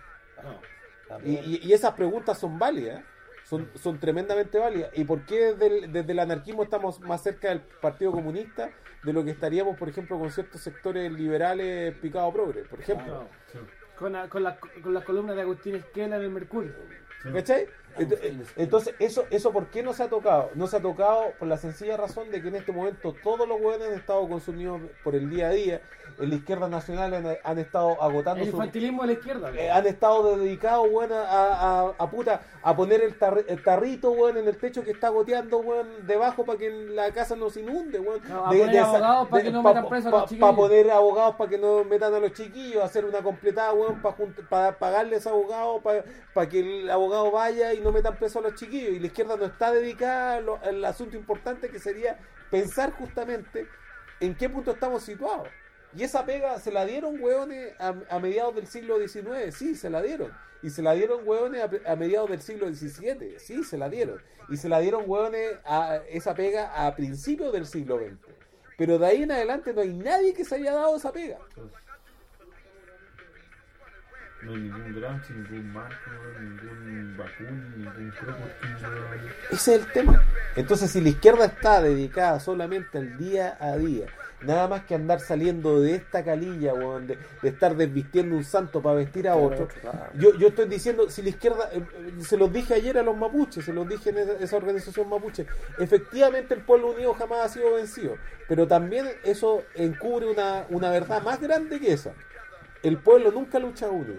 Y, y- y esas preguntas son válidas, son, son tremendamente válidas. ¿Y por qué desde el, desde el anarquismo estamos más cerca del Partido Comunista de lo que estaríamos, por ejemplo, con ciertos sectores liberales picado progre, por ejemplo? Claro. Con, la- con, la- con las columnas de Agustín Esquela en el Mercurio. ¿Cachai? Ent- Entonces, eso, eso ¿por qué no se ha tocado? No se ha tocado por la sencilla razón de que en este momento todos los hueones han estado consumidos por el día a día. En la izquierda nacional han, han estado agotando El su, infantilismo de la izquierda. Eh, han estado dedicados, weón, a, a, a puta, a poner el, tar- el tarrito, weón, en el techo que está goteando, weón, debajo para que la casa no se inunde, weón. No, a poner abogados para que no metan presos a los chiquillos. Para poner abogados para que no metan a los chiquillos, hacer una completada, weón, para pagarles abogados, para que el abogado vaya y no metan presos a los chiquillos. Y la izquierda no está dedicada a lo- al asunto importante que sería pensar justamente en qué punto estamos situados. Y esa pega se la dieron, hueones, a, a mediados del siglo diecinueve, sí, se la dieron. Y se la dieron, hueones, a, a mediados del siglo diecisiete, sí, se la dieron. Y se la dieron, hueones, a esa pega a principios del siglo veinte. Pero de ahí en adelante no hay nadie que se haya dado esa pega. No hay ningún Gramsci, ningún Marco, ningún Bakunin, ningún Kropotkin. Ese es el tema. Entonces, si la izquierda está dedicada solamente al día a día, nada más que andar saliendo de esta calilla, weón, de, de estar desvistiendo un santo para vestir a otro, yo, yo estoy diciendo, si la izquierda, eh, eh, se los dije ayer a los mapuches, se los dije en esa, esa organización mapuche, efectivamente el pueblo unido jamás ha sido vencido, pero también eso encubre una, una verdad más grande que esa. El pueblo nunca lucha unido.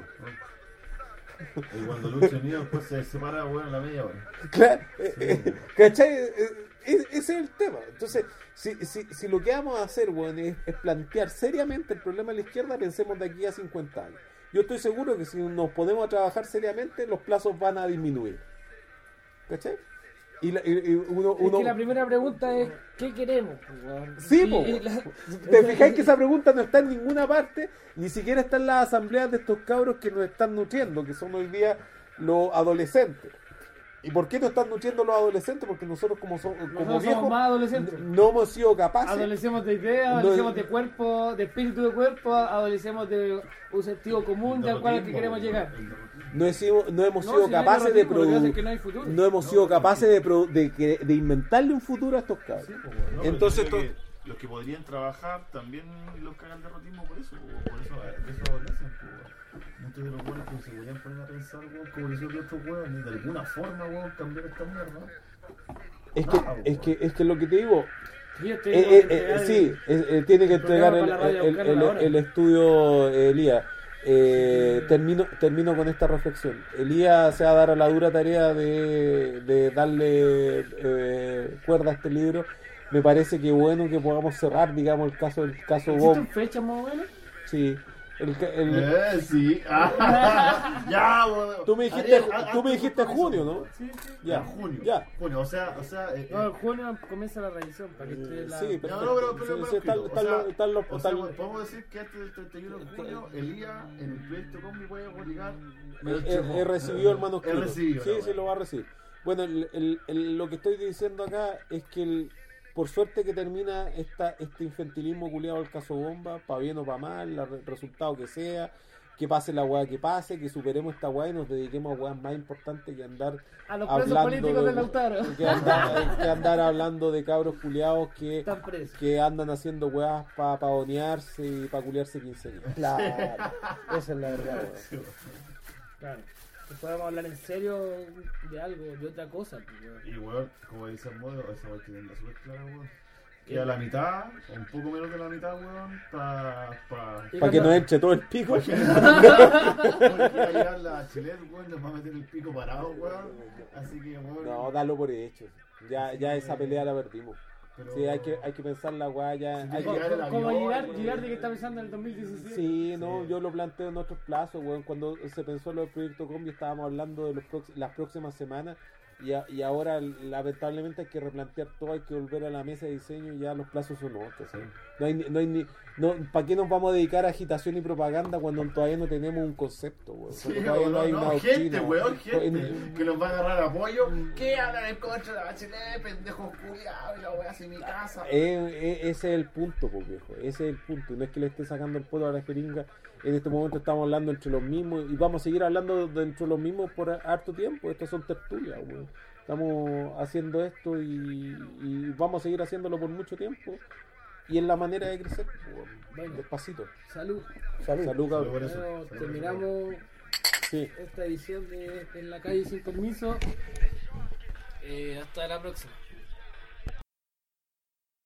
Y cuando lucha unido, después se separa, weón, a la media hora. Claro, eh, eh, ¿cachai? Eh, eh, ese es el tema. Entonces, si, si, si lo que vamos a hacer, weón, es, es plantear seriamente el problema de la izquierda, pensemos de aquí a cincuenta años. Yo estoy seguro que si nos ponemos a trabajar seriamente, los plazos van a disminuir. ¿Cachai? Y, la- y- y uno, Es uno- que la primera pregunta es: ¿qué queremos? weón? Sí, Y- po, y weón. la- ¿Te fijáis que esa pregunta no está en ninguna parte? Ni siquiera está en las asambleas de estos cabros que nos están nutriendo, que son hoy día los adolescentes. ¿Y por qué no están nutriendo los adolescentes? Porque nosotros como, so- como Nosotros somos viejos más adolescentes. n- no hemos sido capaces. Adolecemos de ideas, No, adolecemos de cuerpo, de espíritu de cuerpo, adolecemos de un sentido común del cual al que queremos llegar. No, he sido- no hemos No, sido si no hay capaces de derrotismo, lo que hace produ- es que no hay futuro. no hemos sido capaces de, pro- de, que- de inventarle un futuro a estos cabros. No, pero Entonces, yo creo to- que los que podrían trabajar también los cagan de derrotismo por eso, po, por eso, de eso adolecen, po. Muchos de los buenos que se podrían poner a pensar, weón, como lo hicieron los otros weones, de alguna forma, weón, cambiar esta mierda. es que, es que es que lo que te digo, Y yo te Eh, digo eh, que eh, entregar sí, el- eh, eh, tiene que el entregar el, programa para la radio el- buscarlo el- ahora. el estudio, eh, Elías. Eh, termino, termino con esta reflexión. Elías se va a dar a la dura tarea de, de darle eh, cuerda a este libro. Me parece que bueno que podamos cerrar, digamos, el caso el caso Bob. ¿Existen fechas más o menos? Sí. El, ca- el- Eh, sí. Ah, ya, weón. tú me dijiste, Ariel, haz- tú me haz dijiste tu junio, ¿no? Sí, sí. Ya, Ya, junio. ya. Junio, o sea, o sea, eh, No, en eh, junio comienza la revisión para que esté la... Sí, no, perfecto. no, pero, pero, Sí, pero, sí, están- pero, están o sea, los- están los- o están- sea, podemos decir que antes del treinta y uno de junio, Elías en el proyecto Combi puede publicar. He, he recibido el manuscrito. He recibido, sí, la sí, weá. lo va a recibir. Bueno, el- el- el- lo que estoy diciendo acá es que el, por suerte que termina esta, este infantilismo culiado del caso bomba, para bien o para mal, el resultado que sea, que pase la weá que pase, que superemos esta weá y nos dediquemos a weas más importantes que andar A los presos hablando políticos de, de Lautaro. que andar, que andar hablando de cabros culiados que, Están presos. que andan haciendo weas para pavonearse y para culiarse quince años. Claro, esa es la verdad, weón. Claro. Que podamos hablar en serio de algo, de otra cosa. pues, weón. Y weón, como dice el modo, esa weón que tenga súper clara, weón. Queda la mitad, o un poco menos de la mitad, weón, para pa, Y Para que cuando- nos eche todo el pico. Porque va a llegar la chilena, weón, nos va a meter el pico parado, weón. Así que, weón. No, dalo por hecho. Ya, ya esa pelea la perdimos. pero- Sí, hay que, hay que pensar la weá ya. Sí, hay tiene que- que llegar el Como avión, Girard, weón. Girardi que está pensando en el dos mil diecisiete. Sí, no, Sí. yo lo planteo en otros plazos, weón. Cuando se pensó en el proyecto Combi estábamos hablando de los prox- las próximas semanas y, a- y ahora lamentablemente hay que replantear todo, hay que volver a la mesa de diseño y ya los plazos son otros. ¿sí? No hay, ni- no hay ni, no, ¿para qué nos vamos a dedicar a agitación y propaganda cuando todavía no tenemos un concepto, weón? Sí, Cuando todavía no, no hay no, una gente, doctrina. weón, gente En- que los va a agarrar apoyo. ¿Qué hablan en contra de la bachelet, pendejos culiados? Y la weá así en mi casa. Eh, eh, ese es el punto, pues viejo. Ese es el punto. No es que le esté sacando el poto a la jeringa. En este momento estamos hablando entre los mismos y vamos a seguir hablando de entre los mismos por harto tiempo. Estas son tertulias, weón. Estamos haciendo esto y, y vamos a seguir haciéndolo por mucho tiempo. Y es la manera de crecer, weón. Bueno. Despacito. Salud. Salud, Salud. Salud cabrón. por eso. Bueno, Salud por terminamos Sí. esta edición de En la calle sin permiso. Eh, hasta la próxima.